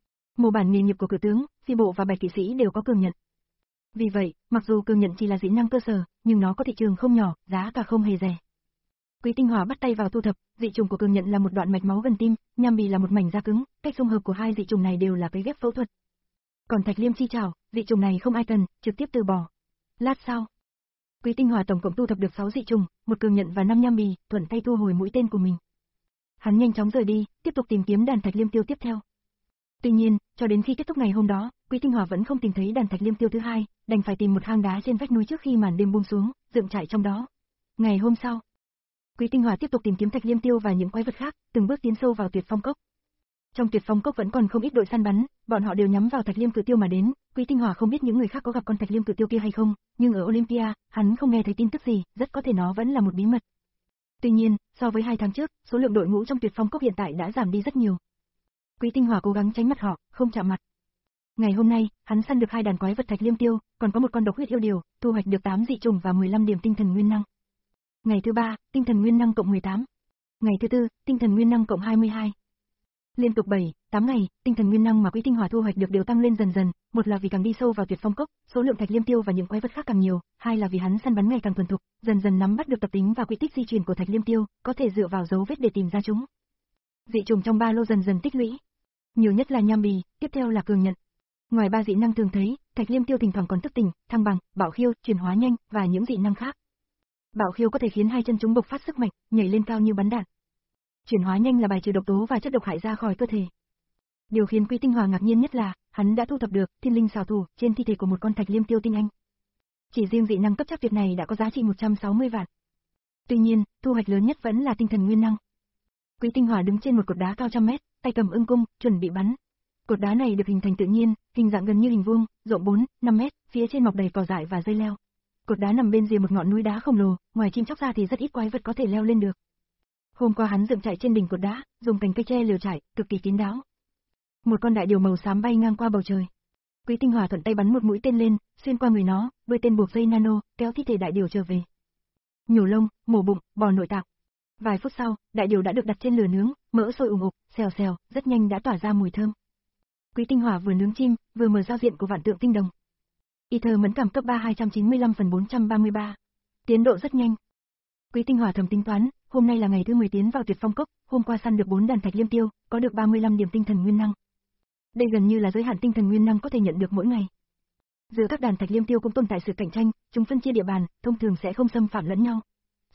Mô bản nghề nghiệp của cử tướng, phi bộ và bạch kỵ sĩ đều có cường nhận. Vì vậy, mặc dù cường nhận chỉ là dị năng cơ sở, nhưng nó có thị trường không nhỏ, giá cả không hề rẻ. Quý Tinh Hỏa bắt tay vào thu thập, dị trùng của cường nhận là một đoạn mạch máu gần tim, nham bì là một mảnh da cứng, cách dung hợp của hai dị trùng này đều là cấy ghép phẫu thuật. Còn thạch liêm chi trảo, dị trùng này không ai cần, trực tiếp từ bỏ. Lát sau, Quý Tinh Hỏa tổng cộng thu thập được sáu dị trùng, một cường nhận và năm nham bì, thuận tay thu hồi mũi tên của mình. Hắn nhanh chóng rời đi, tiếp tục tìm kiếm đàn thạch liêm tiêu tiếp theo. Tuy nhiên, cho đến khi kết thúc ngày hôm đó, Quý Tinh Hỏa vẫn không tìm thấy đàn thạch liêm tiêu thứ hai, đành phải tìm một hang đá trên vách núi trước khi màn đêm buông xuống, dựng trại trong đó. Ngày hôm sau, Quý Tinh Hỏa tiếp tục tìm kiếm thạch liêm tiêu và những quái vật khác, từng bước tiến sâu vào Tuyệt Phong Cốc. Trong Tuyệt Phong Cốc vẫn còn không ít đội săn bắn, bọn họ đều nhắm vào thạch liêm cự tiêu mà đến. Quý Tinh Hỏa không biết những người khác có gặp con thạch liêm cự tiêu kia hay không, nhưng ở Olympia, hắn không nghe thấy tin tức gì, rất có thể nó vẫn là một bí mật. Tuy nhiên, so với hai tháng trước, số lượng đội ngũ trong Tuyệt Phong Cốc hiện tại đã giảm đi rất nhiều. Quý Tinh Hỏa cố gắng tránh mặt họ, không chạm mặt. Ngày hôm nay, hắn săn được hai đàn quái vật thạch liêm tiêu, còn có một con độc huyết yêu điều, thu hoạch được tám dị trùng và mười lăm điểm tinh thần nguyên năng. Ngày thứ ba, tinh thần nguyên năng cộng mười tám. Ngày thứ tư, tinh thần nguyên năng cộng hai mươi hai. Liên tục bảy, tám ngày, tinh thần nguyên năng mà Quý Tinh Hỏa thu hoạch được đều tăng lên dần dần, một là vì càng đi sâu vào Tuyệt Phong Cốc, số lượng thạch liêm tiêu và những quái vật khác càng nhiều, hai là vì hắn săn bắn ngày càng thuần thục, dần dần nắm bắt được tập tính và quy tích di chuyển của thạch liêm tiêu, có thể dựa vào dấu vết để tìm ra chúng. Dị trùng trong ba lô dần dần tích lũy. Nhiều nhất là nham bì, tiếp theo là cường nhận. Ngoài ba dị năng thường thấy, thạch liêm tiêu thỉnh thoảng còn thức tỉnh, thăng bằng, bảo khiêu, chuyển hóa nhanh và những dị năng khác. Bảo khiêu có thể khiến hai chân chúng bộc phát sức mạnh, nhảy lên cao như bắn đạn. Chuyển hóa nhanh là bài trừ độc tố và chất độc hại ra khỏi cơ thể. Điều khiến Quý Tinh Hỏa ngạc nhiên nhất là, hắn đã thu thập được thiên linh xảo thủ trên thi thể của một con thạch liêm tiêu tinh anh. Chỉ riêng dị năng cấp chắc Việt này đã có giá trị một trăm sáu mươi vạn. Tuy nhiên, thu hoạch lớn nhất vẫn là tinh thần nguyên năng. Quý Tinh Hỏa đứng trên một cột đá cao trăm mét, tay cầm ưng cung, chuẩn bị bắn. Cột đá này được hình thành tự nhiên, hình dạng gần như hình vuông, rộng bốn, năm mét, phía trên mọc đầy cỏ dại và dây leo. Cột đá nằm bên rìa một ngọn núi đá khổng lồ, ngoài chim chóc ra thì rất ít quái vật có thể leo lên được. Hôm qua hắn dựng trại trên đỉnh cột đá, dùng cành cây tre lều trại, cực kỳ kín đáo. Một con đại điểu màu xám bay ngang qua bầu trời. Quý Tinh Hỏa thuận tay bắn một mũi tên lên, xuyên qua người nó, đuôi tên buộc dây nano, kéo thi thể đại điểu trở về. Nhổ lông, mổ bụng, bò nội tạng. Vài phút sau, đại điểu đã được đặt trên lửa nướng, mỡ sôi ủng ục, xèo xèo, rất nhanh đã tỏa ra mùi thơm. Quý Tinh Hỏa vừa nướng chim, vừa mở giao diện của vạn tượng tinh đồng. Ether mẫn cảm cấp ba hai trăm chín mươi lăm phần bốn trăm ba mươi ba. Tiến độ rất nhanh. Quý Tinh Hỏa thầm tính toán, hôm nay là ngày thứ mười tiến vào Tuyệt Phong Cốc, hôm qua săn được bốn đàn thạch liêm tiêu, có được ba mươi lăm điểm tinh thần nguyên năng. Đây gần như là giới hạn tinh thần nguyên năng có thể nhận được mỗi ngày. Giữa các đàn thạch liêm tiêu cũng tồn tại sự cạnh tranh, chúng phân chia địa bàn, thông thường sẽ không xâm phạm lẫn nhau.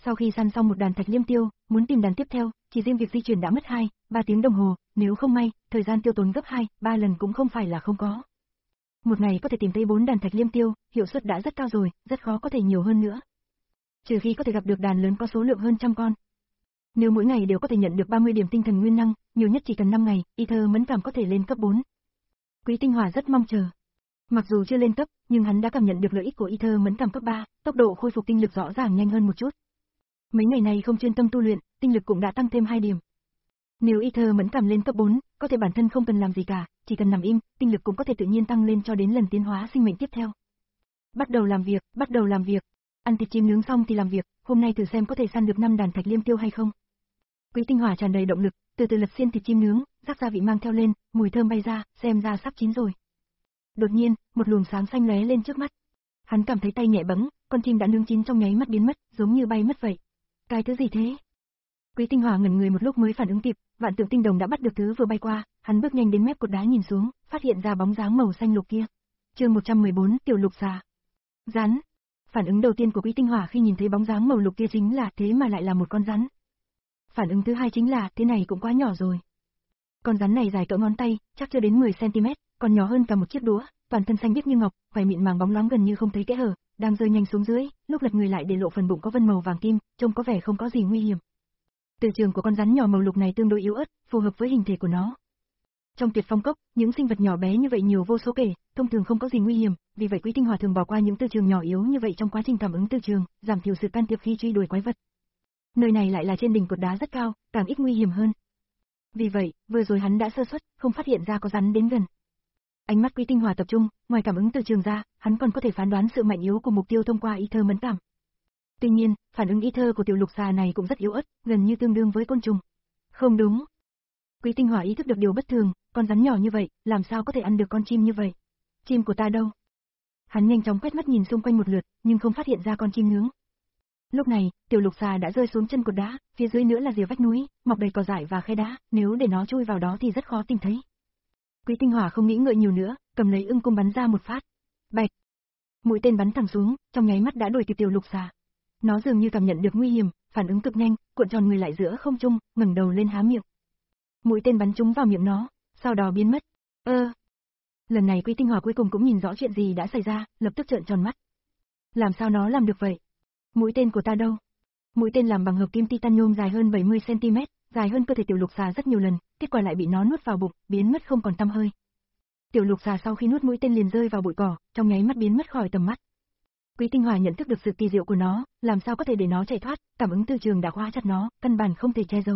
Sau khi săn xong một đàn thạch liêm tiêu, muốn tìm đàn tiếp theo, chỉ riêng việc di chuyển đã mất hai, ba tiếng đồng hồ, nếu không may, thời gian tiêu tốn gấp hai, ba lần cũng không phải là không có. Một ngày có thể tìm thấy bốn đàn thạch liêm tiêu, hiệu suất đã rất cao rồi, rất khó có thể nhiều hơn nữa. Trừ khi có thể gặp được đàn lớn có số lượng hơn trăm con. Nếu mỗi ngày đều có thể nhận được ba mươi điểm tinh thần nguyên năng, nhiều nhất chỉ cần năm ngày, Ether mẫn cảm có thể lên cấp bốn. Quý Tinh Hỏa rất mong chờ. Mặc dù chưa lên cấp, nhưng hắn đã cảm nhận được lợi ích của Ether mẫn cảm cấp ba, tốc độ khôi phục tinh lực rõ ràng nhanh hơn một chút. Mấy ngày này không chuyên tâm tu luyện, tinh lực cũng đã tăng thêm hai điểm. Nếu Ether mẫn cảm lên cấp bốn, có thể bản thân không cần làm gì cả, chỉ cần nằm im, tinh lực cũng có thể tự nhiên tăng lên cho đến lần tiến hóa sinh mệnh tiếp theo. Bắt đầu làm việc, bắt đầu làm việc. Ăn thịt chim nướng xong thì làm việc, hôm nay thử xem có thể săn được năm đàn thạch liêm tiêu hay không. Quý Tinh Hỏa tràn đầy động lực, từ từ lật xiên thịt chim nướng, rắc gia vị mang theo lên, mùi thơm bay ra, xem ra sắp chín rồi. Đột nhiên, một luồng sáng xanh lóe lên trước mắt. Hắn cảm thấy tay nhẹ bẫng, con chim đã nướng chín trong nháy mắt biến mất, giống như bay mất vậy. Cái thứ gì thế? Quý Tinh Hỏa ngẩn người một lúc mới phản ứng kịp, vạn tượng tinh đồng đã bắt được thứ vừa bay qua, hắn bước nhanh đến mép cột đá nhìn xuống, phát hiện ra bóng dáng màu xanh lục kia. Chương một trăm mười bốn, tiểu lục xà. Rắn. Phản ứng đầu tiên của Quý Tinh Hỏa khi nhìn thấy bóng dáng màu lục kia chính là thế mà lại là một con rắn. Phản ứng thứ hai chính là thế này cũng quá nhỏ rồi. Con rắn này dài cỡ ngón tay, chắc chưa đến mười xăng ti mét, còn nhỏ hơn cả một chiếc đũa, toàn thân xanh biếc như ngọc, vảy mịn màng bóng loáng gần như không thấy kẽ hở, đang rơi nhanh xuống dưới, lúc lật người lại để lộ phần bụng có vân màu vàng kim, trông có vẻ không có gì nguy hiểm. Từ trường của con rắn nhỏ màu lục này tương đối yếu ớt, phù hợp với hình thể của nó. Trong Tuyệt Phong Cốc, những sinh vật nhỏ bé như vậy nhiều vô số kể, thông thường không có gì nguy hiểm, vì vậy Quý Tinh Hỏa thường bỏ qua những từ trường nhỏ yếu như vậy trong quá trình cảm ứng từ trường, giảm thiểu sự can thiệp khi truy đuổi quái vật. Nơi này lại là trên đỉnh cột đá rất cao, càng ít nguy hiểm hơn. Vì vậy, vừa rồi hắn đã sơ suất, không phát hiện ra có rắn đến gần. Ánh mắt Quý Tinh Hỏa tập trung, ngoài cảm ứng từ trường ra, hắn còn có thể phán đoán sự mạnh yếu của mục tiêu thông qua Ether mẫn cảm. Tuy nhiên, phản ứng Ether của tiểu lục xà này cũng rất yếu ớt, gần như tương đương với côn trùng. Không đúng. Quý Tinh Hỏa ý thức được điều bất thường, con rắn nhỏ như vậy, làm sao có thể ăn được con chim như vậy? Chim của ta đâu? Hắn nhanh chóng quét mắt nhìn xung quanh một lượt, nhưng không phát hiện ra con chim nướng. Lúc này, tiểu lục xà đã rơi xuống chân cột đá, phía dưới nữa là rìa vách núi, mọc đầy cỏ dại và khe đá, nếu để nó chui vào đó thì rất khó tìm thấy. Quý Tinh Hỏa không nghĩ ngợi nhiều nữa, cầm lấy ưng cung bắn ra một phát. Bạch! Mũi tên bắn thẳng xuống, trong nháy mắt đã đuổi kịp tiểu lục xà. Nó dường như cảm nhận được nguy hiểm, phản ứng cực nhanh, cuộn tròn người lại giữa không trung, ngẩng đầu lên há miệng. Mũi tên bắn trúng vào miệng nó, sau đó biến mất. Ơ! Lần này Quý Tinh Hỏa cuối cùng cũng nhìn rõ chuyện gì đã xảy ra, lập tức trợn tròn mắt. Làm sao nó làm được vậy? Mũi tên của ta đâu? Mũi tên làm bằng hợp kim titanium dài hơn bảy mươi xăng ti mét, dài hơn cơ thể tiểu lục xà rất nhiều lần, kết quả lại bị nó nuốt vào bụng, biến mất không còn tăm hơi. Tiểu lục xà sau khi nuốt mũi tên liền rơi vào bụi cỏ, trong nháy mắt biến mất khỏi tầm mắt. Quý Tinh Hỏa nhận thức được sự kỳ diệu của nó, làm sao có thể để nó chạy thoát, cảm ứng từ trường đã khóa chặt nó, căn bản không thể che giấu.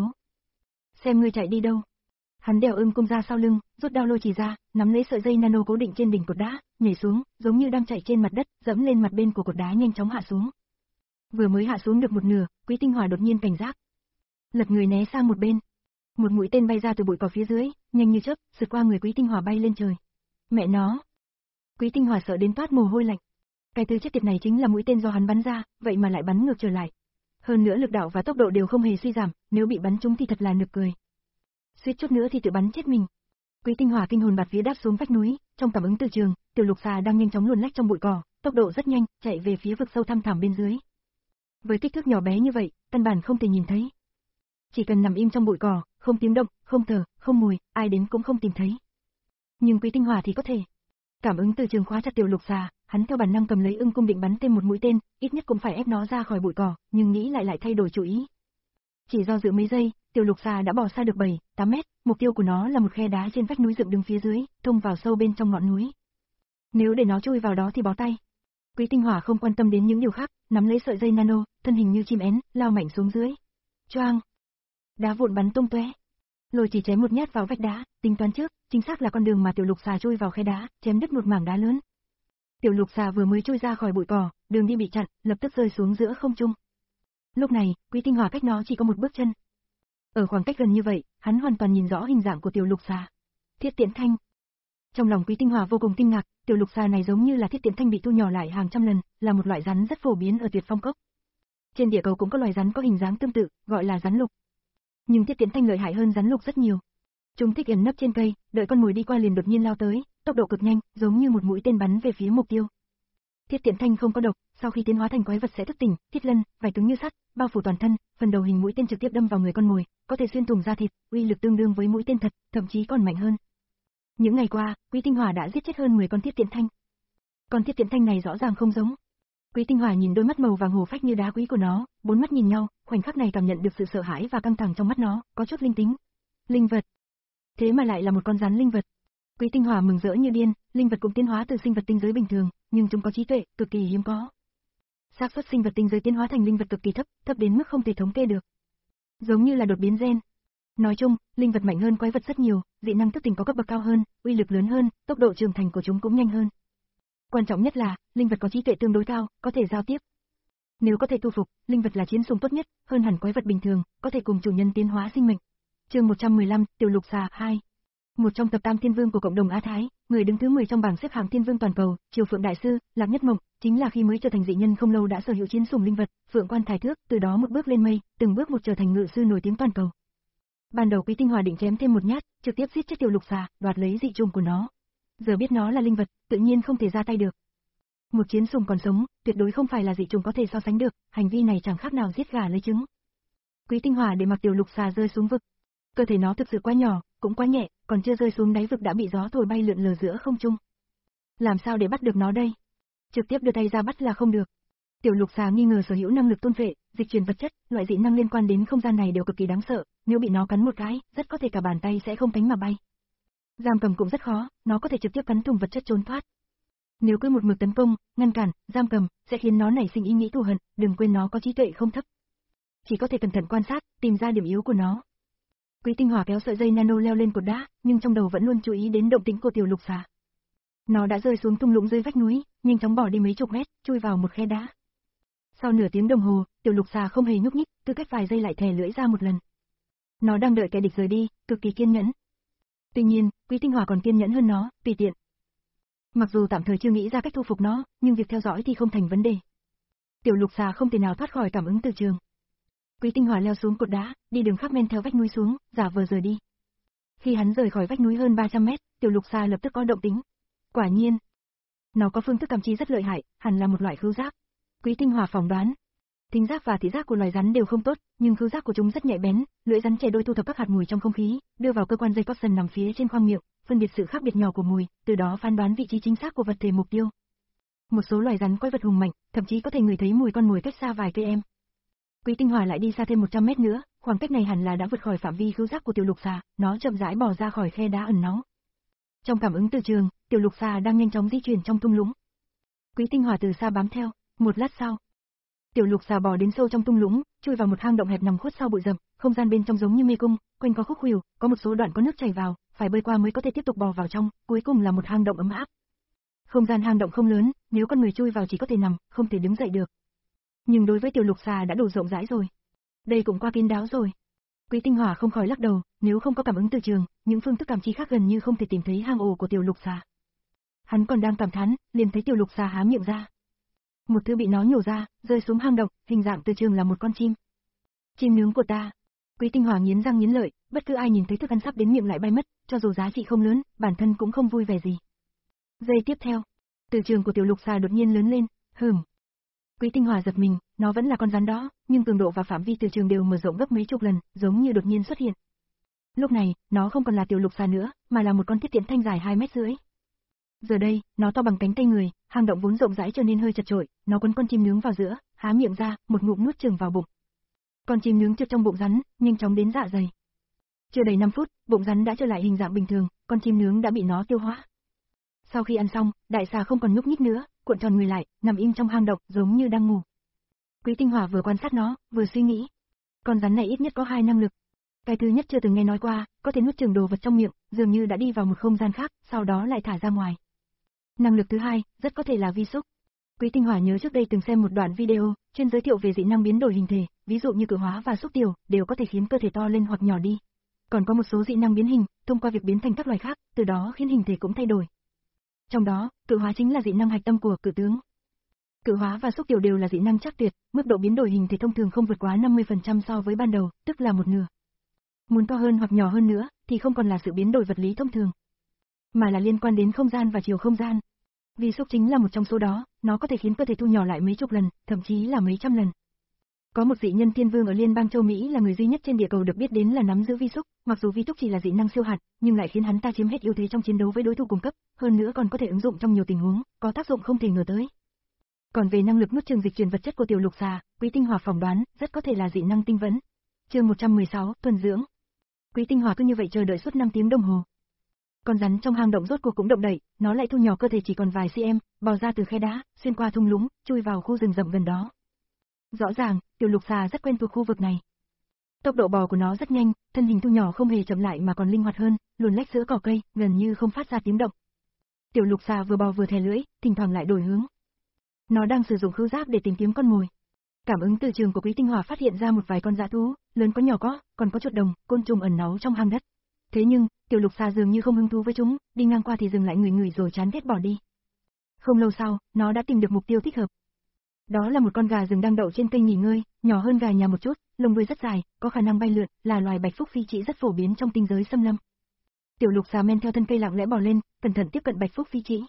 Xem ngươi chạy đi đâu? Hắn đeo ưng cung ra sau lưng, rút đao lôi chỉ ra, nắm lấy sợi dây nano cố định trên đỉnh cột đá, nhảy xuống, giống như đang chạy trên mặt đất, dẫm lên mặt bên của cột đá nhanh chóng hạ xuống. Vừa mới hạ xuống được một nửa, Quý Tinh Hỏa đột nhiên cảnh giác, lật người né sang một bên. Một mũi tên bay ra từ bụi cỏ phía dưới, nhanh như chớp, sượt qua người Quý Tinh Hỏa bay lên trời. Mẹ nó! Quý Tinh Hỏa sợ đến toát mồ hôi lạnh. Cái thứ chết tiệt này chính là mũi tên do hắn bắn ra, vậy mà lại bắn ngược trở lại. Hơn nữa lực đạo và tốc độ đều không hề suy giảm, nếu bị bắn trúng thì thật là nực cười. Suýt chút nữa thì tự bắn chết mình. Quý Tinh Hỏa kinh hồn bạt vía đáp xuống vách núi, trong cảm ứng từ trường, tiểu lục xà đang nhanh chóng luồn lách trong bụi cỏ, tốc độ rất nhanh, chạy về phía vực sâu thăm thẳm bên dưới. Với kích thước nhỏ bé như vậy, căn bản không thể nhìn thấy. Chỉ cần nằm im trong bụi cỏ, không tiếng động, không thở, không mùi, ai đến cũng không tìm thấy. Nhưng Quý Tinh Hỏa thì có thể. Cảm ứng từ trường khóa chặt tiểu lục xà, hắn theo bản năng cầm lấy ưng cung định bắn thêm một mũi tên, ít nhất cũng phải ép nó ra khỏi bụi cỏ, nhưng nghĩ lại lại thay đổi chủ ý. Chỉ do dự mấy giây, tiểu lục xà đã bò xa được bảy, tám mét, mục tiêu của nó là một khe đá trên vách núi dựng đứng phía dưới, thông vào sâu bên trong ngọn núi. Nếu để nó chui vào đó thì bó tay. Quý Tinh Hỏa không quan tâm đến những điều khác, nắm lấy sợi dây nano, thân hình như chim én, lao mạnh xuống dưới. Choang! Đá vụn bắn tung tóe. Lôi chỉ chém một nhát vào vách đá, tính toán trước, chính xác là con đường mà tiểu lục xà chui vào khe đá, chém đứt một mảng đá lớn. Tiểu lục xà vừa mới chui ra khỏi bụi cỏ, đường đi bị chặn, lập tức rơi xuống giữa không trung. Lúc này, Quý Tinh Hỏa cách nó chỉ có một bước chân. Ở khoảng cách gần như vậy, hắn hoàn toàn nhìn rõ hình dạng của tiểu lục xà. Thiết Tiễn Thanh. Trong lòng Quý Tinh Hỏa vô cùng kinh ngạc, tiểu lục xà này giống như là Thiết Tiễn Thanh bị thu nhỏ lại hàng trăm lần, là một loại rắn rất phổ biến ở Tuyệt Phong Cốc. Trên địa cầu cũng có loài rắn có hình dáng tương tự, gọi là rắn lục. Nhưng Thiết Tiễn Thanh lợi hại hơn rắn lục rất nhiều. Chúng thích ẩn nấp trên cây, đợi con mồi đi qua liền đột nhiên lao tới, tốc độ cực nhanh, giống như một mũi tên bắn về phía mục tiêu. Thiết Tiễn Thanh không có độc, sau khi tiến hóa thành quái vật sẽ thức tỉnh, thiết lân, vảy cứng như sắt, bao phủ toàn thân, phần đầu hình mũi tên trực tiếp đâm vào người con mồi, có thể xuyên thủng da thịt, uy lực tương đương với mũi tên thật, thậm chí còn mạnh hơn. Những ngày qua, Quý Tinh Hỏa đã giết chết hơn mười con thiết tiễn thanh. Con thiết tiễn thanh này rõ ràng không giống. Quý Tinh Hỏa nhìn đôi mắt màu vàng hồ phách như đá quý của nó, bốn mắt nhìn nhau, khoảnh khắc này cảm nhận được sự sợ hãi và căng thẳng trong mắt nó, có chút linh tính. Linh vật. Thế mà lại là một con rắn linh vật. Quý Tinh Hỏa mừng rỡ như điên, linh vật cũng tiến hóa từ sinh vật tinh giới bình thường, nhưng chúng có trí tuệ, cực kỳ hiếm có. Xác suất sinh vật tinh giới tiến hóa thành linh vật cực kỳ thấp, thấp đến mức không thể thống kê được. Giống như là đột biến gen. Nói chung, linh vật mạnh hơn quái vật rất nhiều, dị năng thức tỉnh có cấp bậc cao hơn, uy lực lớn hơn, tốc độ trưởng thành của chúng cũng nhanh hơn. Quan trọng nhất là, linh vật có trí tuệ tương đối cao, có thể giao tiếp. Nếu có thể thu phục, linh vật là chiến sủng tốt nhất, hơn hẳn quái vật bình thường, có thể cùng chủ nhân tiến hóa sinh mệnh. Chương một trăm mười lăm, Tiểu Lục Xà hai. Một trong tập tam thiên vương của cộng đồng Á Thái, người đứng thứ mười trong bảng xếp hạng thiên vương toàn cầu, Triều Phượng đại sư, Lạc Nhất Mộng, chính là khi mới trở thành dị nhân không lâu đã sở hữu chiến sủng linh vật, Phượng Quan Thái Thước, từ đó một bước lên mây, từng bước một trở thành ngự sư nổi tiếng toàn cầu. Ban đầu Quý Tinh Hỏa định chém thêm một nhát, trực tiếp giết chết Tiểu Lục Xà, đoạt lấy dị chủng của nó. Giờ biết nó là linh vật, tự nhiên không thể ra tay được. Một chiến sủng còn sống, tuyệt đối không phải là dị chủng có thể so sánh được, hành vi này chẳng khác nào giết gà lấy trứng. Quý Tinh Hỏa để mặc Tiểu Lục Xà rơi xuống vực. Cơ thể nó thực sự quá nhỏ, cũng quá nhẹ, còn chưa rơi xuống đáy vực đã bị gió thổi bay lượn lờ giữa không trung. Làm sao để bắt được nó đây? Trực tiếp đưa tay ra bắt là không được. Tiểu Lục Xà nghi ngờ sở hữu năng lực tôn vệ, dịch chuyển vật chất, loại dị năng liên quan đến không gian này đều cực kỳ đáng sợ, nếu bị nó cắn một cái, rất có thể cả bàn tay sẽ không cánh mà bay. Giam cầm cũng rất khó, nó có thể trực tiếp cắn thủng vật chất trốn thoát. Nếu cứ một mực tấn công, ngăn cản, giam cầm, sẽ khiến nó nảy sinh ý nghĩ thù hận, đừng quên nó có trí tuệ không thấp. Chỉ có thể cẩn thận quan sát, tìm ra điểm yếu của nó. Quý Tinh Hỏa kéo sợi dây nano leo lên cột đá, nhưng trong đầu vẫn luôn chú ý đến động tĩnh của Tiểu Lục Xà. Nó đã rơi xuống thung lũng dưới vách núi, nhanh chóng bỏ đi mấy chục mét, chui vào một khe đá. Sau nửa tiếng đồng hồ, Tiểu Lục Xà không hề nhúc nhích, cứ cách vài giây lại thè lưỡi ra một lần. Nó đang đợi kẻ địch rời đi, cực kỳ kiên nhẫn. Tuy nhiên, Quý Tinh Hỏa còn kiên nhẫn hơn nó, tùy tiện. Mặc dù tạm thời chưa nghĩ ra cách thu phục nó, nhưng việc theo dõi thì không thành vấn đề. Tiểu Lục Xà không thể nào thoát khỏi cảm ứng từ trường. Quý Tinh Hỏa leo xuống cột đá, đi đường khác men theo vách núi xuống, giả vờ rời đi. Khi hắn rời khỏi vách núi hơn ba trăm mét, Tiểu Lục Xà lập tức có động tĩnh. Quả nhiên, nó có phương thức cảm trí rất lợi hại, hẳn là một loại khứu giác. Quý Tinh Hỏa phỏng đoán, thính giác và thị giác của loài rắn đều không tốt, nhưng khứu giác của chúng rất nhạy bén, lưỡi rắn chẻ đôi thu thập các hạt mùi trong không khí, đưa vào cơ quan dây Watson nằm phía trên khoang miệng, phân biệt sự khác biệt nhỏ của mùi, từ đó phán đoán vị trí chính xác của vật thể mục tiêu. Một số loài rắn quái vật hùng mạnh, thậm chí có thể ngửi thấy mùi con mồi cách xa vài cây em. Quý Tinh Hỏa lại đi xa thêm một trăm mét nữa, khoảng cách này hẳn là đã vượt khỏi phạm vi khứu giác của Tiểu Lục Xà, nó chậm rãi bò ra khỏi khe đá ẩn náu. Trong cảm ứng từ trường, Tiểu Lục Xà đang nhanh chóng di chuyển trong thung lũng. Quý Tinh Hỏa từ xa bám theo, một lát sau, Tiểu Lục Xà bò đến sâu trong thung lũng, chui vào một hang động hẹp nằm khuất sau bụi rậm, không gian bên trong giống như mê cung, quanh có khúc khuỷu, có một số đoạn có nước chảy vào, phải bơi qua mới có thể tiếp tục bò vào trong, cuối cùng là một hang động ấm áp. Không gian hang động không lớn, nếu con người chui vào chỉ có thể nằm, không thể đứng dậy được. Nhưng đối với Tiểu Lục Xà đã đủ rộng rãi rồi. Đây cũng quá kín đáo rồi. Quý Tinh Hỏa không khỏi lắc đầu, nếu không có cảm ứng từ trường, những phương thức cảm trí khác gần như không thể tìm thấy hang ổ của Tiểu Lục Xà. Hắn còn đang cảm thán, liền thấy Tiểu Lục Xà há miệng ra. Một thứ bị nó nhổ ra, rơi xuống hang động, hình dạng từ trường là một con chim. Chim nướng của ta. Quý Tinh Hỏa nghiến răng nghiến lợi, bất cứ ai nhìn thấy thức ăn sắp đến miệng lại bay mất, cho dù giá trị không lớn, bản thân cũng không vui vẻ gì. Giây tiếp theo, từ trường của Tiểu Lục Xà đột nhiên lớn lên, hừm. Quý Tinh Hỏa giật mình, nó vẫn là con rắn đó, nhưng cường độ và phạm vi từ trường đều mở rộng gấp mấy chục lần, giống như đột nhiên xuất hiện. Lúc này, nó không còn là Tiểu Lục Xà nữa, mà là một con thiết tiễn thanh dài hai mét rưỡi. Giờ đây, nó to bằng cánh tay người, hang động vốn rộng rãi trở nên hơi chật chội, nó quấn con chim nướng vào giữa, há miệng ra, một ngụm nuốt chừng vào bụng. Con chim nướng trượt trong bụng rắn, nhanh chóng đến dạ dày. Chưa đầy năm phút, bụng rắn đã trở lại hình dạng bình thường, con chim nướng đã bị nó tiêu hóa. Sau khi ăn xong, đại xà không còn nhúc nhích nữa, cuộn tròn người lại, nằm im trong hang động, giống như đang ngủ. Quý Tinh Hỏa vừa quan sát nó, vừa suy nghĩ. Con rắn này ít nhất có hai năng lực. Cái thứ nhất chưa từng nghe nói qua, có thể nuốt chửng đồ vật trong miệng, dường như đã đi vào một không gian khác, sau đó lại thả ra ngoài. Năng lực thứ hai, rất có thể là vi xúc. Quý Tinh Hỏa nhớ trước đây từng xem một đoạn video, chuyên giới thiệu về dị năng biến đổi hình thể, ví dụ như cự hóa và xúc tiểu, đều có thể khiến cơ thể to lên hoặc nhỏ đi. Còn có một số dị năng biến hình, thông qua việc biến thành các loài khác, từ đó khiến hình thể cũng thay đổi. Trong đó, cự hóa chính là dị năng hạch tâm của cự tướng. Cự hóa và xúc tiểu đều là dị năng chắc tuyệt, mức độ biến đổi hình thể thông thường không vượt quá năm mươi phần trăm so với ban đầu, tức là một nửa. Muốn to hơn hoặc nhỏ hơn nữa, thì không còn là sự biến đổi vật lý thông thường, mà là liên quan đến không gian và chiều không gian. Vi xúc chính là một trong số đó, nó có thể khiến cơ thể thu nhỏ lại mấy chục lần, thậm chí là mấy trăm lần. Có một dị nhân thiên vương ở liên bang châu Mỹ là người duy nhất trên địa cầu được biết đến là nắm giữ vi xúc, mặc dù vi túc chỉ là dị năng siêu hạt, nhưng lại khiến hắn ta chiếm hết ưu thế trong chiến đấu với đối thủ cùng cấp, hơn nữa còn có thể ứng dụng trong nhiều tình huống, có tác dụng không thể ngờ tới. Còn về năng lực nuốt chửng dịch chuyển vật chất của tiểu lục xà, Quý Tinh Hỏa phỏng đoán, rất có thể là dị năng tinh vẫn. Chương một trăm mười sáu, tuần dưỡng. Quý Tinh Hỏa cứ như vậy chờ đợi suốt năm tiếng đồng hồ. Con rắn trong hang động rốt cuộc cũng động đậy, nó lại thu nhỏ cơ thể chỉ còn vài cm, bò ra từ khe đá, xuyên qua thung lũng, chui vào khu rừng rậm gần đó. Rõ ràng, tiểu lục xà rất quen thuộc khu vực này. Tốc độ bò của nó rất nhanh, thân hình thu nhỏ không hề chậm lại mà còn linh hoạt hơn, luồn lách giữa cỏ cây, gần như không phát ra tiếng động. Tiểu lục xà vừa bò vừa thè lưỡi, thỉnh thoảng lại đổi hướng. Nó đang sử dụng khứu giác để tìm kiếm con mồi. Cảm ứng từ trường của Quý Tinh Hỏa phát hiện ra một vài con dã thú, lớn có nhỏ có, còn có chuột đồng, côn trùng ẩn náu trong hang đất. Thế nhưng, tiểu lục xà dường như không hứng thú với chúng, đi ngang qua thì dừng lại ngửi ngửi rồi chán ghét bỏ đi. Không lâu sau, nó đã tìm được mục tiêu thích hợp. Đó là một con gà rừng đang đậu trên cây nghỉ ngơi, nhỏ hơn gà nhà một chút, lông đuôi rất dài, có khả năng bay lượn, là loài bạch phúc phi trĩ rất phổ biến trong tinh giới xâm lâm. Tiểu lục xà men theo thân cây lặng lẽ bò lên, cẩn thận tiếp cận bạch phúc phi trĩ.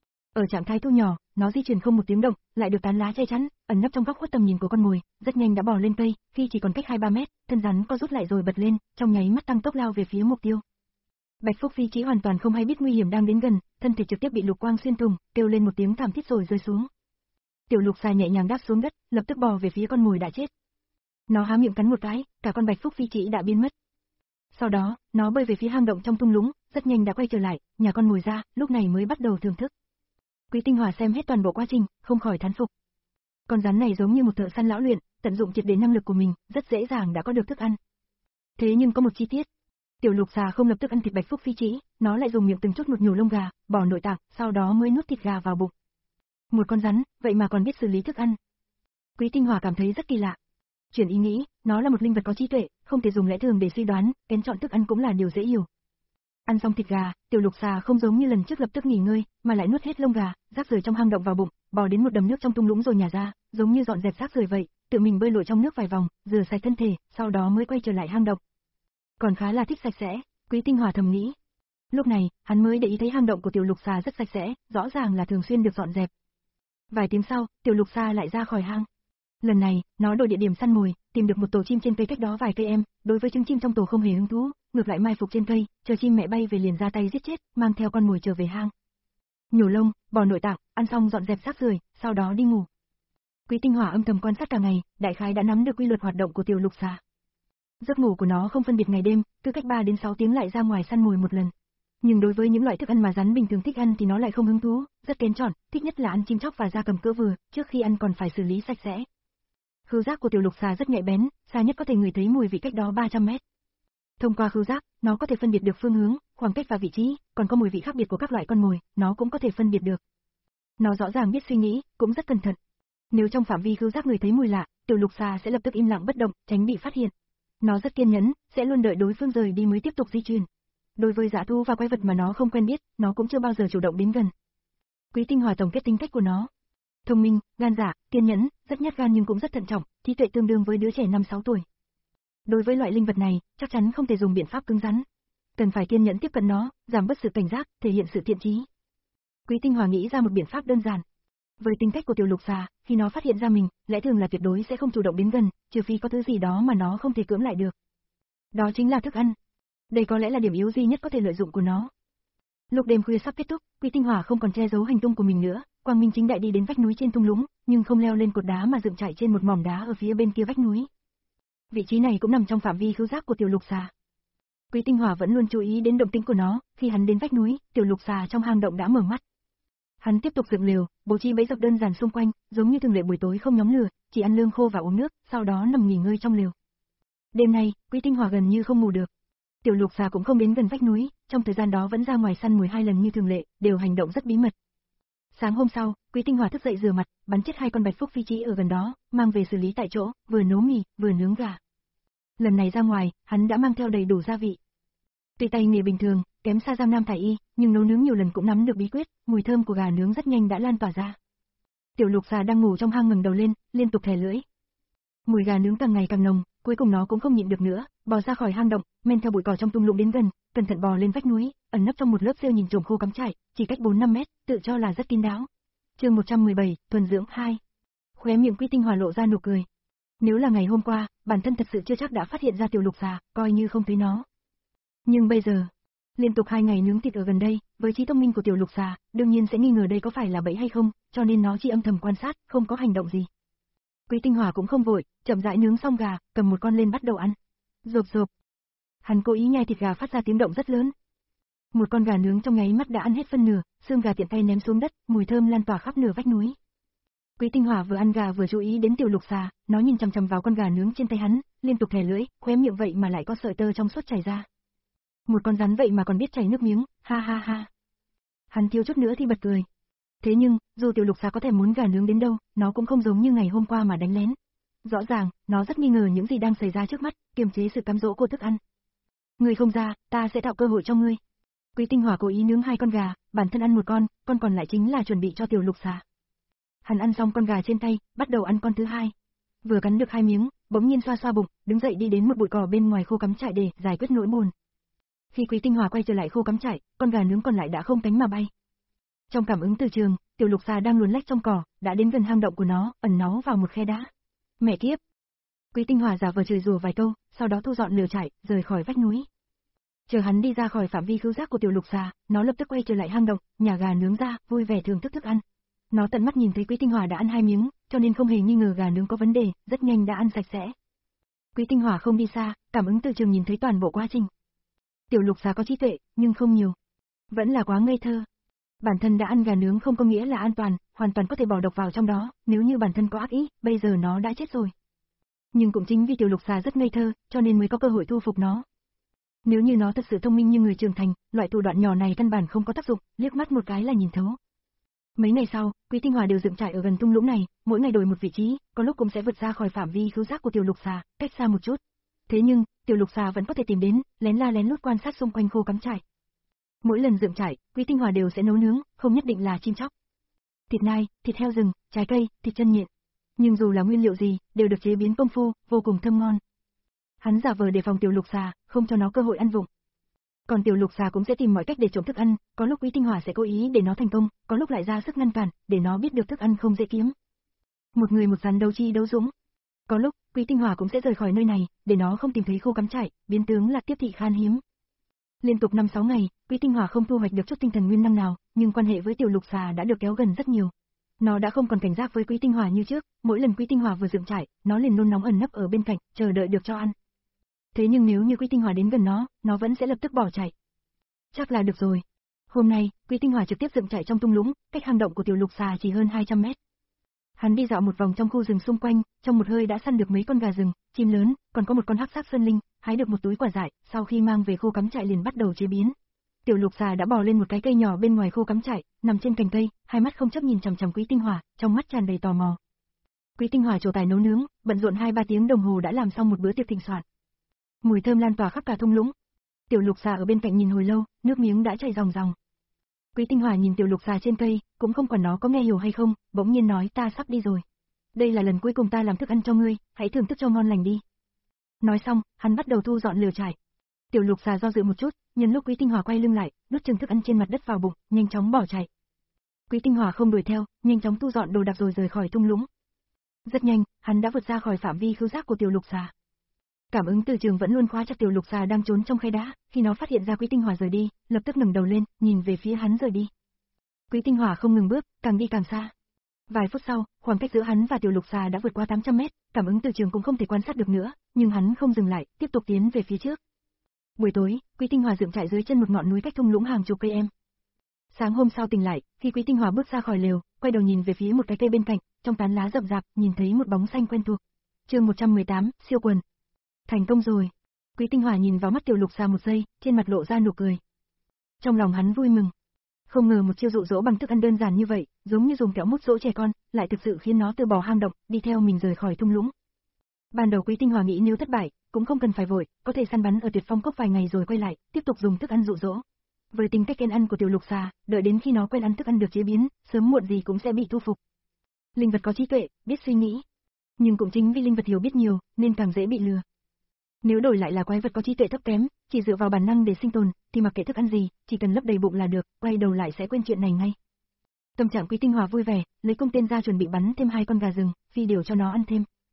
Ở trạng thái thu nhỏ, nó di chuyển không một tiếng động, lại được tán lá che chắn, ẩn nấp trong góc khuất tầm nhìn của con mồi, rất nhanh đã bò lên cây, khi chỉ còn cách hai ba mét, thân rắn co rút lại rồi bật lên, trong nháy mắt tăng tốc lao về phía mục tiêu. Bạch phúc phi trĩ hoàn toàn không hay biết nguy hiểm đang đến gần, thân thể trực tiếp bị lục quang xuyên thủng, kêu lên một tiếng thảm thiết rồi rơi xuống. Tiểu lục xà nhẹ nhàng đáp xuống đất, lập tức bò về phía con mồi đã chết. Nó há miệng cắn một cái, cả con bạch phúc phi trĩ đã biến mất. Sau đó, nó bơi về phía hang động trong thung lũng, rất nhanh đã quay trở lại, nhà con mồi ra, lúc này mới bắt đầu thưởng thức. Quý Tinh Hỏa xem hết toàn bộ quá trình, không khỏi thán phục. Con rắn này giống như một thợ săn lão luyện, tận dụng triệt để năng lực của mình, rất dễ dàng đã có được thức ăn. Thế nhưng có một chi tiết, tiểu lục xà không lập tức ăn thịt bạch phúc phi trĩ, nó lại dùng miệng từng chút một nhổ lông gà, bỏ nội tạng, sau đó mới nuốt thịt gà vào bụng. Một con rắn, vậy mà còn biết xử lý thức ăn. Quý Tinh Hỏa cảm thấy rất kỳ lạ. Chuyển ý nghĩ, nó là một linh vật có trí tuệ, không thể dùng lẽ thường để suy đoán, kén chọn thức ăn cũng là điều dễ hiểu. Ăn xong thịt gà, tiểu lục xà không giống như lần trước lập tức nghỉ ngơi, mà lại nuốt hết lông gà, rác rưởi trong hang động vào bụng, bò đến một đầm nước trong thung lũng rồi nhả ra, giống như dọn dẹp rác rưởi vậy, tự mình bơi lội trong nước vài vòng, rửa sạch thân thể, sau đó mới quay trở lại hang động. Còn khá là thích sạch sẽ, Quý Tinh Hỏa thầm nghĩ. Lúc này, hắn mới để ý thấy hang động của tiểu lục xà rất sạch sẽ, rõ ràng là thường xuyên được dọn dẹp. Vài tiếng sau, tiểu lục xà lại ra khỏi hang. Lần này, nó đổi địa điểm săn mồi, tìm được một tổ chim trên cây cách đó vài cây em, đối với trứng chim trong tổ không hề hứng thú, ngược lại mai phục trên cây, chờ chim mẹ bay về liền ra tay giết chết, mang theo con mồi trở về hang. Nhổ lông, bò nội tạng, ăn xong dọn dẹp rác rưởi, sau đó đi ngủ. Quý Tinh Hỏa âm thầm quan sát cả ngày, đại khái đã nắm được quy luật hoạt động của tiểu lục xà. Giấc ngủ của nó không phân biệt ngày đêm, cứ cách ba đến sáu tiếng lại ra ngoài săn mồi một lần. Nhưng đối với những loại thức ăn mà rắn bình thường thích ăn thì nó lại không hứng thú, rất kén chọn, thích nhất là ăn chim chóc và gia cầm cỡ vừa, trước khi ăn còn phải xử lý sạch sẽ. Khứu giác của tiểu lục xà rất nhạy bén, xa nhất có thể ngửi thấy mùi vị cách đó ba trăm mét. Thông qua khứu giác, nó có thể phân biệt được phương hướng, khoảng cách và vị trí, còn có mùi vị khác biệt của các loại con mồi, nó cũng có thể phân biệt được. Nó rõ ràng biết suy nghĩ, cũng rất cẩn thận. Nếu trong phạm vi khứu giác người thấy mùi lạ, tiểu lục xà sẽ lập tức im lặng bất động, tránh bị phát hiện. Nó rất kiên nhẫn, sẽ luôn đợi đối phương rời đi mới tiếp tục di chuyển. Đối với dã thú và quái vật mà nó không quen biết, nó cũng chưa bao giờ chủ động đến gần. Quý Tinh Hỏa tổng kết tính cách của nó. Thông minh, gan dạ, kiên nhẫn, rất nhát gan nhưng cũng rất thận trọng, trí tuệ tương đương với đứa trẻ năm sáu tuổi. Đối với loại linh vật này, chắc chắn không thể dùng biện pháp cứng rắn. Cần phải kiên nhẫn tiếp cận nó, giảm bớt sự cảnh giác, thể hiện sự thiện chí. Quý Tinh Hỏa nghĩ ra một biện pháp đơn giản. Với tính cách của tiểu lục xà, khi nó phát hiện ra mình, lẽ thường là tuyệt đối sẽ không chủ động đến gần, trừ phi có thứ gì đó mà nó không thể cưỡng lại được. Đó chính là thức ăn. Đây có lẽ là điểm yếu duy nhất có thể lợi dụng của nó. Lúc đêm khuya sắp kết thúc, Quý Tinh Hỏa không còn che giấu hành tung của mình nữa, quang minh chính đại đi đến vách núi trên thung lũng, nhưng không leo lên cột đá mà dựng trại trên một mỏm đá ở phía bên kia vách núi. Vị trí này cũng nằm trong phạm vi khứu giác của tiểu lục xà. Quý Tinh Hỏa vẫn luôn chú ý đến động tĩnh của nó, khi hắn đến vách núi, tiểu lục xà trong hang động đã mở mắt. Hắn tiếp tục dựng lều, bố trí bẫy dập đơn giản xung quanh, giống như thường lệ buổi tối không nhóm lửa, chỉ ăn lương khô và uống nước, sau đó nằm nghỉ ngơi trong lều. Đêm nay, Quý Tinh Hỏa gần như không ngủ được. Tiểu lục xà cũng không đến gần vách núi, trong thời gian đó vẫn ra ngoài săn mồi hai lần như thường lệ, đều hành động rất bí mật. Sáng hôm sau, Quý Tinh Hỏa thức dậy rửa mặt, bắn chết hai con bạch phúc phi trĩ ở gần đó, mang về xử lý tại chỗ, vừa nấu mì, vừa nướng gà. Lần này ra ngoài, hắn đã mang theo đầy đủ gia vị. Tuy tay nghề bình thường, kém xa Giang Nam Thải Y, nhưng nấu nướng nhiều lần cũng nắm được bí quyết, mùi thơm của gà nướng rất nhanh đã lan tỏa ra. Tiểu lục xà đang ngủ trong hang ngẩng đầu lên, liên tục thè lưỡi. Mùi gà nướng càng ngày càng nồng, cuối cùng nó cũng không nhịn được nữa, bò ra khỏi hang động, men theo bụi cỏ trong thung lũng đến gần, cẩn thận bò lên vách núi, ẩn nấp trong một lớp rêu nhìn trộm khô cắm trại, chỉ cách bốn năm mét, tự cho là rất kín đáo. Chương một trăm mười bảy, thuần dưỡng hai. Khóe miệng Quý Tinh Hỏa lộ ra nụ cười. Nếu là ngày hôm qua, bản thân thật sự chưa chắc đã phát hiện ra tiểu lục xà, coi như không thấy nó. Nhưng bây giờ, liên tục hai ngày nướng thịt ở gần đây, với trí thông minh của tiểu lục xà, đương nhiên sẽ nghi ngờ đây có phải là bẫy hay không, cho nên nó chỉ âm thầm quan sát, không có hành động gì. Quý Tinh Hòa cũng không vội, chậm rãi nướng xong gà, cầm một con lên bắt đầu ăn. Rộp rộp. Hắn cố ý nhai thịt gà phát ra tiếng động rất lớn. Một con gà nướng trong nháy mắt đã ăn hết phân nửa, xương gà tiện tay ném xuống đất, mùi thơm lan tỏa khắp nửa vách núi. Quý Tinh Hòa vừa ăn gà vừa chú ý đến tiểu lục xà, nó nhìn chằm chằm vào con gà nướng trên tay hắn, liên tục thè lưỡi, khóe miệng vậy mà lại có sợi tơ trong suốt chảy ra. Một con rắn vậy mà còn biết chảy nước miếng, ha ha ha. Hắn thiếu chút nữa thì bật cười. Thế nhưng, dù tiểu lục xà có thể muốn gà nướng đến đâu, nó cũng không giống như ngày hôm qua mà đánh lén. Rõ ràng, nó rất nghi ngờ những gì đang xảy ra trước mắt, kiềm chế sự cám dỗ của thức ăn. Ngươi không ra, ta sẽ tạo cơ hội cho ngươi. Quý Tinh Hòa cố ý nướng hai con gà, bản thân ăn một con, con còn lại chính là chuẩn bị cho tiểu lục xà. Hắn ăn xong con gà trên tay, bắt đầu ăn con thứ hai. Vừa cắn được hai miếng, bỗng nhiên xoa xoa bụng, đứng dậy đi đến một bụi cỏ bên ngoài khu cắm trại để giải quyết nỗi buồn. Khi Quý Tinh Hòa quay trở lại khu cắm trại, con gà nướng còn lại đã không cánh mà bay. Trong cảm ứng từ trường, tiểu lục xà đang luồn lách trong cỏ, đã đến gần hang động của nó, ẩn náu vào một khe đá. Mẹ kiếp! Quý Tinh Hòa giả vờ chửi rủa vài câu, sau đó thu dọn lều trại, rời khỏi vách núi. Chờ hắn đi ra khỏi phạm vi khứu giác của tiểu lục xà, nó lập tức quay trở lại hang động, nhả gà nướng ra, vui vẻ thưởng thức thức ăn. Nó tận mắt nhìn thấy Quý Tinh Hòa đã ăn hai miếng, cho nên không hề nghi ngờ gà nướng có vấn đề, rất nhanh đã ăn sạch sẽ. Quý Tinh Hòa không đi xa, cảm ứng từ trường nhìn thấy toàn bộ quá trình. Tiểu lục xà có trí tuệ, nhưng không nhiều. Vẫn là quá ngây thơ. Bản thân đã ăn gà nướng không có nghĩa là an toàn, hoàn toàn có thể bỏ độc vào trong đó, nếu như bản thân có ác ý, bây giờ nó đã chết rồi. Nhưng cũng chính vì tiểu lục xà rất ngây thơ, cho nên mới có cơ hội thu phục nó. Nếu như nó thật sự thông minh như người trưởng thành, loại thủ đoạn nhỏ này căn bản không có tác dụng, liếc mắt một cái là nhìn thấu. Mấy ngày sau, Quý Tinh Hòa đều dựng trại ở gần thung lũng này, mỗi ngày đổi một vị trí, có lúc cũng sẽ vượt ra khỏi phạm vi khứu giác của tiểu lục xà, cách xa một chút. Thế nhưng, tiểu lục xà vẫn có thể tìm đến, lén la lén lút quan sát xung quanh khu cắm trại. Mỗi lần dựng trại, Quý Tinh Hòa đều sẽ nấu nướng, không nhất định là chim chóc. Thịt nai, thịt heo rừng, trái cây, thịt chân nhện. Nhưng dù là nguyên liệu gì, đều được chế biến công phu, vô cùng thơm ngon. Hắn giả vờ đề phòng tiểu lục xà, không cho nó cơ hội ăn vụng. Còn tiểu lục xà cũng sẽ tìm mọi cách để trộm thức ăn, có lúc Quý Tinh Hòa sẽ cố ý để nó thành công, có lúc lại ra sức ngăn cản, để nó biết được thức ăn không dễ kiếm. Một người một rắn đấu chi đấu dũng. Có lúc, Quý Tinh Hòa cũng sẽ rời khỏi nơi này, để nó không tìm thấy khu cắm trại, biến tướng là tiếp thị khan hiếm. Liên tục năm sáu ngày, Quý Tinh Hòa không thu hoạch được chút tinh thần nguyên năng nào, nhưng quan hệ với tiểu lục xà đã được kéo gần rất nhiều. Nó đã không còn cảnh giác với Quý Tinh Hòa như trước, mỗi lần Quý Tinh Hòa vừa dựng trại, nó liền nôn nóng ẩn nấp ở bên cạnh, chờ đợi được cho ăn. Thế nhưng nếu như Quý Tinh Hòa đến gần nó, nó vẫn sẽ lập tức bỏ chạy. Chắc là được rồi. Hôm nay, Quý Tinh Hòa trực tiếp dựng trại trong thung lũng, cách hang động của tiểu lục xà chỉ hơn hai trăm mét. Hắn đi dạo một vòng trong khu rừng xung quanh, trong một hơi đã săn được mấy con gà rừng, chim lớn, còn có một con hắc sắc sơn linh, hái được một túi quả dại, sau khi mang về khu cắm trại liền bắt đầu chế biến. Tiểu lục xà đã bò lên một cái cây nhỏ bên ngoài khu cắm trại, nằm trên cành cây, hai mắt không chấp nhìn chằm chằm Quý Tinh Hòa, trong mắt tràn đầy tò mò. Quý Tinh Hòa trổ tài nấu nướng, bận rộn hai ba tiếng đồng hồ đã làm xong một bữa tiệc thịnh soạn. Mùi thơm lan tỏa khắp cả thung lũng. Tiểu lục xà ở bên cạnh nhìn hồi lâu, nước miếng đã chảy ròng ròng. Quý Tinh Hòa nhìn tiểu lục xà trên cây, cũng không quản nó có nghe hiểu hay không, bỗng nhiên nói ta sắp đi rồi. Đây là lần cuối cùng ta làm thức ăn cho ngươi, hãy thưởng thức cho ngon lành đi. Nói xong, hắn bắt đầu thu dọn lều trại. Tiểu lục xà do dự một chút, nhân lúc Quý Tinh Hòa quay lưng lại, nuốt chừng thức ăn trên mặt đất vào bụng, nhanh chóng bỏ chạy. Quý Tinh Hòa không đuổi theo, nhanh chóng thu dọn đồ đạc rồi rời khỏi thung lũng. Rất nhanh, hắn đã vượt ra khỏi phạm vi khứu giác của tiểu lục xà. Cảm ứng từ trường vẫn luôn khóa chặt tiểu lục xà đang trốn trong khe đá, khi nó phát hiện ra Quý Tinh Hòa rời đi, lập tức ngẩng đầu lên, nhìn về phía hắn rời đi. Quý Tinh Hòa không ngừng bước, càng đi càng xa. Vài phút sau, khoảng cách giữa hắn và tiểu lục xà đã vượt qua tám trăm mét, cảm ứng từ trường cũng không thể quan sát được nữa, nhưng hắn không dừng lại, tiếp tục tiến về phía trước. Buổi tối, Quý Tinh Hòa dựng trại dưới chân một ngọn núi cách thung lũng hàng chục cây em. Sáng hôm sau tỉnh lại, khi Quý Tinh Hòa bước ra khỏi lều, quay đầu nhìn về phía một cái cây bên cạnh, trong tán lá rậm rạp, nhìn thấy một bóng xanh quen thuộc. Chương một trăm mười tám, siêu quần. Thành công rồi. Quý Tinh Hòa nhìn vào mắt tiểu lục xà một giây, trên mặt lộ ra nụ cười. Trong lòng hắn vui mừng. Không ngờ một chiêu dụ dỗ bằng thức ăn đơn giản như vậy, giống như dùng kẹo mút dỗ trẻ con, lại thực sự khiến nó từ bỏ hang động, đi theo mình rời khỏi thung lũng. Ban đầu Quý Tinh Hòa nghĩ nếu thất bại, cũng không cần phải vội, có thể săn bắn ở Tuyệt Phong Cốc vài ngày rồi quay lại, tiếp tục dùng thức ăn dụ dỗ. Với tính cách kén ăn của tiểu lục xà, đợi đến khi nó quen ăn thức ăn được chế biến, sớm muộn gì cũng sẽ bị thu phục. Linh vật có trí tuệ, biết suy nghĩ, nhưng cũng chính vì linh vật hiểu biết nhiều, nên càng dễ bị lừa. Nếu đổi lại là quái vật có trí tuệ thấp kém, chỉ dựa vào bản năng để sinh tồn, thì mặc kệ thức ăn gì, chỉ cần lấp đầy bụng là được, quay đầu lại sẽ quên chuyện này ngay. Tâm trạng Quý Tinh Hòa vui vẻ, lấy cung tên ra chuẩn bị bắn thêm hai con gà rừng, phi điều cho nó ăn thêm.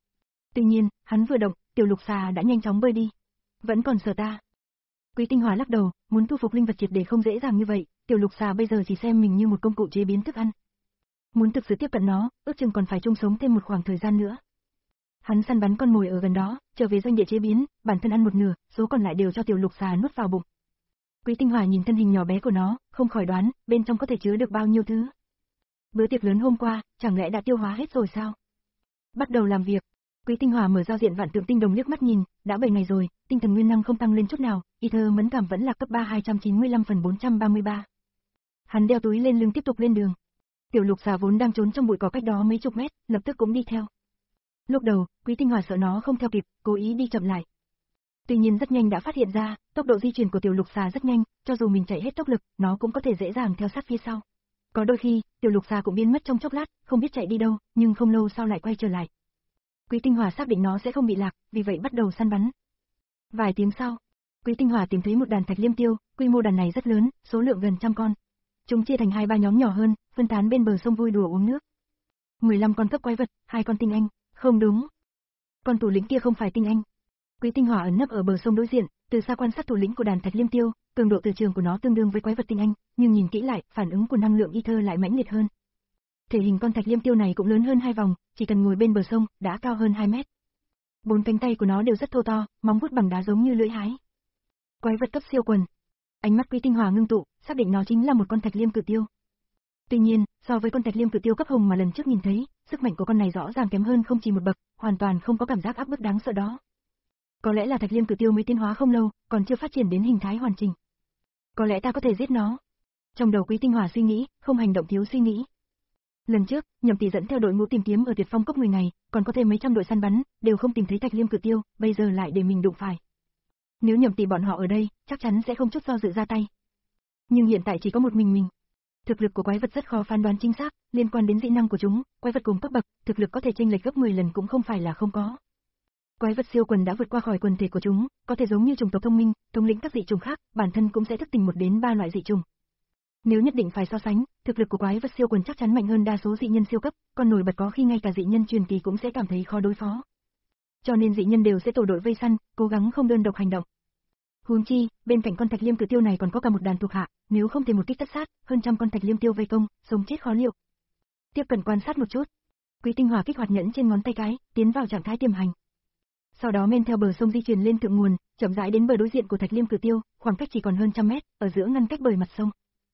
Tuy nhiên, hắn vừa động, tiểu lục xà đã nhanh chóng bơi đi. Vẫn còn sợ ta. Quý Tinh Hòa lắc đầu, muốn thu phục linh vật triệt để không dễ dàng như vậy, tiểu lục xà bây giờ chỉ xem mình như một công cụ chế biến thức ăn. Muốn thực sự tiếp cận nó, ước chừng còn phải chung sống thêm một khoảng thời gian nữa. Hắn săn bắn con mồi ở gần đó, trở về doanh địa chế biến, bản thân ăn một nửa, số còn lại đều cho tiểu lục xà nuốt vào bụng. Quý Tinh Hòa nhìn thân hình nhỏ bé của nó, không khỏi đoán, bên trong có thể chứa được bao nhiêu thứ. Bữa tiệc lớn hôm qua, chẳng lẽ đã tiêu hóa hết rồi sao? Bắt đầu làm việc. Quý Tinh Hòa mở giao diện vạn tượng tinh đồng liếc mắt nhìn, đã bảy ngày rồi, tinh thần nguyên năng không tăng lên chút nào, ether mẫn cảm vẫn là cấp ba hai trăm chín mươi lăm phần bốn trăm ba mươi ba. Hắn đeo túi lên lưng tiếp tục lên đường. Tiểu lục xà vốn đang trốn trong bụi cỏ cách đó mấy chục mét, lập tức cũng đi theo. Lúc đầu, Quý Tinh Hòa sợ nó không theo kịp, cố ý đi chậm lại. Tuy nhiên rất nhanh đã phát hiện ra, tốc độ di chuyển của tiểu lục xà rất nhanh, cho dù mình chạy hết tốc lực, nó cũng có thể dễ dàng theo sát phía sau. Có đôi khi, tiểu lục xà cũng biến mất trong chốc lát, không biết chạy đi đâu, nhưng không lâu sau lại quay trở lại. Quý Tinh Hòa xác định nó sẽ không bị lạc, vì vậy bắt đầu săn bắn. Vài tiếng sau, Quý Tinh Hòa tìm thấy một đàn thạch liêm tiêu, quy mô đàn này rất lớn, số lượng gần trăm con. Chúng chia thành hai ba nhóm nhỏ hơn, phân tán bên bờ sông vui đùa uống nước. mười lăm con cấp quái vật, hai con tinh anh, không đúng. Con thủ lĩnh kia không phải tinh anh. Quý Tinh Hòa ẩn nấp ở bờ sông đối diện, từ xa quan sát thủ lĩnh của đàn thạch liêm tiêu, cường độ từ trường của nó tương đương với quái vật tinh anh, nhưng nhìn kỹ lại, phản ứng của năng lượng ether lại mãnh liệt hơn. Thể hình con thạch liêm tiêu này cũng lớn hơn hai vòng, chỉ cần ngồi bên bờ sông, đã cao hơn hai mét. Bốn cánh tay của nó đều rất thô to, móng vuốt bằng đá giống như lưỡi hái. Quái vật cấp siêu quần. Ánh mắt Quý Tinh Hòa ngưng tụ, xác định nó chính là một con thạch liêm cự tiêu. Tuy nhiên, so với con thạch liêm cự tiêu cấp hồng mà lần trước nhìn thấy, sức mạnh của con này rõ ràng kém hơn không chỉ một bậc, hoàn toàn không có cảm giác áp bức đáng sợ đó. Có lẽ là thạch liêm cự tiêu mới tiến hóa không lâu, còn chưa phát triển đến hình thái hoàn chỉnh. Có lẽ ta có thể giết nó. Trong đầu Quý Tinh Hòa suy nghĩ, không hành động thiếu suy nghĩ. Lần trước, Nhậm Tỷ dẫn theo đội ngũ tìm kiếm ở Tuyệt Phong cốc mười ngày, còn có thêm mấy trăm đội săn bắn, đều không tìm thấy thạch liêm cự tiêu, bây giờ lại để mình đụng phải. Nếu Nhậm Tỷ bọn họ ở đây, chắc chắn sẽ không chút do dự ra tay. Nhưng hiện tại chỉ có một mình mình. Thực lực của quái vật rất khó phán đoán chính xác, liên quan đến dị năng của chúng, quái vật cùng cấp bậc, thực lực có thể chênh lệch gấp mười lần cũng không phải là không có. Quái vật siêu quần đã vượt qua khỏi quần thể của chúng, có thể giống như chủng tộc thông minh, thống lĩnh các dị chủng khác, bản thân cũng sẽ thức tỉnh một đến ba loại dị chủng. Nếu nhất định phải so sánh, thực lực của quái vật siêu quần chắc chắn mạnh hơn đa số dị nhân siêu cấp, còn nổi bật có khi ngay cả dị nhân truyền kỳ cũng sẽ cảm thấy khó đối phó. Cho nên dị nhân đều sẽ tổ đội vây săn, cố gắng không đơn độc hành động. Huống chi, bên cạnh con thạch liêm cự tiêu này còn có cả một đàn thuộc hạ, nếu không thể một kích tất sát, hơn trăm con thạch liêm tiêu vây công, sống chết khó liệu. Tiếp cận quan sát một chút. Quý Tinh Hòa kích hoạt nhẫn trên ngón tay cái, tiến vào trạng thái tiềm hành. Sau đó men theo bờ sông di chuyển lên thượng nguồn, chậm rãi đến bờ đối diện của thạch liêm cự tiêu, khoảng cách chỉ còn hơn trăm mét, ở giữa ngăn cách bởi mặt sông.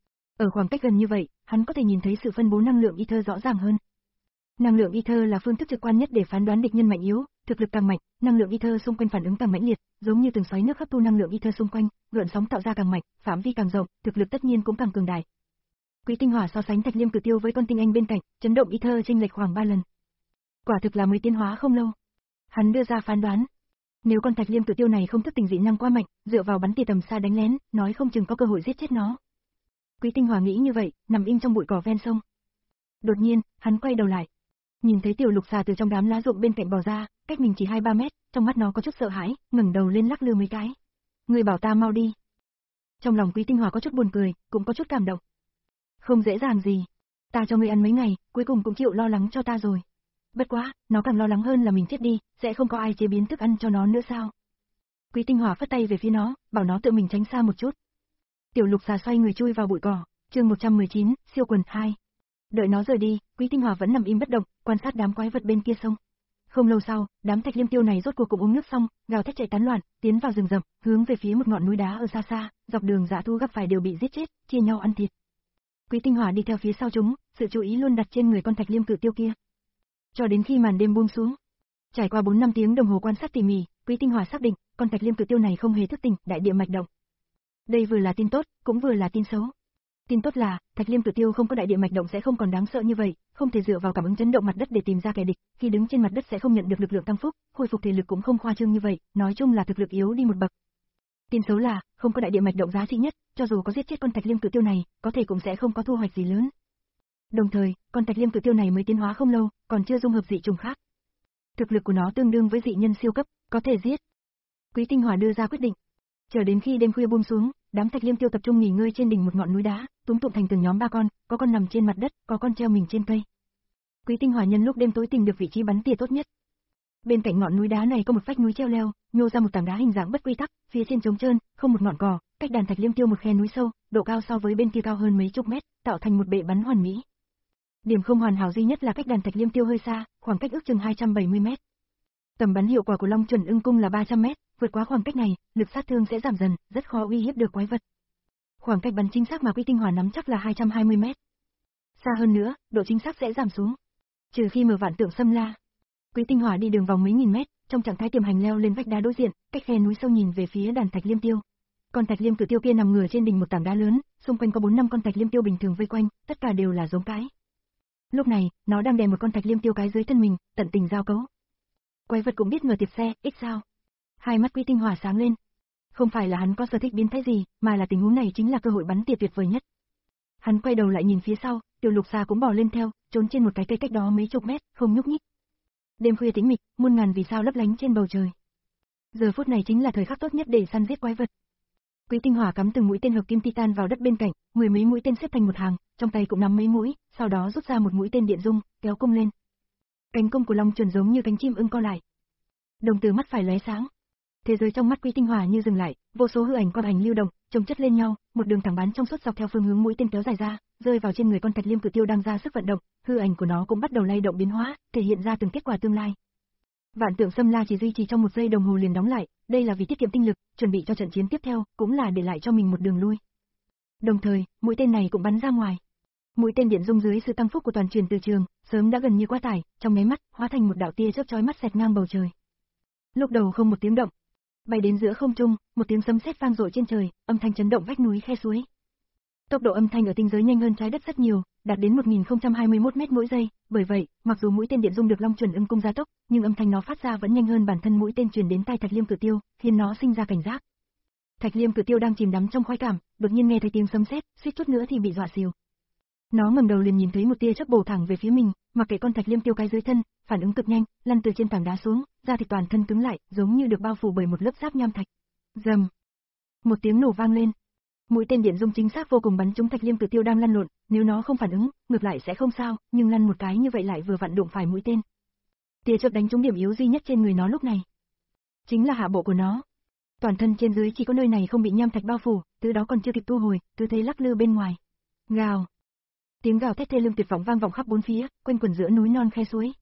Ở khoảng cách gần như vậy, hắn có thể nhìn thấy sự phân bố năng lượng ether rõ ràng hơn. Năng lượng ether là phương thức trực quan nhất để phán đoán địch nhân mạnh yếu, thực lực càng mạnh, năng lượng ether xung quanh phản ứng càng mãnh liệt, giống như từng xoáy nước hấp thu năng lượng ether xung quanh, gợn sóng tạo ra càng mạnh, phạm vi càng rộng, thực lực tất nhiên cũng càng cường đại. Quý Tinh Hòa so sánh thạch liêm cự tiêu với con tinh anh bên cạnh, chấn động ether chênh lệch khoảng ba lần. Quả thực là mới tiến hóa không lâu. Hắn đưa ra phán đoán, nếu con thạch liêm cự tiêu này không thức tỉnh dị năng quá mạnh, dựa vào bắn tỉa tầm xa đánh lén, nói không chừng có cơ hội giết chết nó. Quý Tinh Hòa nghĩ như vậy, nằm im trong bụi cỏ ven sông. Đột nhiên, hắn quay đầu lại, nhìn thấy tiểu lục xà từ trong đám lá rụng bên cạnh bò ra, cách mình chỉ hai ba mét, trong mắt nó có chút sợ hãi, ngẩng đầu lên lắc lư mấy cái. Người bảo ta mau đi. Trong lòng Quý Tinh Hòa có chút buồn cười, cũng có chút cảm động. Không dễ dàng gì, ta cho ngươi ăn mấy ngày, cuối cùng cũng chịu lo lắng cho ta rồi. Bất quá, nó càng lo lắng hơn là mình chết đi, sẽ không có ai chế biến thức ăn cho nó nữa sao? Quý Tinh Hòa phất tay về phía nó, bảo nó tự mình tránh xa một chút. Tiểu lục xà xoay người chui vào bụi cỏ, chương một trăm mười chín, siêu quần hai. Đợi nó rời đi, Quý Tinh Hòa vẫn nằm im bất động, quan sát đám quái vật bên kia sông. Không lâu sau, đám thạch liêm tiêu này rốt cuộc cũng uống nước xong, gào thét chạy tán loạn, tiến vào rừng rậm, hướng về phía một ngọn núi đá ở xa xa, dọc đường dã thú gặp phải đều bị giết chết, chia nhau ăn thịt. Quý Tinh Hòa đi theo phía sau chúng, sự chú ý luôn đặt trên người con thạch liêm cự tiêu kia. Cho đến khi màn đêm buông xuống, trải qua bốn năm tiếng đồng hồ quan sát tỉ mỉ, Quý Tinh Hòa xác định, con thạch liêm cự tiêu này không hề thức tỉnh, đại địa mạch động. Đây vừa là tin tốt, cũng vừa là tin xấu. Tin tốt là, thạch liêm cự tiêu không có đại địa mạch động sẽ không còn đáng sợ như vậy, không thể dựa vào cảm ứng chấn động mặt đất để tìm ra kẻ địch, khi đứng trên mặt đất sẽ không nhận được lực lượng tăng phúc, hồi phục thể lực cũng không khoa trương như vậy, nói chung là thực lực yếu đi một bậc. Tin xấu là, không có đại địa mạch động giá trị nhất, cho dù có giết chết con thạch liêm cự tiêu này, có thể cũng sẽ không có thu hoạch gì lớn. Đồng thời, con thạch liêm cự tiêu này mới tiến hóa không lâu, còn chưa dung hợp dị trùng khác. Thực lực của nó tương đương với dị nhân siêu cấp, có thể giết. Quý Tinh Hòa đưa ra quyết định. Chờ đến khi đêm khuya buông xuống, đám thạch liêm tiêu tập trung nghỉ ngơi trên đỉnh một ngọn núi đá, túm tụm thành từng nhóm ba con, có con nằm trên mặt đất, có con treo mình trên cây. Quý Tinh Hòa nhân lúc đêm tối tìm được vị trí bắn tỉa tốt nhất. Bên cạnh ngọn núi đá này có một vách núi treo leo, nhô ra một tảng đá hình dạng bất quy tắc, phía trên trống trơn, không một ngọn cỏ, cách đàn Thạch Liêm Tiêu một khe núi sâu, độ cao so với bên kia cao hơn mấy chục mét, tạo thành một bệ bắn hoàn mỹ. Điểm không hoàn hảo duy nhất là cách đàn Thạch Liêm Tiêu hơi xa, khoảng cách ước chừng hai trăm bảy mươi mét. Tầm bắn hiệu quả của Long Chuẩn Ưng Cung là ba trăm mét, vượt quá khoảng cách này, lực sát thương sẽ giảm dần, rất khó uy hiếp được quái vật. Khoảng cách bắn chính xác mà Quý Tinh Hỏa nắm chắc là hai trăm hai mươi mét. Xa hơn nữa, độ chính xác sẽ giảm xuống. Trừ khi mở vạn tượng xâm la. Quý Tinh Hỏa đi đường vòng mấy nghìn mét, trong trạng thái tiềm hành leo lên vách đá đối diện, cách khe núi sâu nhìn về phía đàn Thạch Liêm Tiêu. Con Thạch Liêm Cự Tiêu kia nằm ngửa trên đỉnh một tảng đá lớn, xung quanh có bốn năm con Thạch Liêm Tiêu bình thường vây quanh, tất cả đều là giống cái. Lúc này, nó đang đè một con Thạch Liêm Tiêu cái dưới thân mình, tận tình giao cấu. Quái vật cũng biết ngờ tiệp xe, ích sao? Hai mắt Quý Tinh Hỏa sáng lên. Không phải là hắn có sở thích biến thái gì, mà là tình huống này chính là cơ hội bắn tỉa tuyệt vời nhất. Hắn quay đầu lại nhìn phía sau, Tiểu Lục Xà cũng bò lên theo, trốn trên một cái cây cách đó mấy chục mét, không nhúc nhích. Đêm khuya tĩnh mịch, muôn ngàn vì sao lấp lánh trên bầu trời. Giờ phút này chính là thời khắc tốt nhất để săn giết quái vật. Quý Tinh Hỏa cắm từng mũi tên hợp kim titan vào đất bên cạnh, mười mấy mũi tên xếp thành một hàng, trong tay cũng nắm mấy mũi, sau đó rút ra một mũi tên điện dung, kéo cung lên. Cánh cung của Long Chuẩn giống như cánh chim ưng co lại. Đồng tử mắt phải lóe sáng. Thế giới trong mắt Quý Tinh Hỏa như dừng lại, vô số hư ảnh quang ảnh lưu động, chồng chất lên nhau, một đường thẳng bắn trong suốt dọc theo phương hướng mũi tên kéo dài ra, rơi vào trên người con Thạch Liêm Cự Tiêu đang ra sức vận động, hư ảnh của nó cũng bắt đầu lay động biến hóa, thể hiện ra từng kết quả tương lai. Vạn tượng xâm la chỉ duy trì trong một giây đồng hồ liền đóng lại, đây là vì tiết kiệm tinh lực, chuẩn bị cho trận chiến tiếp theo, cũng là để lại cho mình một đường lui. Đồng thời, mũi tên này cũng bắn ra ngoài. Mũi tên điện dung dưới sự tăng phúc của toàn truyền từ trường, sớm đã gần như quá tải, trong nháy mắt, hóa thành một đạo tia chớp chói mắt xẹt ngang bầu trời. Lúc đầu không một tiếng động, bay đến giữa không trung, một tiếng sấm sét vang dội trên trời, âm thanh chấn động vách núi khe suối. Tốc độ âm thanh ở tinh giới nhanh hơn trái đất rất nhiều, đạt đến một nghìn không trăm hai mươi mốt mét mỗi giây, bởi vậy, mặc dù mũi tên điện dung được Long Chuẩn Ưng Cung gia tốc, nhưng âm thanh nó phát ra vẫn nhanh hơn bản thân mũi tên truyền đến tai Thạch Liêm Cự Tiêu, khiến nó sinh ra cảnh giác. Thạch Liêm Cự Tiêu đang chìm đắm trong khoái cảm, đột nhiên nghe thấy tiếng sấm sét, suýt chút nữa thì bị dọa xỉu. Nó ngẩng đầu liền nhìn thấy một tia chớp bổ thẳng về phía mình, mặc kệ con Thạch Liêm Tiêu cái dưới thân, phản ứng cực nhanh, lăn từ trên tảng đá xuống, da thịt toàn thân cứng lại, giống như được bao phủ bởi một lớp giáp nham thạch. Rầm. Một tiếng nổ vang lên. Mũi tên điện dung chính xác vô cùng bắn trúng Thạch Liêm Cự Tiêu đang lăn lộn, nếu nó không phản ứng, ngược lại sẽ không sao, nhưng lăn một cái như vậy lại vừa vặn đụng phải mũi tên. Tia chớp đánh trúng điểm yếu duy nhất trên người nó lúc này, chính là hạ bộ của nó. Toàn thân trên dưới chỉ có nơi này không bị nham thạch bao phủ, từ đó còn chưa kịp thu hồi, cứ thế lắc lư bên ngoài. Gào. Tiếng gào thét thê lương tuyệt vọng vang vọng khắp bốn phía, quanh quẩn giữa núi non khe suối.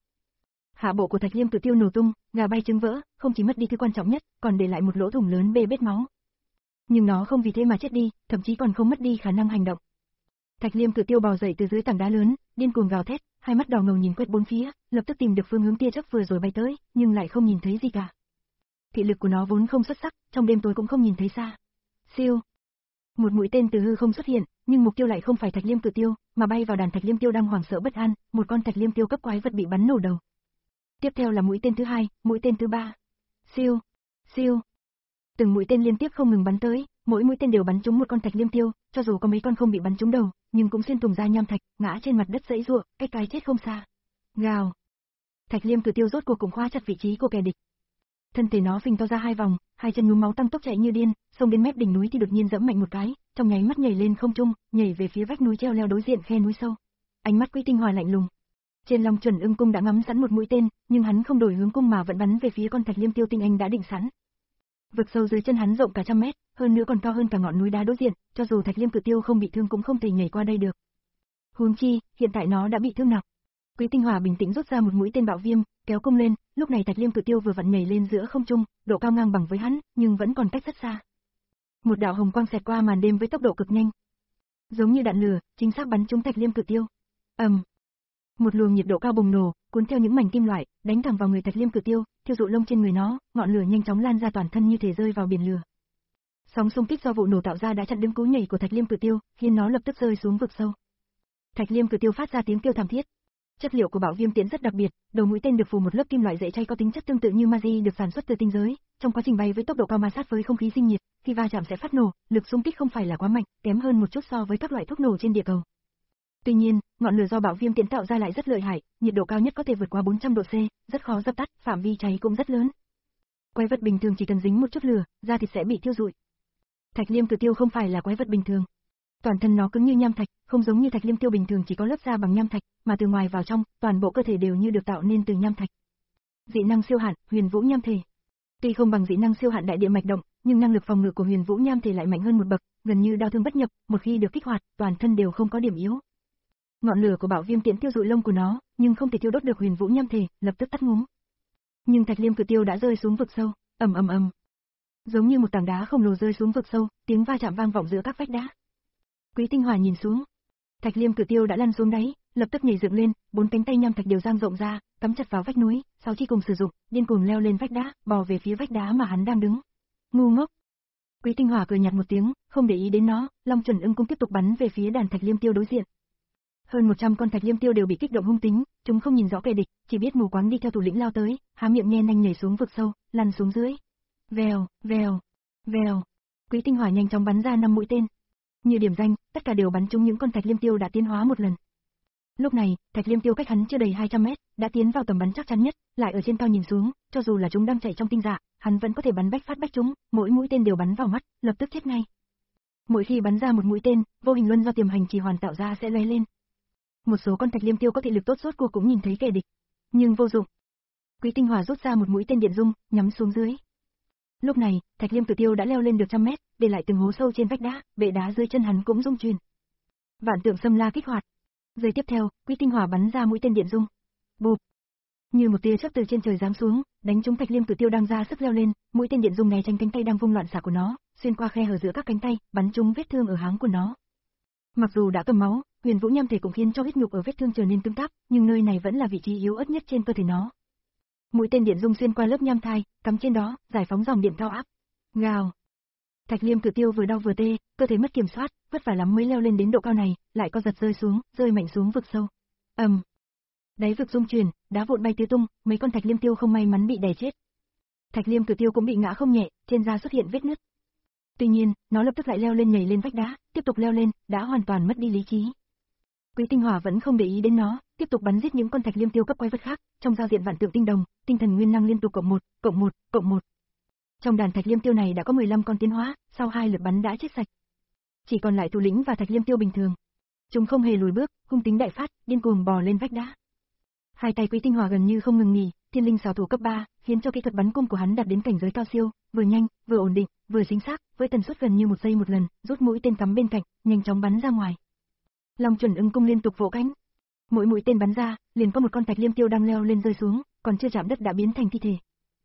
Hạ bộ của Thạch Liêm Cự Tiêu nổ tung, gà bay trứng vỡ, không chỉ mất đi thứ quan trọng nhất, còn để lại một lỗ thủng lớn bê bết máu. Nhưng nó không vì thế mà chết đi, thậm chí còn không mất đi khả năng hành động. Thạch Liêm Cự Tiêu bò dậy từ dưới tảng đá lớn, điên cuồng gào thét, hai mắt đỏ ngầu nhìn quét bốn phía, lập tức tìm được phương hướng tia chớp vừa rồi bay tới, nhưng lại không nhìn thấy gì cả. Thị lực của nó vốn không xuất sắc, trong đêm tối cũng không nhìn thấy xa. Siêu. Một mũi tên từ hư không xuất hiện, nhưng mục tiêu lại không phải Thạch Liêm Cự Tiêu, mà bay vào đàn Thạch Liêm Tiêu đang hoảng sợ bất an, một con Thạch Liêm Tiêu cấp quái vật bị bắn nổ đầu. Tiếp theo là mũi tên thứ hai, mũi tên thứ ba. Siêu, siêu. Từng mũi tên liên tiếp không ngừng bắn tới, mỗi mũi tên đều bắn trúng một con Thạch Liêm Tiêu, cho dù có mấy con không bị bắn trúng đầu, nhưng cũng xuyên thủng ra nham thạch, ngã trên mặt đất giãy giụa, cách cái chết không xa. Gào. Thạch Liêm Cự Tiêu rốt cuộc cũng khóa chặt vị trí của kẻ địch. Thân thể nó phình to ra hai vòng, hai chân nhuốm máu tăng tốc chạy như điên, xông đến mép đỉnh núi thì đột nhiên giẫm mạnh một cái, trong nháy mắt nhảy lên không trung, nhảy về phía vách núi treo leo đối diện khe núi sâu. Ánh mắt Quý Tinh Hỏa lạnh lùng. Trên Long Chuẩn Ưng Cung đã ngắm sẵn một mũi tên, nhưng hắn không đổi hướng cung mà vẫn bắn về phía con Thạch Liêm Tiêu tinh anh đã định sẵn. Vực sâu dưới chân hắn rộng cả trăm mét, hơn nữa còn cao hơn cả ngọn núi đá đối diện, cho dù Thạch Liêm Cự Tiêu không bị thương cũng không thể nhảy qua đây được. Huống chi, hiện tại nó đã bị thương nặng. Quý Tinh Hỏa bình tĩnh rút ra một mũi tên bạo viêm, kéo cung lên, lúc này Thạch Liêm Cự Tiêu vừa vặn nhảy lên giữa không trung, độ cao ngang bằng với hắn, nhưng vẫn còn cách rất xa. Một đạo hồng quang xẹt qua màn đêm với tốc độ cực nhanh, giống như đạn lửa, chính xác bắn trúng Thạch Liêm Cự Tiêu. Ầm. Um. Một luồng nhiệt độ cao bùng nổ, cuốn theo những mảnh kim loại, đánh thẳng vào người Thạch Liêm Cự Tiêu, thiêu dụ lông trên người nó, ngọn lửa nhanh chóng lan ra toàn thân như thể rơi vào biển lửa. Sóng xung kích do vụ nổ tạo ra đã chặn đứng cú nhảy của Thạch Liêm Cự Tiêu, khiến nó lập tức rơi xuống vực sâu. Thạch Liêm Cự Tiêu phát ra tiếng kêu thảm thiết. Chất liệu của Bảo Viêm Tiễn rất đặc biệt, đầu mũi tên được phủ một lớp kim loại dễ cháy có tính chất tương tự như magie được sản xuất từ tinh giới, trong quá trình bay với tốc độ cao ma sát với không khí sinh nhiệt, khi va chạm sẽ phát nổ, lực xung kích không phải là quá mạnh, kém hơn một chút so với các loại thuốc nổ trên địa cầu. Tuy nhiên, ngọn lửa do Bảo Viêm Tiễn tạo ra lại rất lợi hại, nhiệt độ cao nhất có thể vượt qua bốn trăm độ C, rất khó dập tắt, phạm vi cháy cũng rất lớn. Quái vật bình thường chỉ cần dính một chút lửa, da thịt sẽ bị thiêu rụi. Thạch Liêm Cự Tiêu không phải là quái vật bình thường. Toàn thân nó cứng như nham thạch, không giống như Thạch Liêm Tiêu bình thường chỉ có lớp da bằng nham thạch, mà từ ngoài vào trong, toàn bộ cơ thể đều như được tạo nên từ nham thạch. Dị năng siêu hạn, Huyền Vũ Nham Thể. Tuy không bằng dị năng siêu hạn đại địa mạch động, nhưng năng lực phòng ngự của Huyền Vũ Nham Thể lại mạnh hơn một bậc, gần như đao thương bất nhập, một khi được kích hoạt, toàn thân đều không có điểm yếu. Ngọn lửa của Bảo Viêm Tiễn tiêu dụi lông của nó, nhưng không thể tiêu đốt được Huyền Vũ Nham Thể, lập tức tắt ngúm. Nhưng Thạch Liêm Cự Tiêu đã rơi xuống vực sâu, ầm ầm ầm. Giống như một tảng đá khổng lồ rơi xuống vực sâu, tiếng va chạm vang vọng giữa các vách đá. Quý Tinh Hỏa nhìn xuống, Thạch Liêm Cự Tiêu đã lăn xuống đáy, lập tức nhảy dựng lên, bốn cánh tay nham thạch đều dang rộng ra, cắm chặt vào vách núi, sau khi cùng sử dụng, điên cuồng leo lên vách đá, bò về phía vách đá mà hắn đang đứng. Ngu ngốc. Quý Tinh Hỏa cười nhạt một tiếng, không để ý đến nó, Long Chuẩn Ưng cung tiếp tục bắn về phía đàn Thạch Liêm Tiêu đối diện. Hơn một trăm con Thạch Liêm Tiêu đều bị kích động hung tính, chúng không nhìn rõ kẻ địch, chỉ biết mù quáng đi theo thủ lĩnh lao tới, há miệng nhe nanh nhảy xuống vực sâu, lăn xuống dưới. Vèo, vèo, vèo. Quý Tinh Hỏa nhanh chóng bắn ra năm mũi tên. Như điểm danh, tất cả đều bắn trúng những con Thạch Liêm Tiêu đã tiến hóa một lần. Lúc này, Thạch Liêm Tiêu cách hắn chưa đầy hai trăm mét, đã tiến vào tầm bắn chắc chắn nhất, lại ở trên cao nhìn xuống, cho dù là chúng đang chạy trong tinh dạ, hắn vẫn có thể bắn bách phát bách chúng, mỗi mũi tên đều bắn vào mắt, lập tức chết ngay. Mỗi khi bắn ra một mũi tên, vô hình luân do tiềm hành trì hoàn tạo ra sẽ lóe lên. Một số con Thạch Liêm Tiêu có thị lực tốt rốt cuộc cũng nhìn thấy kẻ địch, nhưng vô dụng. Quý Tinh Hỏa rút ra một mũi tên điện dung, nhắm xuống dưới. Lúc này, Thạch Liêm Cự Tiêu đã leo lên được trăm mét, để lại từng hố sâu trên vách đá, bệ đá dưới chân hắn cũng rung chuyển. Vạn Tượng Xâm La kích hoạt. Giây tiếp theo, Quý Tinh Hỏa bắn ra mũi tên điện dung. Bụp. Như một tia chớp từ trên trời giáng xuống, đánh trúng Thạch Liêm Cự Tiêu đang ra sức leo lên, mũi tên điện dung né tránh cánh tay đang vung loạn xạ của nó, xuyên qua khe hở giữa các cánh tay, bắn trúng vết thương ở háng của nó. Mặc dù đã cầm máu, Huyền Vũ Nham Thể cũng khiến cho huyết nhục ở vết thương trở nên cứng cáp, nhưng nơi này vẫn là vị trí yếu ớt nhất trên cơ thể nó. Mũi tên điện dung xuyên qua lớp nham thai, cắm trên đó, giải phóng dòng điện cao áp. Gào. Thạch Liêm Cự Tiêu vừa đau vừa tê, cơ thể mất kiểm soát, vất vả lắm mới leo lên đến độ cao này, lại co giật rơi xuống, rơi mạnh xuống vực sâu. Ầm. Um. Đáy vực rung chuyển, đá vụn bay tứ tung, mấy con Thạch Liêm Tiêu không may mắn bị đè chết. Thạch Liêm Cự Tiêu cũng bị ngã không nhẹ, trên da xuất hiện vết nứt. Tuy nhiên, nó lập tức lại leo lên nhảy lên vách đá, tiếp tục leo lên, đã hoàn toàn mất đi lý trí. Quý Tinh Hỏa vẫn không để ý đến nó, tiếp tục bắn giết những con Thạch Liêm Tiêu cấp quái vật khác, trong giao diện vạn tượng tinh đồng, tinh thần nguyên năng liên tục cộng một, cộng một, cộng một. Trong đàn Thạch Liêm Tiêu này đã có mười lăm con tiến hóa, sau hai lượt bắn đã chết sạch. Chỉ còn lại thủ lĩnh và Thạch Liêm Tiêu bình thường. Chúng không hề lùi bước, hung tính đại phát, điên cuồng bò lên vách đá. Hai tay Quý Tinh Hỏa gần như không ngừng nghỉ, thiên linh xảo thủ cấp ba, khiến cho kỹ thuật bắn cung của hắn đạt đến cảnh giới cao siêu, vừa nhanh, vừa ổn định, vừa chính xác, với tần suất gần như một giây một lần, rút mũi tên cắm bên cạnh, nhanh chóng bắn ra ngoài. Long Chuẩn Ưng cung liên tục vỗ cánh. Mỗi mũi tên bắn ra, liền có một con Thạch Liêm Tiêu đang leo lên rơi xuống, còn chưa chạm đất đã biến thành thi thể.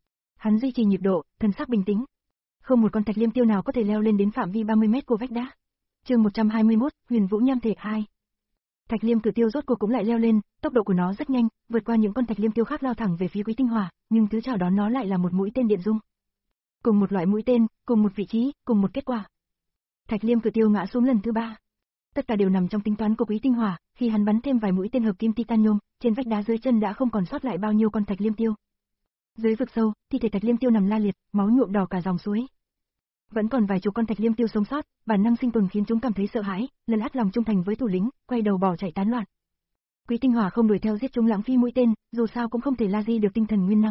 Hắn duy trì nhịp độ, thần sắc bình tĩnh. Không một con Thạch Liêm Tiêu nào có thể leo lên đến phạm vi ba mươi mét của vách đá. Chương một trăm hai mươi mốt, Huyền Vũ Nham Thể hai. Thạch Liêm Cự Tiêu rốt cuộc cũng lại leo lên, tốc độ của nó rất nhanh, vượt qua những con Thạch Liêm Tiêu khác lao thẳng về phía Quý Tinh Hỏa, nhưng thứ chào đón nó lại là một mũi tên điện dung. Cùng một loại mũi tên, cùng một vị trí, cùng một kết quả. Thạch Liêm Cự Tiêu ngã xuống lần thứ ba. Tất cả đều nằm trong tính toán của Quý Tinh Hỏa, khi hắn bắn thêm vài mũi tên hợp kim titanium, trên vách đá dưới chân đã không còn sót lại bao nhiêu con Thạch Liêm Tiêu. Dưới vực sâu, thi thể Thạch Liêm Tiêu nằm la liệt, máu nhuộm đỏ cả dòng suối. Vẫn còn vài chục con Thạch Liêm Tiêu sống sót, bản năng sinh tồn khiến chúng cảm thấy sợ hãi, lần át lòng trung thành với thủ lĩnh, quay đầu bỏ chạy tán loạn. Quý Tinh Hỏa không đuổi theo giết chúng lãng phí mũi tên, dù sao cũng không thể la di được tinh thần nguyên năng.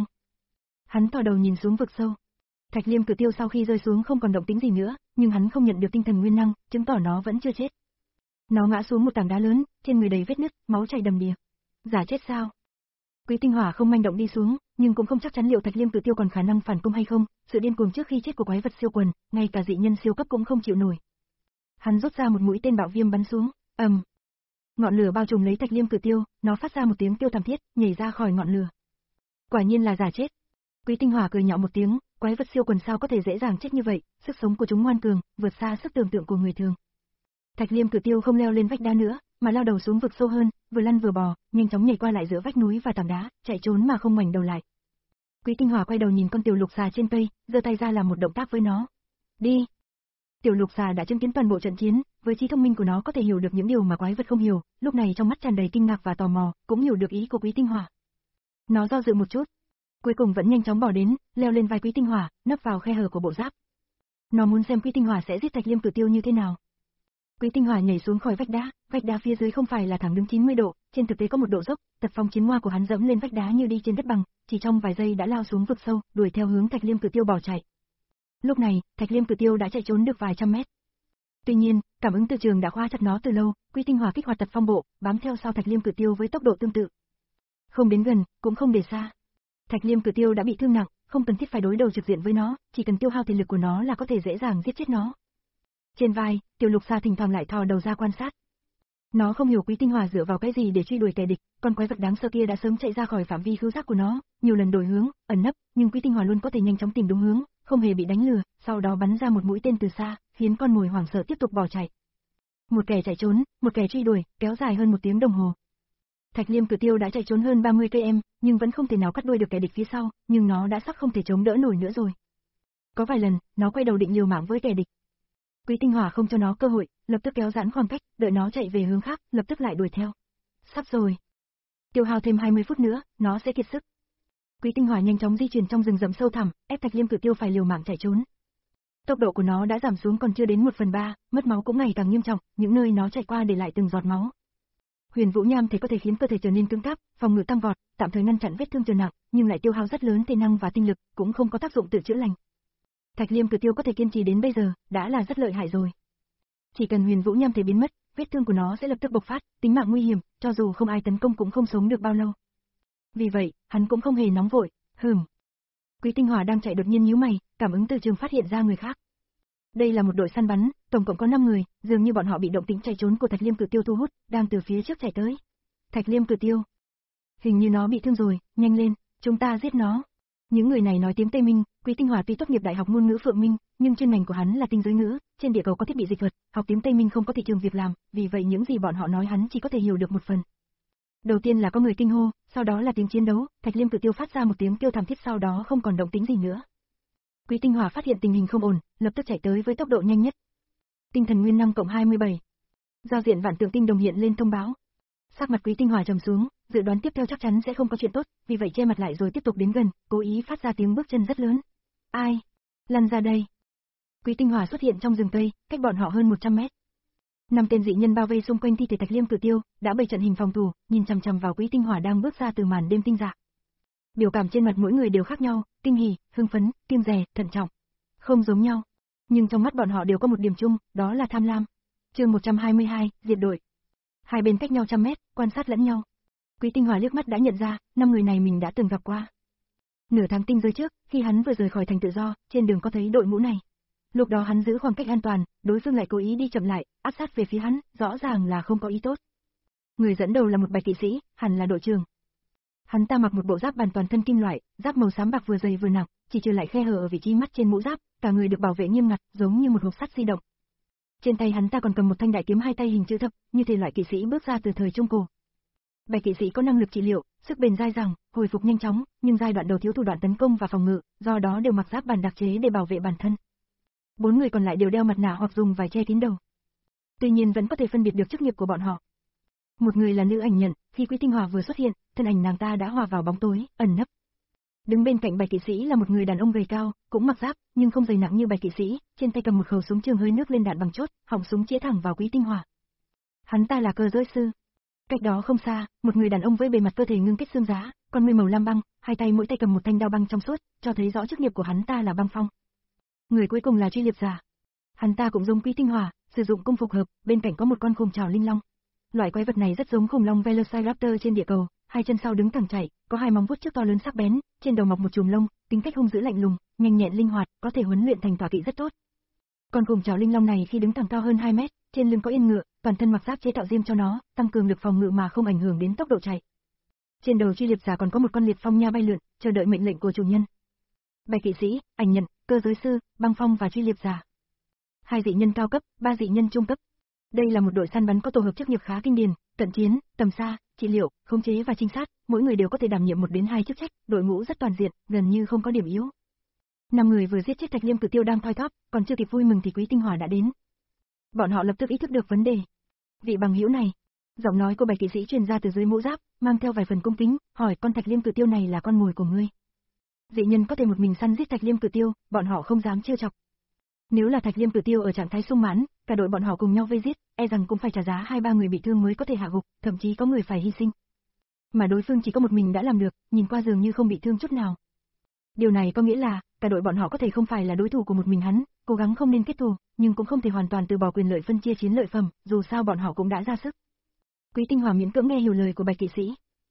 Hắn thò đầu nhìn xuống vực sâu. Thạch Liêm Cự Tiêu sau khi rơi xuống không còn động tĩnh gì nữa, nhưng hắn không nhận được tinh thần nguyên năng, chứng tỏ nó vẫn chưa chết. Nó ngã xuống một tảng đá lớn, trên người đầy vết nứt, máu chảy đầm đìa. Giả chết sao? Quý Tinh Hỏa không manh động đi xuống, nhưng cũng không chắc chắn liệu Thạch Liêm Cự Tiêu còn khả năng phản công hay không, sự điên cuồng trước khi chết của quái vật siêu quần, ngay cả dị nhân siêu cấp cũng không chịu nổi. Hắn rút ra một mũi tên bạo viêm bắn xuống, ầm. Um. Ngọn lửa bao trùm lấy Thạch Liêm Cự Tiêu, nó phát ra một tiếng kêu thảm thiết, nhảy ra khỏi ngọn lửa. Quả nhiên là giả chết. Quý Tinh Hỏa cười nhạo một tiếng, quái vật siêu quần sao có thể dễ dàng chết như vậy, sức sống của chúng ngoan cường, vượt xa sức tưởng tượng của người thường. Thạch Liêm Cự Tiêu không leo lên vách đá nữa, mà lao đầu xuống vực sâu hơn, vừa lăn vừa bò, nhanh chóng nhảy qua lại giữa vách núi và tảng đá, chạy trốn mà không ngoảnh đầu lại. Quý Tinh Hỏa quay đầu nhìn con tiểu lục xà trên cây, giơ tay ra làm một động tác với nó. Đi. Tiểu lục xà đã chứng kiến toàn bộ trận chiến, với trí thông minh của nó có thể hiểu được những điều mà quái vật không hiểu, lúc này trong mắt tràn đầy kinh ngạc và tò mò, cũng hiểu được ý của Quý Tinh Hỏa. Nó do dự một chút, cuối cùng vẫn nhanh chóng bỏ đến, leo lên vai Quý Tinh Hỏa, nấp vào khe hở của bộ giáp. Nó muốn xem Quý Tinh Hỏa sẽ giết Thạch Liêm Cự Tiêu như thế nào. Quý Tinh Hỏa nhảy xuống khỏi vách đá, vách đá phía dưới không phải là thẳng đứng chín mươi độ, trên thực tế có một độ dốc, tật phong chiến hoa của hắn dẫm lên vách đá như đi trên đất bằng, chỉ trong vài giây đã lao xuống vực sâu, đuổi theo hướng Thạch Liêm Cự Tiêu bỏ chạy. Lúc này, Thạch Liêm Cự Tiêu đã chạy trốn được vài trăm mét. Tuy nhiên, cảm ứng từ trường đã khóa chặt nó từ lâu, Quý Tinh Hỏa kích hoạt tật phong bộ, bám theo sau Thạch Liêm Cự Tiêu với tốc độ tương tự. Không đến gần, cũng không để xa. Thạch Liêm Cử Tiêu đã bị thương nặng, không cần thiết phải đối đầu trực diện với nó, chỉ cần tiêu hao thể lực của nó là có thể dễ dàng giết chết nó. Trên vai, Tiểu Lục Sa thỉnh thoảng lại thò đầu ra quan sát. Nó không hiểu Quý Tinh Hòa dựa vào cái gì để truy đuổi kẻ địch, con quái vật đáng sợ kia đã sớm chạy ra khỏi phạm vi khứu giác của nó, nhiều lần đổi hướng, ẩn nấp, nhưng Quý Tinh Hòa luôn có thể nhanh chóng tìm đúng hướng, không hề bị đánh lừa, sau đó bắn ra một mũi tên từ xa, khiến con mồi hoảng sợ tiếp tục bỏ chạy. Một kẻ chạy trốn, một kẻ truy đuổi, kéo dài hơn một tiếng đồng hồ. Thạch Liêm Cử Tiêu đã chạy trốn hơn ba mươi cây em, nhưng vẫn không thể nào cắt đuôi được kẻ địch phía sau, nhưng nó đã sắp không thể chống đỡ nổi nữa rồi. Có vài lần, nó quay đầu định liều mạng với kẻ địch. Quý Tinh Hòa không cho nó cơ hội, lập tức kéo giãn khoảng cách, đợi nó chạy về hướng khác, lập tức lại đuổi theo. Sắp rồi. Tiêu hao thêm hai mươi phút nữa, nó sẽ kiệt sức. Quý Tinh Hòa nhanh chóng di chuyển trong rừng rậm sâu thẳm, ép Thạch Liêm Cử Tiêu phải liều mạng chạy trốn. Tốc độ của nó đã giảm xuống còn chưa đến một phần ba, mất máu cũng ngày càng nghiêm trọng, những nơi nó chạy qua để lại từng giọt máu. Huyền Vũ Nham thể có thể khiến cơ thể trở nên cứng cáp, phòng ngự tăng vọt, tạm thời ngăn chặn vết thương trở nặng, nhưng lại tiêu hao rất lớn thể năng và tinh lực, cũng không có tác dụng tự chữa lành. Thạch Liêm Cử Tiêu có thể kiên trì đến bây giờ, đã là rất lợi hại rồi. Chỉ cần Huyền Vũ Nham thể biến mất, vết thương của nó sẽ lập tức bộc phát, tính mạng nguy hiểm, cho dù không ai tấn công cũng không sống được bao lâu. Vì vậy, hắn cũng không hề nóng vội, hừm. Quý Tinh Hòa đang chạy đột nhiên nhíu mày, cảm ứng từ trường phát hiện ra người khác. Đây là một đội săn bắn, tổng cộng có năm người, dường như bọn họ bị động tĩnh chạy trốn của Thạch Liêm Cử Tiêu thu hút, đang từ phía trước chạy tới. Thạch Liêm Cử Tiêu, hình như nó bị thương rồi, nhanh lên, chúng ta giết nó. Những người này nói tiếng Tây Minh, Quý Tinh Hòa tuy tốt nghiệp Đại học ngôn ngữ Phượng Minh, nhưng chuyên ngành của hắn là tinh giới ngữ, trên địa cầu có thiết bị dịch thuật, học tiếng Tây Minh không có thị trường việc làm, vì vậy những gì bọn họ nói hắn chỉ có thể hiểu được một phần. Đầu tiên là có người kinh hô, sau đó là tiếng chiến đấu, Thạch Liêm Cử Tiêu phát ra một tiếng kêu thảm thiết, sau đó không còn động tĩnh gì nữa. Quý Tinh Hòa phát hiện tình hình không ổn, lập tức chạy tới với tốc độ nhanh nhất. Tinh thần nguyên năng cộng hai mươi bảy. Giao diện vạn tượng tinh đồng hiện lên thông báo. Sắc mặt Quý Tinh Hòa trầm xuống, dự đoán tiếp theo chắc chắn sẽ không có chuyện tốt, vì vậy che mặt lại rồi tiếp tục đến gần, cố ý phát ra tiếng bước chân rất lớn. Ai? Lăn ra đây. Quý Tinh Hòa xuất hiện trong rừng cây, cách bọn họ hơn một trăm mét. Năm tên dị nhân bao vây xung quanh thi thể Thạch Liêm Cử Tiêu, đã bày trận hình phòng thủ, nhìn chằm chằm vào Quý Tinh Hòa đang bước ra từ màn đêm tinh dạ. Biểu cảm trên mặt mỗi người đều khác nhau, kinh hỉ, hưng phấn, kiêng dè, thận trọng. Không giống nhau, nhưng trong mắt bọn họ đều có một điểm chung, đó là tham lam. Chương một trăm hai mươi hai, diệt đội. Hai bên cách nhau trăm mét, quan sát lẫn nhau. Quý Tinh Hòa liếc mắt đã nhận ra, năm người này mình đã từng gặp qua. Nửa tháng tinh giới trước, khi hắn vừa rời khỏi thành tự do, trên đường có thấy đội ngũ này. Lúc đó hắn giữ khoảng cách an toàn, đối phương lại cố ý đi chậm lại, áp sát về phía hắn, rõ ràng là không có ý tốt. Người dẫn đầu là một bạch kỵ sĩ, hẳn là đội trưởng. Hắn ta mặc một bộ giáp bàn toàn thân kim loại, giáp màu xám bạc vừa dày vừa nặng, chỉ trừ lại khe hở ở vị trí mắt trên mũ giáp, cả người được bảo vệ nghiêm ngặt, giống như một hộp sắt di động. Trên tay hắn ta còn cầm một thanh đại kiếm hai tay hình chữ thập, như thể loại kỵ sĩ bước ra từ thời Trung Cổ. Bạch kỵ sĩ có năng lực trị liệu, sức bền dai dẳng, hồi phục nhanh chóng, nhưng giai đoạn đầu thiếu thủ đoạn tấn công và phòng ngự, do đó đều mặc giáp bàn đặc chế để bảo vệ bản thân. Bốn người còn lại đều đeo mặt nạ hoặc dùng vải che kín đầu. Tuy nhiên vẫn có thể phân biệt được chức nghiệp của bọn họ. Một người là nữ ảnh nhận, khi Quý Tinh Hòa vừa xuất hiện, thân ảnh nàng ta đã hòa vào bóng tối, ẩn nấp. Đứng bên cạnh bạch kỵ sĩ là một người đàn ông gầy cao, cũng mặc giáp, nhưng không dày nặng như bạch kỵ sĩ, trên tay cầm một khẩu súng trường hơi nước lên đạn bằng chốt, họng súng chĩa thẳng vào Quý Tinh Hòa. Hắn ta là Cơ Giới Sư. Cách đó không xa, một người đàn ông với bề mặt cơ thể ngưng kết xương giá, con ngươi màu lam băng, hai tay mỗi tay cầm một thanh đao băng trong suốt, cho thấy rõ chức nghiệp của hắn ta là băng phong. Người cuối cùng là Truy Liệp Giả. Hắn ta cũng giống Quý Tinh Hòa, sử dụng cung phục hợp, bên cạnh có một con khủng trảo linh long. Loại quái vật này rất giống khủng long Velociraptor trên địa cầu, hai chân sau đứng thẳng chạy, có hai móng vuốt trước to lớn sắc bén, trên đầu mọc một chùm lông, tính cách hung dữ lạnh lùng, nhanh nhẹn linh hoạt, có thể huấn luyện thành tọa kỵ rất tốt. Con khủng trảo linh long này khi đứng thẳng cao hơn hai mét, trên lưng có yên ngựa, toàn thân mặc giáp chế tạo riêng cho nó, tăng cường lực phòng ngự mà không ảnh hưởng đến tốc độ chạy. Trên đầu Truy Liệp Giả còn có một con liệt phong nha bay lượn, chờ đợi mệnh lệnh của chủ nhân. Bạch kỵ sĩ, ảnh nhận, Cơ Giới Sư, băng phong và Truy Liệp Giả. Hai dị nhân cao cấp, ba dị nhân trung cấp. Đây là một đội săn bắn có tổ hợp chức nghiệp khá kinh điển, cận chiến, tầm xa, trị liệu, khống chế và trinh sát, mỗi người đều có thể đảm nhiệm một đến hai chức trách, đội ngũ rất toàn diện, gần như không có điểm yếu. Năm người vừa giết chết Thạch Liêm Cử Tiêu đang thoi thóp, còn chưa kịp vui mừng thì Quý Tinh Hòa đã đến. Bọn họ lập tức ý thức được vấn đề. Vị bằng hữu này, giọng nói của bạch kỵ sĩ truyền ra từ dưới mũ giáp, mang theo vài phần cung kính, hỏi con Thạch Liêm Cử Tiêu này là con mồi của ngươi. Dị nhân có thể một mình săn giết Thạch Liêm Cử Tiêu, bọn họ không dám trêu chọc. Nếu là Thạch Liêm Cử Tiêu ở trạng thái sung mãn, cả đội bọn họ cùng nhau vây giết, e rằng cũng phải trả giá hai ba người bị thương mới có thể hạ gục, thậm chí có người phải hy sinh. Mà đối phương chỉ có một mình đã làm được, nhìn qua dường như không bị thương chút nào. Điều này có nghĩa là, cả đội bọn họ có thể không phải là đối thủ của một mình hắn, cố gắng không nên kết thù, nhưng cũng không thể hoàn toàn từ bỏ quyền lợi phân chia chiến lợi phẩm, dù sao bọn họ cũng đã ra sức. Quý Tinh Hòa miễn cưỡng nghe hiểu lời của bạch kỵ sĩ.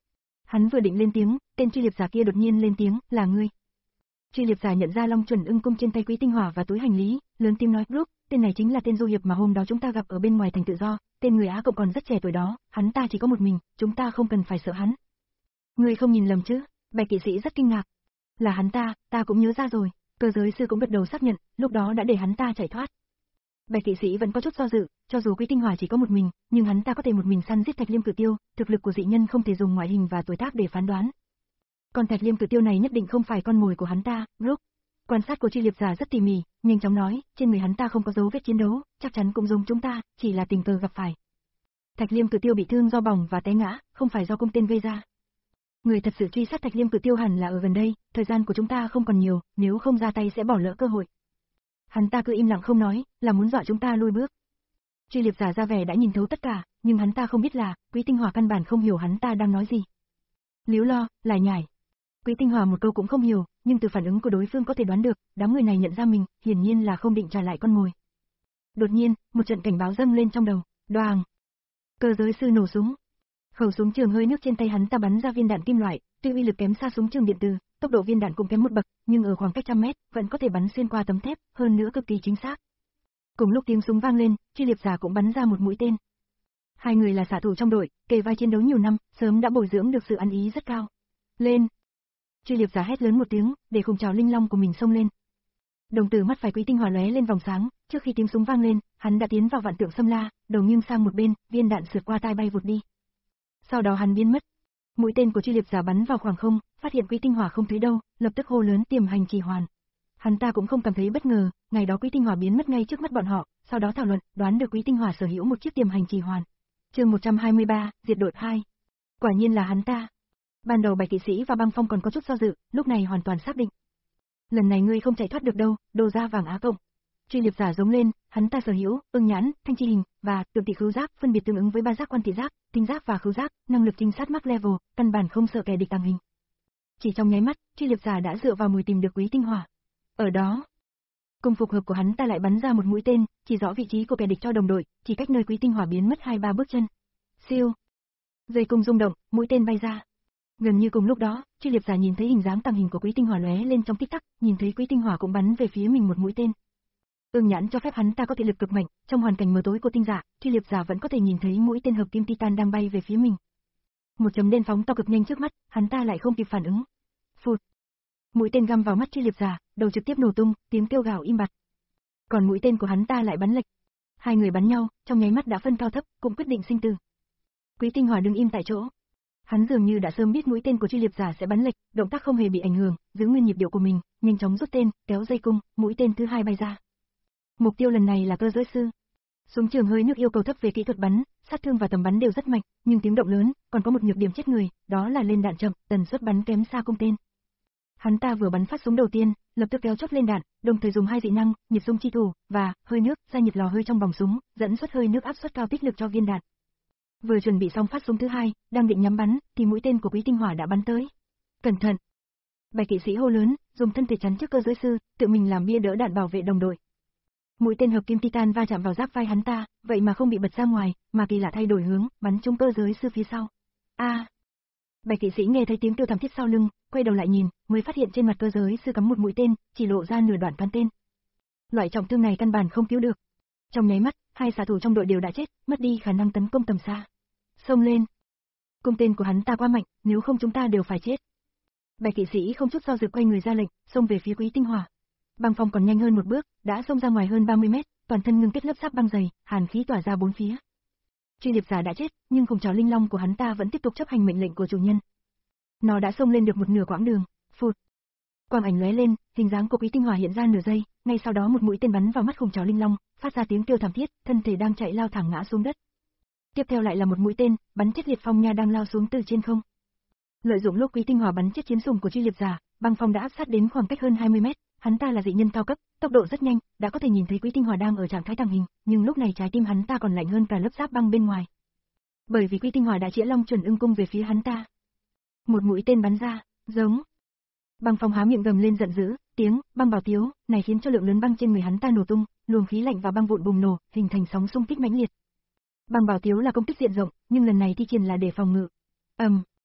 Hắn vừa định lên tiếng, tên truy liệp giả kia đột nhiên lên tiếng, là ngươi. Truy liệp giả nhận ra long chuẩn ưng cung trên tay Quý Tinh Hỏa và túi hành lý, lớn tiếng nói, Brooke, tên này chính là tên du hiệp mà hôm đó chúng ta gặp ở bên ngoài thành tự do, tên người Á Cộng còn rất trẻ tuổi đó, hắn ta chỉ có một mình, chúng ta không cần phải sợ hắn. Ngươi không nhìn lầm chứ? Bạch kỵ sĩ rất kinh ngạc. Là hắn ta, ta cũng nhớ ra rồi. Cơ giới sư cũng gật đầu xác nhận, lúc đó đã để hắn ta chạy thoát. Bạch kỵ sĩ vẫn có chút do dự, cho dù Quý Tinh Hỏa chỉ có một mình, nhưng hắn ta có thể một mình săn giết Thạch Liêm Cử Tiêu, thực lực của dị nhân không thể dùng ngoại hình và tuổi tác để phán đoán. Còn Thạch Liêm Cử Tiêu này nhất định không phải con mồi của hắn ta, Brooke. Quan sát của truy liệp giả rất tỉ mỉ, nhanh chóng nói, trên người hắn ta không có dấu vết chiến đấu, chắc chắn cũng giống chúng ta, chỉ là tình cờ gặp phải. Thạch Liêm Cử Tiêu bị thương do bỏng và té ngã, không phải do cung tên gây ra. Người thật sự truy sát Thạch Liêm Cử Tiêu hẳn là ở gần đây, thời gian của chúng ta không còn nhiều, nếu không ra tay sẽ bỏ lỡ cơ hội. Hắn ta cứ im lặng không nói, là muốn dọa chúng ta lui bước. Truy liệp giả ra vẻ đã nhìn thấu tất cả, nhưng hắn ta không biết là, Quý Tinh Hỏa căn bản không hiểu hắn ta đang nói gì. Líu lo, lải nhải. Quý Tinh Hỏa một câu cũng không hiểu, nhưng từ phản ứng của đối phương có thể đoán được, đám người này nhận ra mình, hiển nhiên là không định trả lại con mồi. Đột nhiên, một trận cảnh báo dâng lên trong đầu, đoàng. Cơ giới sư nổ súng. Khẩu súng trường hơi nước trên tay hắn ta bắn ra viên đạn kim loại, tuy uy lực kém xa súng trường điện tử, tốc độ viên đạn cũng kém một bậc, nhưng ở khoảng cách trăm mét, vẫn có thể bắn xuyên qua tấm thép, hơn nữa cực kỳ chính xác. Cùng lúc tiếng súng vang lên, truy liệp giả cũng bắn ra một mũi tên. Hai người là xạ thủ trong đội, kề vai chiến đấu nhiều năm, sớm đã bồi dưỡng được sự ăn ý rất cao. Lên! Truy liệp giả hét lớn một tiếng, để khủng trào linh long của mình xông lên. Đồng tử mắt phải Quý Tinh Hỏa lóe lên vòng sáng, trước khi tiếng súng vang lên, hắn đã tiến vào vạn tượng xâm la, đầu nghiêng sang một bên, viên đạn sượt qua tai bay vụt đi. Sau đó hắn biến mất. Mũi tên của truy liệp giả bắn vào khoảng không, phát hiện Quý Tinh Hỏa không thấy đâu, lập tức hô lớn tiềm hành trì hoàn. Hắn ta cũng không cảm thấy bất ngờ, ngày đó Quý Tinh Hỏa biến mất ngay trước mắt bọn họ, sau đó thảo luận, đoán được Quý Tinh Hỏa sở hữu một chiếc tiềm hành trì hoàn. Chương một trăm hai mươi ba, diệt đội hai. Quả nhiên là hắn ta. Ban đầu Bạch kỵ sĩ và Băng Phong còn có chút do dự, lúc này hoàn toàn xác định. Lần này ngươi không chạy thoát được đâu, đồ da vàng Á Cộng. Truy liệp giả giống lên, hắn ta sở hữu ưng nhãn, thanh chi hình và tượng thị khứu giác, phân biệt tương ứng với ba giác quan thị giác, tinh giác và khứu giác, năng lực trinh sát max level, căn bản không sợ kẻ địch tàng hình. Chỉ trong nháy mắt, truy liệp giả đã dựa vào mùi tìm được Quý Tinh Hỏa. Ở đó, cùng phục hợp của hắn ta lại bắn ra một mũi tên, chỉ rõ vị trí của kẻ địch cho đồng đội, chỉ cách nơi Quý Tinh Hỏa biến mất hai ba bước chân. Siêu. Dây cung rung động, mũi tên bay ra. Gần như cùng lúc đó, truy liệp giả nhìn thấy hình dáng tàng hình của Quý Tinh Hỏa lóe lên trong tích tắc, nhìn thấy Quý Tinh Hỏa cũng bắn về phía mình một mũi tên. Ương nhãn cho phép hắn ta có thị lực cực mạnh, trong hoàn cảnh mờ tối của tinh giả, truy liệp giả vẫn có thể nhìn thấy mũi tên hợp kim titan đang bay về phía mình. Một chấm đen phóng to cực nhanh trước mắt, hắn ta lại không kịp phản ứng. Phụt. Mũi tên găm vào mắt truy liệp giả, đầu trực tiếp nổ tung, tiếng kêu gào im bặt. Còn mũi tên của hắn ta lại bắn lệch. Hai người bắn nhau, trong nháy mắt đã phân cao thấp, cũng quyết định sinh tử. Quý Tinh Hỏa đứng im tại chỗ. Hắn dường như đã sớm biết mũi tên của truy liệp giả sẽ bắn lệch, động tác không hề bị ảnh hưởng, giữ nguyên nhịp điệu của mình, nhanh chóng rút tên, kéo dây cung, mũi tên thứ hai bay ra. Mục tiêu lần này là cơ giới sư. Súng trường hơi nước yêu cầu thấp về kỹ thuật bắn, sát thương và tầm bắn đều rất mạnh, nhưng tiếng động lớn, còn có một nhược điểm chết người, đó là lên đạn chậm, tần suất bắn kém xa cung tên. Hắn ta vừa bắn phát súng đầu tiên, lập tức kéo chốt lên đạn, đồng thời dùng hai dị năng, nhiệt dung chi thủ và hơi nước, gia nhiệt lò hơi trong vòng súng, dẫn xuất hơi nước áp suất cao tích lực cho viên đạn. Vừa chuẩn bị xong phát súng thứ hai, đang định nhắm bắn, thì mũi tên của Quý Tinh Hỏa đã bắn tới. Cẩn thận! Bạch kỵ sĩ hô lớn, dùng thân thể chắn trước cơ giới sư, tự mình làm bia đỡ đạn bảo vệ đồng đội. Mũi tên hợp kim titan va chạm vào giáp vai hắn ta, vậy mà không bị bật ra ngoài, mà kỳ lạ thay đổi hướng, bắn trúng cơ giới sư phía sau. A! À. Bạch kỵ sĩ nghe thấy tiếng kêu thảm thiết sau lưng, quay đầu lại nhìn, mới phát hiện trên mặt cơ giới sư cắm một mũi tên, chỉ lộ ra nửa đoạn toán tên. Loại trọng thương này căn bản không cứu được. Trong nháy mắt, hai xạ thủ trong đội đều đã chết, mất đi khả năng tấn công tầm xa. Xông lên! Cung tên của hắn ta quá mạnh, nếu không chúng ta đều phải chết. Bạch kỵ sĩ không chút do dự quay người ra lệnh, xông về phía Quý Tinh Hỏa. Băng Phong còn nhanh hơn một bước, đã xông ra ngoài hơn ba mươi mét, toàn thân ngưng kết lớp giáp băng dày, hàn khí tỏa ra bốn phía. Truy liệp giả đã chết, nhưng khủng trảo linh long của hắn ta vẫn tiếp tục chấp hành mệnh lệnh của chủ nhân. Nó đã xông lên được một nửa quãng đường, phụt. Quang ảnh lóe lên, hình dáng của Quý Tinh Hỏa hiện ra nửa giây, ngay sau đó một mũi tên bắn vào mắt khủng trảo linh long, phát ra tiếng kêu thảm thiết, thân thể đang chạy lao thẳng ngã xuống đất. Tiếp theo lại là một mũi tên, bắn chết liệt phong nha đang lao xuống từ trên không. Lợi dụng lúc Quý Tinh Hỏa bắn chết chiến sủng của truy liệp giả, Băng Phong đã áp sát đến khoảng cách hơn hai mươi mét, hắn ta là dị nhân cao cấp, tốc độ rất nhanh, đã có thể nhìn thấy Quý Tinh Hỏa đang ở trạng thái tàng hình, nhưng lúc này trái tim hắn ta còn lạnh hơn cả lớp giáp băng bên ngoài. Bởi vì Quý Tinh Hỏa đã chĩa long chuẩn ưng cung về phía hắn ta. Một mũi tên bắn ra, giống. Băng Phong há miệng gầm lên giận dữ, tiếng băng bảo tiếu này khiến cho lượng lớn băng trên người hắn ta nổ tung, luồng khí lạnh và băng vụn bùng nổ, hình thành sóng xung kích mãnh liệt. Băng bảo tiếu là công kích diện rộng, nhưng lần này thi triển là để phòng ngự. Ầm. Um.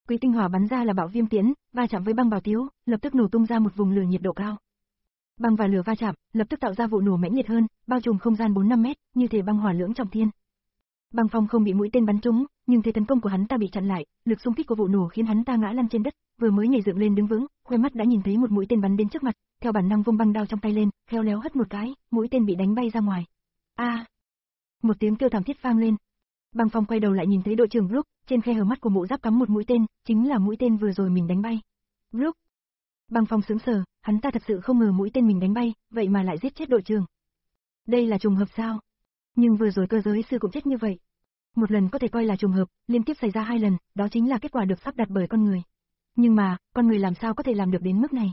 Quý tinh hỏa bắn ra là bạo viêm tiễn, va chạm với băng bảo tiếu, lập tức nổ tung ra một vùng lửa nhiệt độ cao. Băng và lửa va chạm, lập tức tạo ra vụ nổ mãnh liệt hơn, bao trùm không gian bốn năm mét, như thể băng hỏa lưỡng trọng thiên. Băng Phong không bị mũi tên bắn trúng, nhưng thế tấn công của hắn ta bị chặn lại, lực xung kích của vụ nổ khiến hắn ta ngã lăn trên đất, vừa mới nhảy dựng lên đứng vững, khoe mắt đã nhìn thấy một mũi tên bắn đến trước mặt, theo bản năng vung băng đao trong tay lên, khéo léo hất một cái, mũi tên bị đánh bay ra ngoài. A! À! Một tiếng kêu thảm thiết vang lên. Băng Phong quay đầu lại nhìn thấy đội trưởng Brook, trên khe hở mắt của mũ giáp cắm một mũi tên, chính là mũi tên vừa rồi mình đánh bay. Brook! Băng Phong sững sờ, hắn ta thật sự không ngờ mũi tên mình đánh bay, vậy mà lại giết chết đội trưởng. Đây là trùng hợp sao? Nhưng vừa rồi cơ giới sư cũng chết như vậy. Một lần có thể coi là trùng hợp, liên tiếp xảy ra hai lần, đó chính là kết quả được sắp đặt bởi con người. Nhưng mà, con người làm sao có thể làm được đến mức này?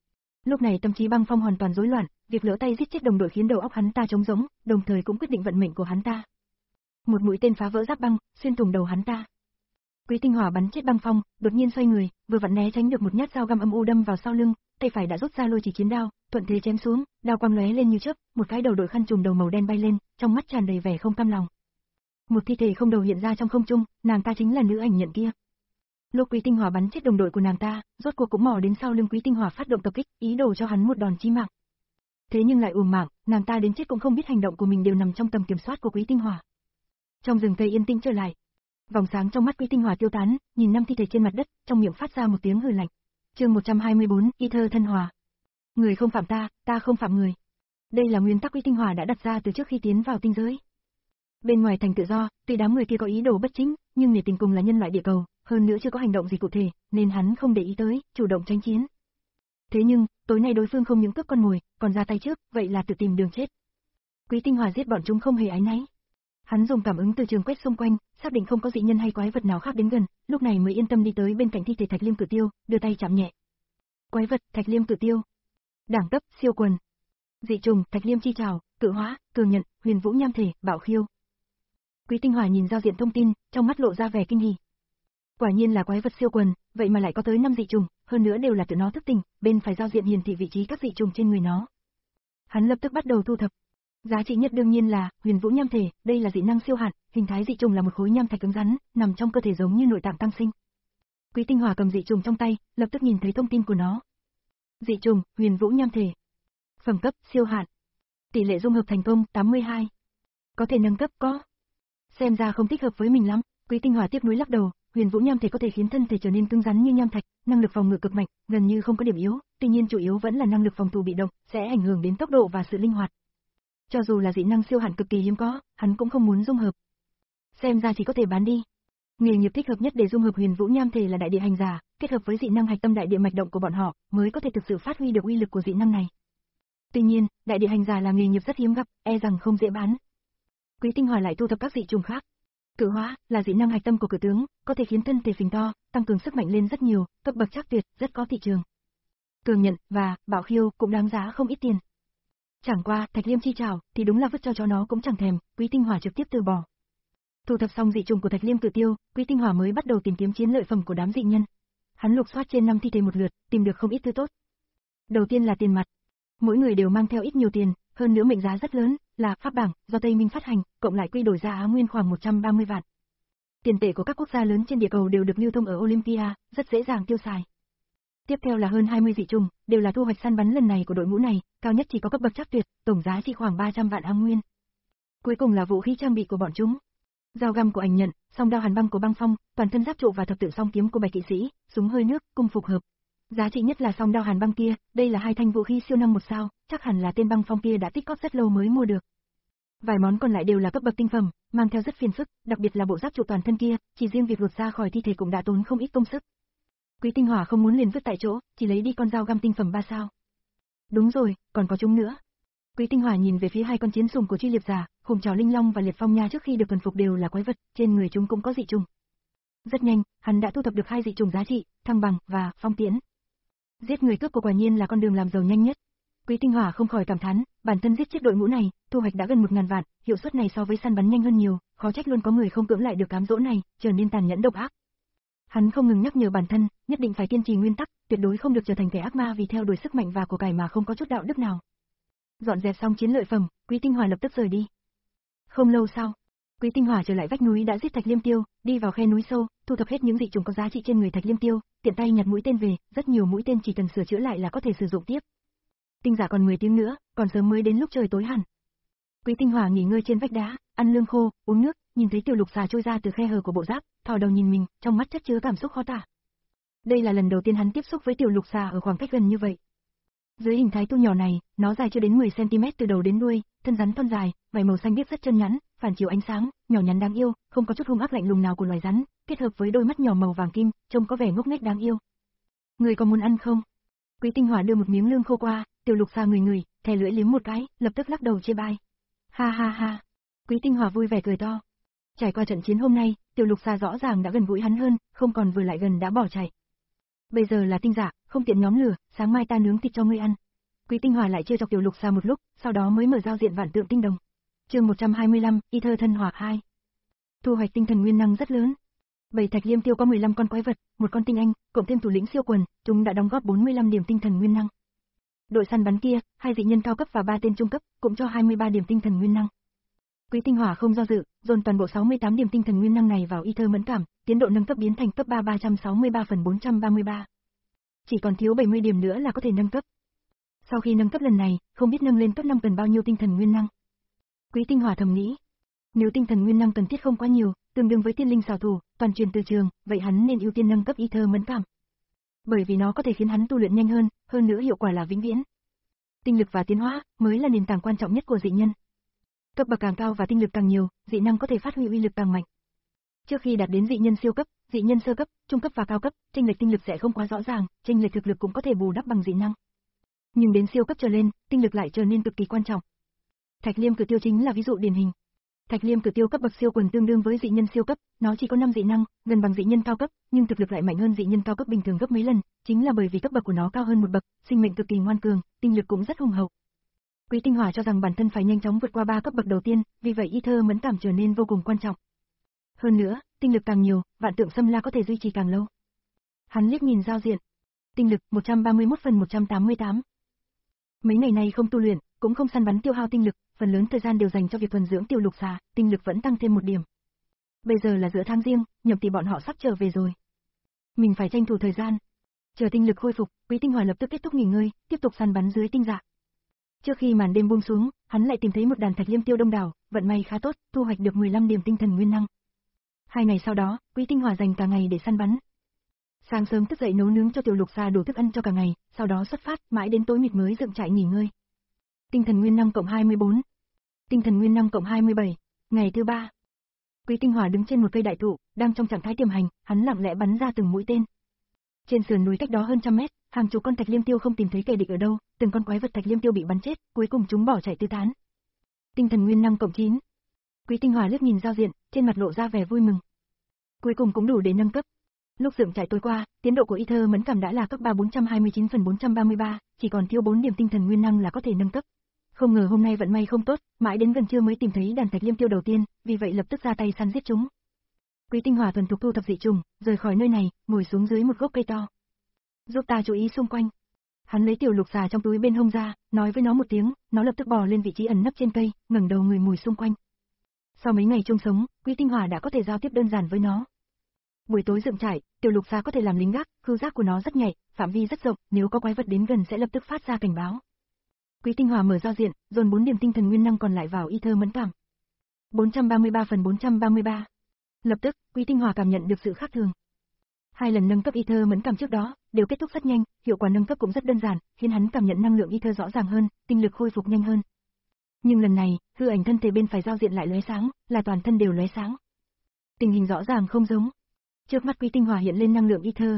Lúc này tâm trí Băng Phong hoàn toàn rối loạn, việc lỡ tay giết chết đồng đội khiến đầu óc hắn ta trống rỗng, đồng thời cũng quyết định vận mệnh của hắn ta. Một mũi tên phá vỡ giáp băng, xuyên thủng đầu hắn ta. Quý tinh hỏa bắn chết Băng Phong, đột nhiên xoay người, vừa vặn né tránh được một nhát dao găm âm u đâm vào sau lưng, tay phải đã rút ra lôi chỉ chiến đao, thuận thế chém xuống, đao quang lóe lên như chớp, một cái đầu đội khăn trùm đầu màu đen bay lên, trong mắt tràn đầy vẻ không cam lòng. Một thi thể không đầu hiện ra trong không trung, nàng ta chính là nữ ảnh nhận kia. Lúc Quý tinh hỏa bắn chết đồng đội của nàng ta, rốt cuộc cũng mò đến sau lưng Quý tinh hỏa phát động tập kích, ý đồ cho hắn một đòn chí mạng. Thế nhưng lại uổng mạng, nàng ta đến chết cũng không biết hành động của mình đều nằm trong tầm kiểm soát của Quý tinh hỏa. Trong rừng cây yên tĩnh trở lại, vòng sáng trong mắt Quý tinh hỏa tiêu tán, nhìn năm thi thể trên mặt đất, trong miệng phát ra một tiếng hừ lạnh. Chương một trăm hai mươi bốn, Y thơ thân hòa. Người không phạm ta, ta không phạm người. Đây là nguyên tắc Quý tinh hỏa đã đặt ra từ trước khi tiến vào tinh giới. Bên ngoài thành tự do, tuy đám người kia có ý đồ bất chính, nhưng nể tình cùng là nhân loại địa cầu, hơn nữa chưa có hành động gì cụ thể, nên hắn không để ý tới, chủ động tránh chiến. Thế nhưng, tối nay đối phương không những cướp con mồi, còn ra tay trước, vậy là tự tìm đường chết. Quý tinh hỏa giết bọn chúng không hề áy náy. Hắn dùng cảm ứng từ trường quét xung quanh, xác định không có dị nhân hay quái vật nào khác đến gần, lúc này mới yên tâm đi tới bên cạnh thi thể Thạch Liêm Cử Tiêu, đưa tay chạm nhẹ. Quái vật, Thạch Liêm Cử Tiêu. Đẳng cấp, siêu quần. Dị trùng, Thạch Liêm chi trảo, cự hóa, cường nhận, huyền vũ nham thể, bạo khiêu. Quý tinh hỏa nhìn giao diện thông tin, trong mắt lộ ra vẻ kinh hỉ. Quả nhiên là quái vật siêu quần, vậy mà lại có tới năm dị trùng, hơn nữa đều là tự nó thức tỉnh, bên phải giao diện hiển thị vị trí các dị trùng trên người nó. Hắn lập tức bắt đầu thu thập. Giá trị nhất đương nhiên là huyền vũ nham thể, đây là dị năng siêu hạn, hình thái dị trùng là một khối nham thạch cứng rắn, nằm trong cơ thể giống như nội tạng tăng sinh. Quý tinh hỏa cầm dị trùng trong tay, lập tức nhìn thấy thông tin của nó. Dị trùng, huyền vũ nham thể. Phẩm cấp, siêu hạn. Tỷ lệ dung hợp thành công, tám mươi hai. Có thể nâng cấp có. Xem ra không thích hợp với mình lắm, Quý tinh hỏa tiếp nối lắc đầu, huyền vũ nham thể có thể khiến thân thể trở nên cứng rắn như nham thạch, năng lực phòng ngự cực mạnh, gần như không có điểm yếu, tuy nhiên chủ yếu vẫn là năng lực phòng thủ bị động, sẽ ảnh hưởng đến tốc độ và sự linh hoạt. Cho dù là dị năng siêu hạn cực kỳ hiếm có, hắn cũng không muốn dung hợp. Xem ra chỉ có thể bán đi. Nghề nghiệp thích hợp nhất để dung hợp huyền vũ nham thể là đại địa hành giả, kết hợp với dị năng hạch tâm đại địa mạch động của bọn họ, mới có thể thực sự phát huy được uy lực của dị năng này. Tuy nhiên, đại địa hành giả là nghề nghiệp rất hiếm gặp, e rằng không dễ bán. Quý tinh hỏa lại thu thập các dị trùng khác. Cự hóa là dị năng hạch tâm của cử tướng, có thể khiến thân thể phình to, tăng cường sức mạnh lên rất nhiều, cấp bậc chắc tuyệt, rất có thị trường. Cường nhận và bạo khiêu cũng đáng giá không ít tiền. Chẳng qua, Thạch Liêm chi trảo thì đúng là vứt cho chó nó cũng chẳng thèm, Quý tinh hỏa trực tiếp từ bỏ. Thu thập xong dị trùng của Thạch Liêm Cử Tiêu, Quý tinh hỏa mới bắt đầu tìm kiếm chiến lợi phẩm của đám dị nhân. Hắn lục soát trên năm thi thể một lượt, tìm được không ít thứ tốt. Đầu tiên là tiền mặt. Mỗi người đều mang theo ít nhiều tiền, hơn nữa mệnh giá rất lớn, là pháp bảng do Tây Minh phát hành, cộng lại quy đổi ra Á Nguyên khoảng một trăm ba mươi vạn. Tiền tệ của các quốc gia lớn trên địa cầu đều được lưu thông ở Olympia, rất dễ dàng tiêu xài. Tiếp theo là hơn hai mươi dị trùng, đều là thu hoạch săn bắn lần này của đội ngũ này, cao nhất chỉ có cấp bậc chắc tuyệt, tổng giá trị khoảng ba trăm vạn Á Nguyên. Cuối cùng là vũ khí trang bị của bọn chúng. Dao găm của ảnh nhận, song đao hàn băng của Băng Phong, toàn thân giáp trụ và thập tự song kiếm của Bạch kỵ sĩ, súng hơi nước, cung phục hợp. Giá trị nhất là song đao hàn băng kia, đây là hai thanh vũ khí siêu năng một sao, chắc hẳn là tên Băng Phong kia đã tích cóp rất lâu mới mua được. Vài món còn lại đều là cấp bậc tinh phẩm, mang theo rất phiền phức, đặc biệt là bộ giáp trụ toàn thân kia, chỉ riêng việc lột ra khỏi thi thể cũng đã tốn không ít công sức. Quý tinh hỏa không muốn liền vứt tại chỗ, chỉ lấy đi con dao găm tinh phẩm ba sao. Đúng rồi, còn có chúng nữa. Quý tinh hỏa nhìn về phía hai con chiến sùng của Truy Liệp giả, Khủng Trảo Linh Long và Liệt Phong Nha trước khi được thuần phục đều là quái vật, trên người chúng cũng có dị trùng. Rất nhanh, hắn đã thu thập được hai dị trùng giá trị, Thăng Bằng và Phong Tiễn. Giết người cướp của quả nhiên là con đường làm giàu nhanh nhất. Quý tinh hỏa không khỏi cảm thán, bản thân giết chết đội ngũ này, thu hoạch đã gần một ngàn vạn, hiệu suất này so với săn bắn nhanh hơn nhiều, khó trách luôn có người không cưỡng lại được cám dỗ này, trở nên tàn nhẫn độc ác. Hắn không ngừng nhắc nhở bản thân, nhất định phải kiên trì nguyên tắc, tuyệt đối không được trở thành kẻ ác ma vì theo đuổi sức mạnh và của cải mà không có chút đạo đức nào. Dọn dẹp xong chiến lợi phẩm, Quý tinh hỏa lập tức rời đi. Không lâu sau, Quý Tinh Hỏa trở lại vách núi đã giết Thạch Liêm Tiêu, đi vào khe núi sâu, thu thập hết những dị trùng có giá trị trên người Thạch Liêm Tiêu, tiện tay nhặt mũi tên về, rất nhiều mũi tên chỉ cần sửa chữa lại là có thể sử dụng tiếp. Tinh giả còn mười tiếng nữa, còn sớm mới đến lúc trời tối hẳn. Quý Tinh Hỏa nghỉ ngơi trên vách đá, ăn lương khô, uống nước, nhìn thấy tiểu lục xà trôi ra từ khe hở của bộ giáp, thò đầu nhìn mình, trong mắt chất chứa cảm xúc khó tả. Đây là lần đầu tiên hắn tiếp xúc với tiểu lục xà ở khoảng cách gần như vậy. Dưới hình thái tu nhỏ này, nó dài chưa đến mười xăng ti mét từ đầu đến đuôi, thân rắn thon dài, vảy màu xanh biếc rất chân nhẵn, phản chiếu ánh sáng, nhỏ nhắn đáng yêu, không có chút hung ác lạnh lùng nào của loài rắn, kết hợp với đôi mắt nhỏ màu vàng kim, trông có vẻ ngốc nghếch đáng yêu. Người có muốn ăn không? Quý Tinh Hỏa đưa một miếng lương khô qua, tiểu lục xà ngửi ngửi, thè lưỡi liếm một cái, lập tức lắc đầu chê bai. Ha ha ha. Quý Tinh Hỏa vui vẻ cười to. Trải qua trận chiến hôm nay, tiểu lục xà rõ ràng đã gần gũi hắn hơn, không còn vừa lại gần đã bỏ chạy. Bây giờ là tinh giả, không tiện nhóm lửa, sáng mai ta nướng thịt cho ngươi ăn. Quý Tinh Hỏa lại trêu chọc tiểu lục xà một lúc, sau đó mới mở giao diện vạn tượng tinh đồng. Chương một trăm hai mươi lăm, Y Thơ thân hỏa hai. Thu hoạch tinh thần nguyên năng rất lớn. Bảy Thạch Liêm Tiêu có mười lăm con quái vật, một con tinh anh, cộng thêm thủ lĩnh siêu quần, chúng đã đóng góp bốn mươi lăm điểm tinh thần nguyên năng. Đội săn bắn kia, hai dị nhân cao cấp và ba tên trung cấp, cũng cho hai mươi ba điểm tinh thần nguyên năng. Quý Tinh Hỏa không do dự, dồn toàn bộ sáu mươi tám điểm tinh thần nguyên năng này vào y thơ mẫn cảm, tiến độ nâng cấp biến thành cấp ba ba trăm sáu mươi ba phần bốn trăm ba mươi ba. Chỉ còn thiếu bảy mươi điểm nữa là có thể nâng cấp. Sau khi nâng cấp lần này, không biết nâng lên cấp năm cần bao nhiêu tinh thần nguyên năng. Quý Tinh Hỏa thầm nghĩ, nếu tinh thần nguyên năng cần thiết không quá nhiều, tương đương với tiên linh xảo thủ, toàn truyền từ trường, vậy hắn nên ưu tiên nâng cấp y thơ mẫn cảm. Bởi vì nó có thể khiến hắn tu luyện nhanh hơn, hơn nữa hiệu quả là vĩnh viễn. Tinh lực và tiến hóa mới là nền tảng quan trọng nhất của dị nhân. Cấp bậc càng cao và tinh lực càng nhiều, dị năng có thể phát huy uy lực càng mạnh. Trước khi đạt đến dị nhân siêu cấp, dị nhân sơ cấp, trung cấp và cao cấp, chênh lệch tinh lực sẽ không quá rõ ràng, chênh lệch thực lực cũng có thể bù đắp bằng dị năng. Nhưng đến siêu cấp trở lên, tinh lực lại trở nên cực kỳ quan trọng. Thạch Liêm Cử Tiêu chính là ví dụ điển hình. Thạch Liêm Cử Tiêu cấp bậc siêu quần tương đương với dị nhân siêu cấp, nó chỉ có năm dị năng, gần bằng dị nhân cao cấp, nhưng thực lực lại mạnh hơn dị nhân cao cấp bình thường gấp mấy lần, chính là bởi vì cấp bậc của nó cao hơn một bậc, sinh mệnh cực kỳ ngoan cường, tinh lực cũng rất hùng hậu. Quý Tinh Hỏa cho rằng bản thân phải nhanh chóng vượt qua ba cấp bậc đầu tiên, vì vậy y thơ mẫn cảm trở nên vô cùng quan trọng. Hơn nữa, tinh lực càng nhiều, vạn tượng xâm la có thể duy trì càng lâu. Hắn liếc nhìn giao diện. Tinh lực một trăm ba mươi mốt phần một trăm tám mươi tám. Mấy ngày nay không tu luyện, cũng không săn bắn tiêu hao tinh lực, phần lớn thời gian đều dành cho việc thuần dưỡng tiểu lục xà, tinh lực vẫn tăng thêm một điểm. Bây giờ là giữa tháng riêng, Nhậm Tỷ bọn họ sắp trở về rồi. Mình phải tranh thủ thời gian. Chờ tinh lực khôi phục, Quý Tinh Hỏa lập tức kết thúc nghỉ ngơi, tiếp tục săn bắn dưới tinh dạ. Trước khi màn đêm buông xuống, hắn lại tìm thấy một đàn Thạch Liêm Tiêu đông đảo, vận may khá tốt, thu hoạch được mười lăm điểm tinh thần nguyên năng. Hai ngày sau đó, Quý Tinh Hỏa dành cả ngày để săn bắn. Sáng sớm thức dậy nấu nướng cho tiểu lục xà đủ thức ăn cho cả ngày, sau đó xuất phát, mãi đến tối mịt mới dựng trại nghỉ ngơi. Tinh thần nguyên năng cộng hai mươi bốn. Tinh thần nguyên năng cộng hai mươi bảy. Ngày thứ ba. Quý Tinh Hỏa đứng trên một cây đại thụ, đang trong trạng thái tiềm hành, hắn lặng lẽ bắn ra từng mũi tên. Trên sườn núi cách đó hơn trăm mét, hàng chục con Thạch Liêm Tiêu không tìm thấy kẻ địch ở đâu, từng con quái vật Thạch Liêm Tiêu bị bắn chết, cuối cùng chúng bỏ chạy tứ tán. Tinh thần nguyên năng cộng chín. Quý Tinh Hỏa liếc nhìn giao diện, trên mặt lộ ra vẻ vui mừng. Cuối cùng cũng đủ để nâng cấp. Lúc dựng trại tối qua, tiến độ của y thơ mẫn cảm đã là cấp ba bốn trăm hai mươi chín phần bốn trăm ba mươi ba, chỉ còn thiếu bốn điểm tinh thần nguyên năng là có thể nâng cấp. Không ngờ hôm nay vận may không tốt, mãi đến gần trưa mới tìm thấy đàn Thạch Liêm Tiêu đầu tiên, vì vậy lập tức ra tay săn giết chúng. Quý Tinh Hỏa thuần thục thu thập dị trùng, rời khỏi nơi này, ngồi xuống dưới một gốc cây to. Giúp ta chú ý xung quanh. Hắn lấy tiểu lục xà trong túi bên hông ra, nói với nó một tiếng, nó lập tức bò lên vị trí ẩn nấp trên cây, ngẩng đầu ngửi mùi xung quanh. Sau mấy ngày chung sống, Quý Tinh Hỏa đã có thể giao tiếp đơn giản với nó. Buổi tối dựng trại, tiểu lục xà có thể làm lính gác, khứu giác của nó rất nhạy, phạm vi rất rộng, nếu có quái vật đến gần sẽ lập tức phát ra cảnh báo. Quý Tinh Hỏa mở giao diện, dồn bốn điểm tinh thần nguyên năng còn lại vào y thơ mẫn cảm. bốn trăm ba mươi ba phần bốn trăm ba mươi ba. Lập tức, Quý Tinh Hỏa cảm nhận được sự khác thường. Hai lần nâng cấp y thơ mẫn cảm trước đó đều kết thúc rất nhanh, hiệu quả nâng cấp cũng rất đơn giản, khiến hắn cảm nhận năng lượng y thơ rõ ràng hơn, tinh lực khôi phục nhanh hơn. Nhưng lần này, hư ảnh thân thể bên phải giao diện lại lóe sáng, là toàn thân đều lóe sáng. Tình hình rõ ràng không giống. Trước mắt Quý Tinh Hỏa hiện lên năng lượng y thơ,